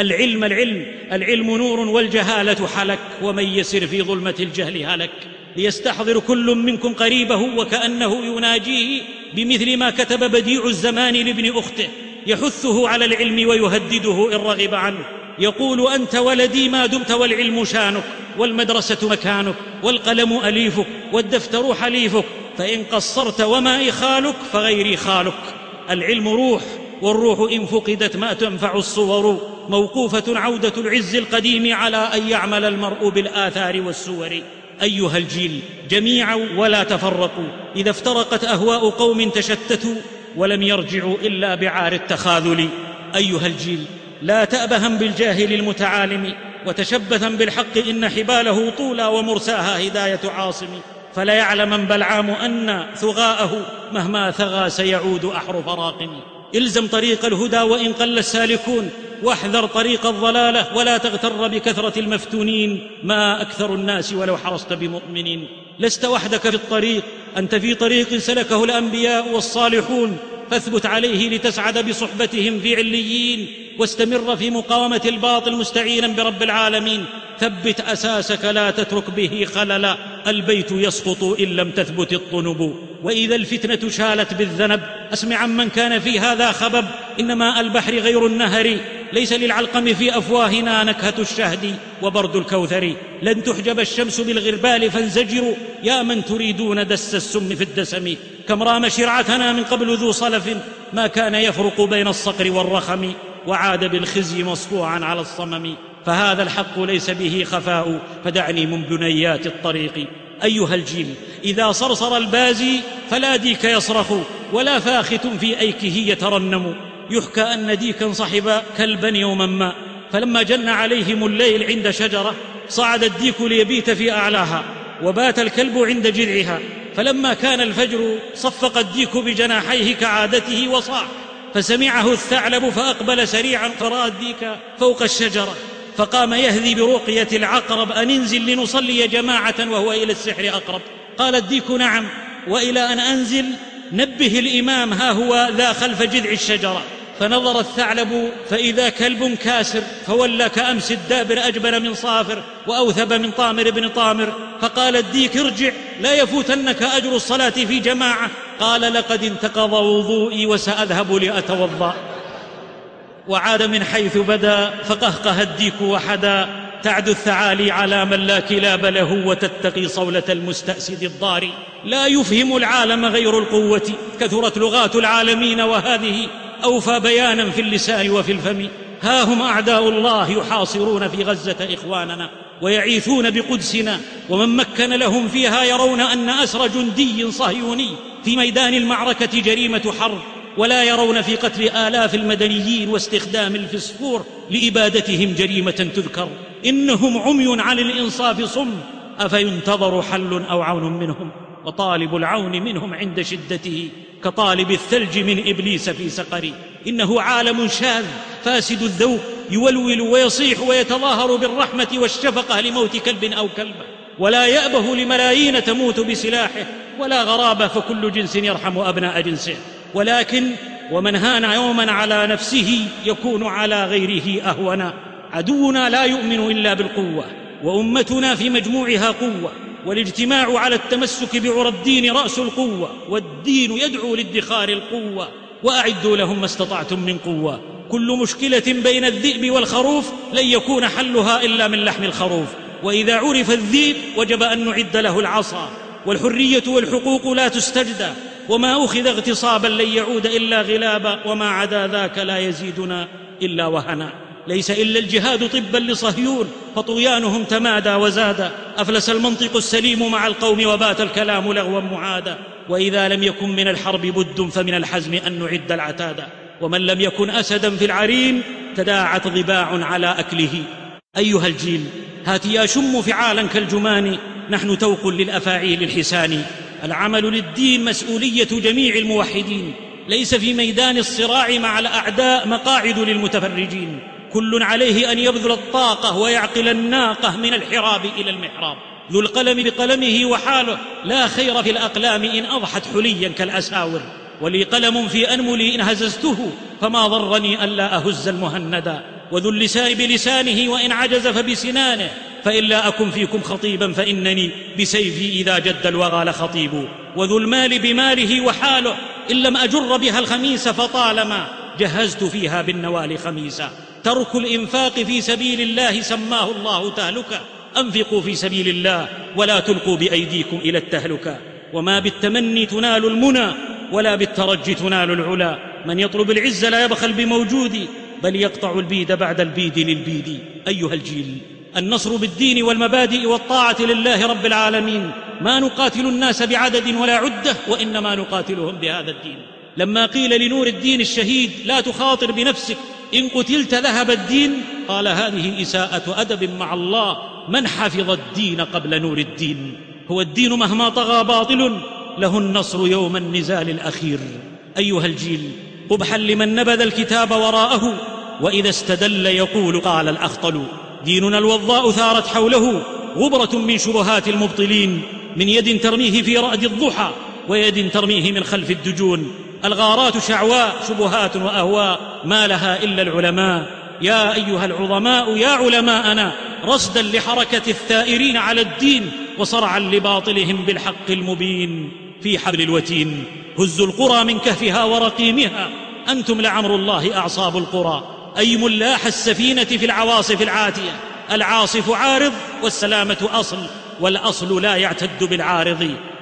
Speaker 3: العلم نور، والجهالة حلك، ومن يسر في ظلمة الجهل هلك. ليستحضر كل منكم قريبه، وكأنه يناجيه بمثل ما كتب بديع الزمان لابن أخته، يحثه على العلم ويهدده إن رغب عنه. يقول: أنت ولدي ما دمت، والعلم شانك، والمدرسة مكانك، والقلم أليفك، والدفتر حليفك. فإن قصرت وما خالك فغيري خالك. العلم روح، والروح إن فقدت ما تنفع الصور. موقوفة عودة العز القديم على أن يعمل المرء بالآثار والسور. أيها الجيل، جميعا ولا تفرقوا. إذا افترقت أهواء قوم تشتتوا، ولم يرجعوا إلا بعار التخاذل. أيها الجيل، لا تأبها بالجاهل المتعالم، وتشبثا بالحق إن حباله طولا، ومرساها هداية عاصم. فلا يعلمن بلعام أن ثغاءه مهما ثغى سيعود أحرف راقم. إلزم طريق الهدى وإن قل السالكون، واحذر طريق الضلالة، ولا تغتر بكثرة المفتونين. ما أكثر الناس ولو حرصت بمؤمنين. لست وحدك في الطريق، أنت في طريق سلكه الأنبياء والصالحون، فاثبت عليه لتسعد بصحبتهم في عليين. واستمر في مقاومة الباطل مستعينا برب العالمين. ثبت أساسك لا تترك به خللا، البيت يسقط إن لم تثبت الطنب. وإذا الفتنة شالت بالذنب، أسمع عمن كان في هذا خبب. إن ماء البحر غير النهر، ليس للعلقم في أفواهنا نكهة الشهد وبرد الكوثر. لن تحجب الشمس بالغربال فانزجروا، يا من تريدون دس السم في الدسم. كم رام شرعتنا من قبل ذو صلف، ما كان يفرق بين الصقر والرخم. وعاد بالخزي مصفوعا على الصمم. فهذا الحق ليس به خفاء، فدعني من بنيات الطريق. أيها الجيل، إذا صرصر البازي فلا ديك يصرخ، ولا فاخت في أيكه يترنم. يحكى أن ديكا صحب كلبا يوما ما، فلما جن عليهم الليل عند شجرة صعد الديك ليبيت في أعلاها، وبات الكلب عند جذعها. فلما كان الفجر صفق الديك بجناحيه كعادته وصاح، فسمعه الثعلب فأقبل سريعا فرأى الديك فوق الشجرة، فقام يهذي برقية العقرب أن انزل لنصلي جماعة وهو إلى السحر أقرب. قال الديك نعم، وإلى أن أنزل نبه الإمام ها هو ذا خلف جذع الشجرة. فنظر الثعلب فإذا كلب كاسر، فولى كأمس الدابر أجبن من صافر وأوثب من طامر بن طامر. فقال الديك ارجع لا يفوتنك أجر الصلاة في جماعة. قال لقد انتقض وضوئي وسأذهب لأتوضأ. وعاد من حيث بدا فقهقه الديك وحدا. تعدو الثعالي على من لا كلاب له، وتتقي صولة المستأسد الضاري. لا يفهم العالم غير القوة، كثرت لغات العالمين وهذه أوفى بيانا في اللسان وفي الفم. ها هم أعداء الله يحاصرون في غزة إخواننا، ويعيثون بقدسنا، ومن مكن لهم فيها يرون أن أسر جندي صهيوني في ميدان المعركة جريمة حرب، ولا يرون في قتل آلاف المدنيين واستخدام الفسفور لإبادتهم جريمة تذكر. إنهم عمي عن الإنصاف صم، أفينتظر حل أو عون منهم؟ وطالب العون منهم عند شدته كطالب الثلج من إبليس في سقر. إنه عالم شاذ فاسد الذوق، يولول ويصيح ويتظاهر بالرحمة والشفقة لموت كلب أو كلبة، ولا يأبه لملايين تموت بسلاحه. ولا غرابة، فكل جنس يرحم أبناء جنسه. ولكن ومن هان يوما على نفسه يكون على غيره أهونا. عدونا لا يؤمن إلا بالقوة، وأمتنا في مجموعها قوة، والاجتماع على التمسك بعرى الدين رأس القوة، والدين يدعو لادخار القوة. وأعدوا لهم ما استطعتم من قوة. كل مشكلة بين الذئب والخروف لن يكون حلها إلا من لحم الخروف. وإذا عرف الذئب وجب أن نعد له العصا. والحرية والحقوق لا تستجدى، وما أخذ اغتصابا لن يعود إلا غلابا، وما عدا ذاك لا يزيدنا إلا وهنا. ليس إلا الجهاد طبا لصهيون، فطغيانهم تمادى وزاد. أفلس المنطق السليم مع القوم، وبات الكلام لغوا معادا. وإذا لم يكن من الحرب بد، فمن الحزم أن نعد العتادا. ومن لم يكن أسدا في العرين تداعت ضباع على أكله. أيها الجيل، هات يا شم فعالا كالجمان، نحن توق للأفاعيل الحسان. العمل للدين مسؤولية جميع الموحدين، ليس في ميدان الصراع مع الأعداء مقاعد للمتفرجين. كل عليه أن يبذل الطاقة ويعقل الناقة من الحراب إلى المحراب. ذو القلم بقلمه وحاله، لا خير في الأقلام إن أضحت حليا كالأساور. ولي قلم في أنملي إن هززته، فما ضرني ألا أهز المهندا. وذو اللسان بلسانه وإن عجز فبسنانه، فإن لا أكن فيكم خطيبا فإنني بسيفي إذا جد الوغى لخطيب. وذو المال بماله وحاله، إن لم أجر بها الخميس فطالما جهزت فيها بالنوال خميسا. ترك الإنفاق في سبيل الله سماه الله تهلكة. أنفقوا في سبيل الله ولا تلقوا بأيديكم إلى التهلكة. وما بالتمني تنال المنى، ولا بالترجي تنال العلا. من يطلب العز لا يبخل بموجود، بل يقطع البيد بعد البيد للبيد. أيها الجيل، النصر بالدين والمبادئ والطاعة لله رب العالمين. ما نقاتل الناس بعدد ولا عدة، وإنما نقاتلهم بهذا الدين. لما قيل لنور الدين الشهيد لا تخاطر بنفسك، إن قتلت ذهب الدين، قال هذه إساءة أدب مع الله. من حفظ الدين قبل نور الدين؟ هو الدين مهما طغى باطل، له النصر يوم النزال الأخير. أيها الجيل، قبحا لمن نبذ الكتاب وراءه، وإذا استدل يقول قال الأخطل. ديننا الوضاء ثارت حوله غبرة من شبهات المبطلين، من يد ترميه في رأد الضحى، ويد ترميه من خلف الدجون. الغارات شعواء، شبهات وأهواء، ما لها إلا العلماء. يا أيها العظماء يا علماءنا، رصدا لحركة الثائرين على الدين، وصرعا لباطلهم بالحق المبين. في حبل الوتين هزوا القرى من كهفها ورقيمها، أنتم لعمر الله أعصاب القرى. أي ملاح السفينة في العواصف العاتية، العاصف عارض والسلامة أصل، والأصل لا يعتد بالعارض.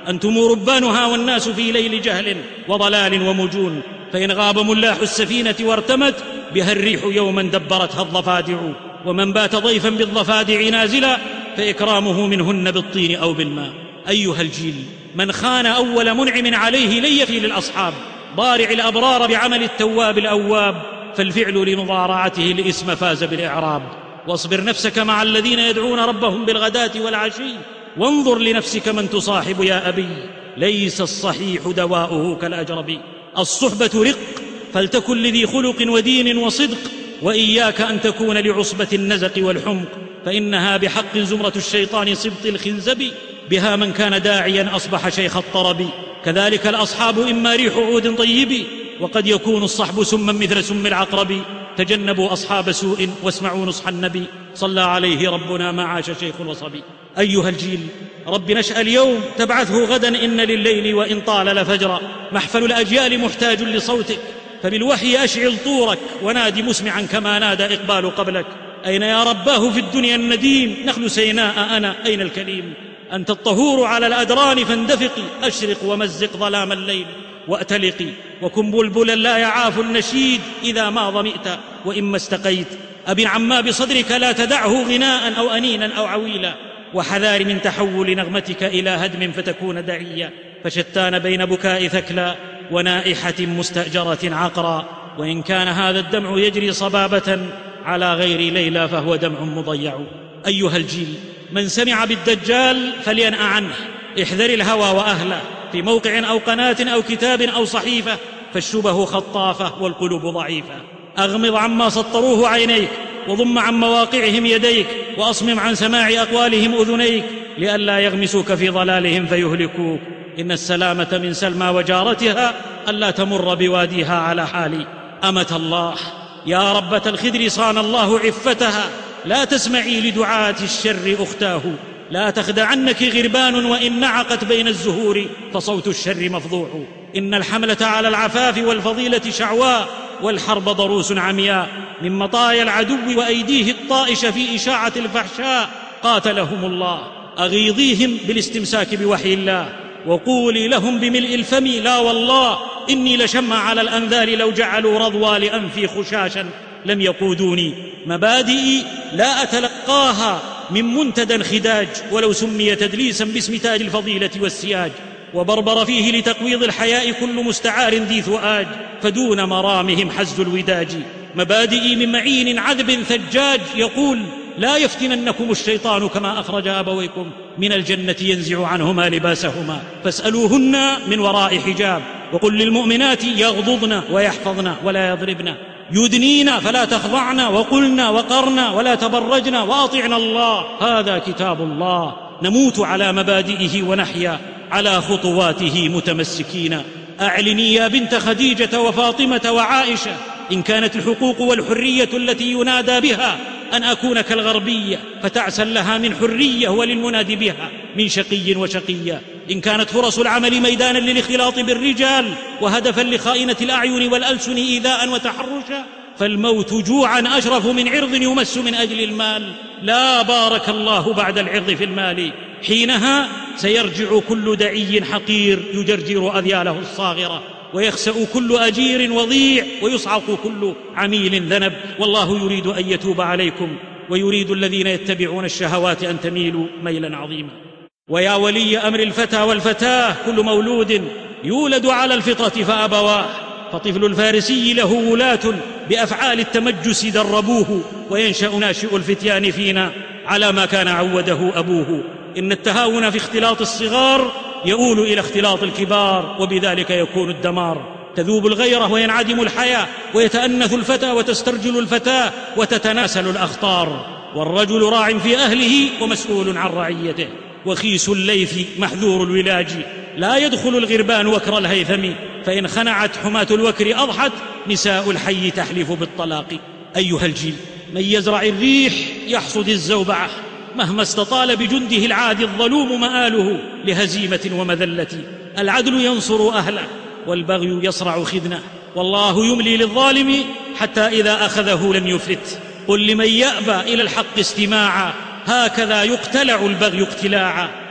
Speaker 3: أنتم ربانها والناس في ليل جهل وضلال ومجون، فإن غاب ملاح السفينة وارتمت بها الريح يوما دبرتها الضفادع، ومن بات ضيفا بالضفادع نازلا فإكرامه منهن بالطين أو بالماء. أيها الجيل، من خان أول منعم عليه لن يفي للأصحاب، ضارع الأبرار بعمل التواب الأواب، فالفعل لمضارعته الإسم فاز بالإعراب. واصبر نفسك مع الذين يدعون ربهم بالغداة والعشي، وانظر لنفسك من تصاحب يا أبي، ليس الصحيح دواؤه كالأجرب. الصحبة رق، فلتكن لذي خلق ودين وصدق، وإياك أن تكون لعصبة النزق والحمق، فإنها بحق زمرة الشيطان سبط الخنزب، بها من كان داعيا أصبح شيخ الطرب. كذلك الأصحاب إما ريح عود طيب، وقد يكون الصحب سما مثل سم العقرب. تجنبوا أصحاب سوء واسمعوا نصح النبي، صلى عليه ربنا ما عاش شيخ الوصبي. أيها الجيل، رب نشأ اليوم تبعثه غدا، إن لليل وإن طال لفجرا. محفل الأجيال محتاج لصوتك، فبالوحي أشعل طورك، ونادي مسمعا كما نادى إقبال قبلك. أين يا رباه في الدنيا النديم؟ نخل سيناء أنا أين الكليم؟ أنت الطهور على الأدران فاندفقي، أشرق ومزق ظلام الليل وأتلقي، وكن بلبلا لا يعاف النشيد إذا ما ظمئت وإما استقيت. أبن عما بصدرك لا تدعه غناء أو أنينا أو عويلا، وحذار من تحول نغمتك إلى هدم فتكون دعيا. فشتان بين بكاء ثكلى ونائحة مستأجرة عقرا، وإن كان هذا الدمع يجري صبابة على غير ليلى فهو دمع مضيع. أيها الجيل، من سمع بالدجال فلينأ عنه، احذر الهوى وأهله، في موقع أو قناة أو كتاب أو صحيفة، فالشبه خطافة والقلوب ضعيفة. أغمض عما سطروه عينيك، وضم عن مواقعهم يديك، وأصمم عن سماع أقوالهم أذنيك، لئلا يغمسوك في ضلالهم فيهلكوك. إن السلامة من سلمى وجارتها ألا تمر بواديها على حال. أمة الله، يا ربة الخدر صان الله عفتها، لا تسمعي لدعاة الشر أختاه. لا تخدعنك غربان وإن نعقت بين الزهور، فصوت الشر مفضوح. إن الحملة على العفاف والفضيلة شعواء، والحرب ضروس عمياء، من مطايا العدو وأيديه الطائش في إشاعة الفحشاء. قاتلهم الله. أغيظيهم بالاستمساك بوحي الله، وقولي لهم بملء الفم لا والله، إني لشمع على الأنذار لو جعلوا رضوى لأنفي خشاشا لم يقودوني. مبادئي لا أتلقاها من منتدى خداج، ولو سمي تدليسا باسم تاج الفضيلة والسياج. وبربر فيه لتقويض الحياء كل مستعار ذي ثؤاج، فدون مرامهم حز الوداج. مبادئي من معين عذب ثجاج، يقول لا يفتننكم الشيطان كما أخرج أبويكم من الجنة ينزع عنهما لباسهما، فاسألوهن من وراء حجاب. وقل للمؤمنات يغضضن ويحفظن ولا يضربن، يدنين فلا تخضعن، وقلن وقرن ولا تبرجن، وأطعن الله. هذا كتاب الله، نموت على مبادئه ونحيا على خطواته متمسكين. أعلني يا بنت خديجة وفاطمة وعائشة، إن كانت الحقوق والحرية التي ينادى بها أن أكون كالغربية، فتعسا لها من حرية وللمنادي بها من شقي وشقية. إن كانت فرص العمل ميدانا للاختلاط بالرجال، وهدفا لخائنة الأعين والألسن إيذاء وتحرشا، فالموت جوعا أشرف من عرض يمس من أجل المال. لا بارك الله بعد العرض في المال، حينها سيرجع كل دعي حقير يجرجر أذياله الصاغرة، ويخسأ كل أجير وضيع، ويصعق كل عميل ذنب. والله يريد أن يتوب عليكم، ويريد الذين يتبعون الشهوات أن تميلوا ميلا عظيما. ويا ولي أمر الفتى والفتاة، كل مولود يولد على الفطرة فأبواه، فطفل الفارسي له ولاة بأفعال التمجس دربوه، وينشأ ناشئ الفتيان فينا على ما كان عوده أبوه. إن التهاون في اختلاط الصغار يؤول إلى اختلاط الكبار، وبذلك يكون الدمار. تذوب الغيرة وينعدم الحياة، ويتأنث الفتى وتسترجل الفتاة، وتتناسل الأخطار. والرجل راع في أهله ومسؤول عن رعيته، وخيس الليث محذور الولاج. لا يدخل الغربان وكر الهيثم، فإن خنعت حماة الوكر أضحت نساء الحي تحلف بالطلاق. أيها الجيل، من يزرع الريح يحصد الزوبعة، مهما استطال بجنده العادي الظلوم مآله لهزيمة ومذلة. العدل ينصر أهله، والبغي يصرع خذنه، والله يملي للظالم حتى إذا أخذه لم يفلت. قل لمن يأبى إلى الحق استماعا، هكذا يقتلع البغي اقتلاعا.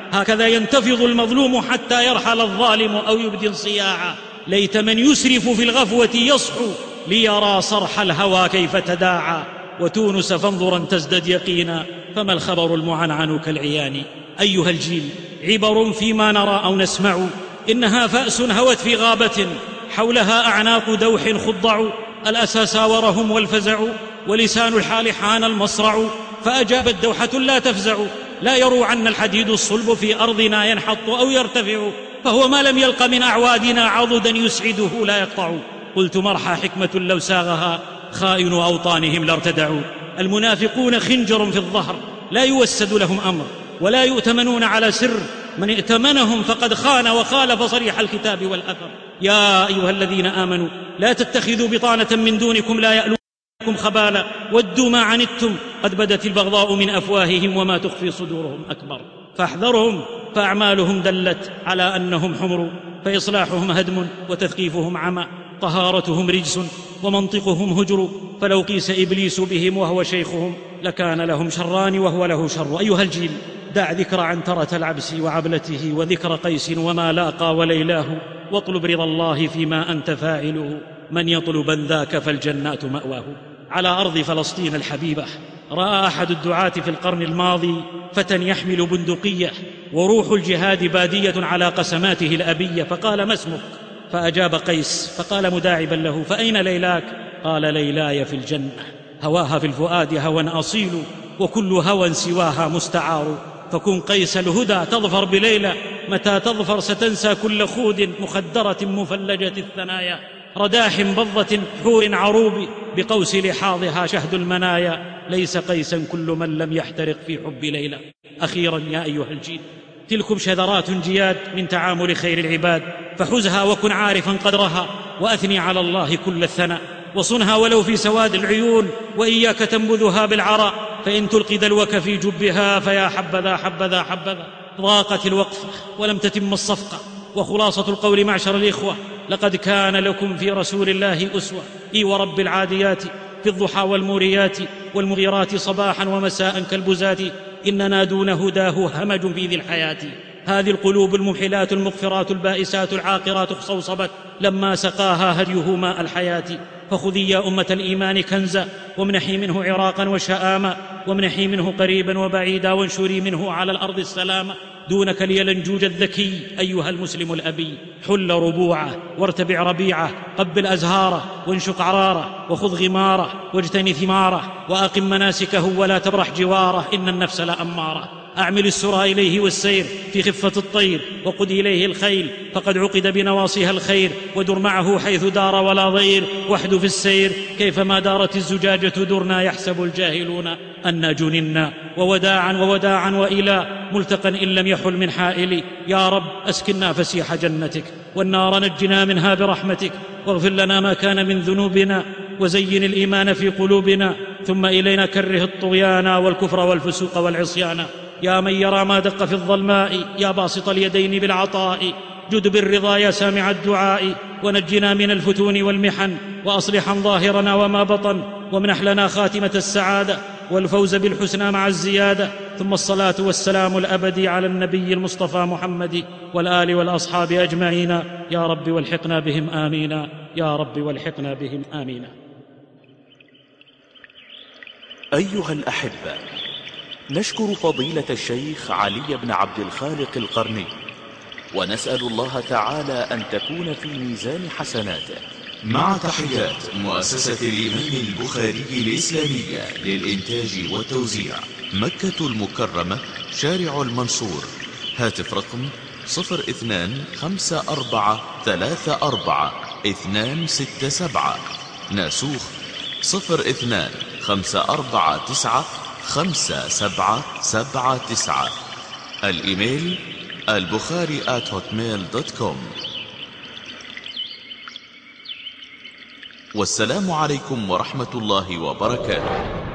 Speaker 3: هكذا ينتفض المظلوم حتى يرحل الظالم أو يبدي انصياعا. ليت من يسرف في الغفوة يصحو ليرى صرح الهوى كيف تداعى. وتونس فانظرا تزدد يقينا، فما الخبر المعنعن كالعيان. أيها الجيل، عبر فيما نرى أو نسمع، إنها فأس هوت في غابة، حولها أعناق دوح خضع. الأسى ساورهم والفزع، ولسان الحال حان المصرع. فأجابت دوحة لا تفزع، لا يروعن الحديد الصلب في أرضنا ينحط أو يرتفع. فهو ما لم يلق من أعوادنا عضدا يسعده لا يقطع. قلت مرحى حكمة لو ساغها خائن أوطانهم لارتدعوا. المنافقون خنجر في الظهر، لا يوسد لهم أمر ولا يؤتمنون على سر. من ائتمنهم فقد خان وخالف صريح الكتاب والأثر. يا أيها الذين آمنوا لا تتخذوا بطانة من دونكم لا يألونكم خبالا ودوا ما عنتم قد بدت البغضاء من أفواههم وما تخفي صدورهم أكبر. فاحذرهم، فأعمالهم دلت على أنهم حمر، فإصلاحهم هدم وتثقيفهم عمى، طهارتهم رجس ومنطقهم هجر. فلو قيس إبليس بهم وهو شيخهم لكان لهم شران وهو له شر. أيها الجيل، دع ذكر عنترة العبس وعبلته وذكر قيس وما لاقى وليلاه، واطلب رضا الله فيما أنت فاعله، من يطلبا ذاك فالجنات مأواه. على أرض فلسطين الحبيبة رأى أحد الدعاة في القرن الماضي فتى يحمل بندقية وروح الجهاد بادية على قسماته الأبية، فقال: ما اسمك؟ فأجاب قيس، فقال مداعبا له: فأين ليلاك؟ قال: ليلاي في الجنة. هواها في الفؤاد هوى أصيل، وكل هوى سواها مستعار. فكن قيس الهدى تظفر بليلى، متى تظفر ستنسى كل خود مخدرة مفلجة الثنايا. رداح بضة حور عروب، بقوس لحاظها شهد المنايا. ليس قيسا كل من لم يحترق في حب ليلى. أخيرا يا أيها الجيل، تلكم شذرات جياد من تعامل خير العباد، فحزها وكن عارفا قدرها، وأثني على الله كل الثناء، وصنها ولو في سواد العيون، وإياك تنبذها بالعراء، فإن تلقي دلوك في جبها فيا حبذا حبذا حبذا. ضاقت الوقفة ولم تتم الصفقة، وخلاصة القول معشر الإخوة: لقد كان لكم في رسول الله أسوة. إي ورب العاديات في الضحى والموريات، والمغيرات صباحا ومساء كالبزات، إننا دون هداه همج في ذي الحياة. هذه القلوب الممحلات المغفرات البائسات العاقرات اخصوصبت لما سقاها هديه ماء الحياة. فخذي يا أمة الإيمان كنزا، وامنحي منه عراقا وشآما، وامنحي منه قريبا وبعيدا، وانشري منه على الأرض السلام. دونك اليلنجوج الذكي أيها المسلم الأبي، حل ربوعه وارتبع ربيعه، قبل أزهاره وانشق عراره، وخذ غماره واجتني ثماره، وأقم مناسكه ولا تبرح جواره، إن النفس لأماره. أعمل السرى إليه والسير في خفة الطير، وقد إليه الخيل فقد عقد بنواصيها الخير، ودر معه حيث دار ولا ضير، واحدث السير كيفما دارت الزجاجة درنا، يحسب الجاهلون أنا جننا. ووداعا وإلى ملتقى إن لم يحل من حائل. يا رب أسكننا فسيح جنتك، والنار نجنا منها برحمتك، واغفر لنا ما كان من ذنوبنا، وزين الإيمان في قلوبنا، ثم إلينا كره الطغيان والكفر والفسوق والعصيان. يا من يرى ما دق في الظلماء، يا باسط اليدين بالعطاء، جد بالرضا يا سامع الدعاء، ونجنا من الفتون والمحن، وأصلحا ظاهرنا وما بطن، وامنح لنا خاتمة السعادة والفوز بالحسنى مع الزيادة. ثم الصلاة والسلام الأبدي على النبي المصطفى محمد والآل والأصحاب أجمعين. يا رب والحقنا بهم آمين، يا رب والحقنا بهم آمين.
Speaker 1: أيها الأحبة، نشكر فضيلة الشيخ علي بن عبد الخالق القرني، ونسأل الله تعالى أن تكون في ميزان حسناته. مع تحيات مؤسسة الإمام البخاري الإسلامية للإنتاج والتوزيع، مكة المكرمة، شارع المنصور. هاتف رقم 025434 ناسوخ 0254957779. الإيميل البخاري@hotmail.com. والسلام عليكم ورحمة الله وبركاته.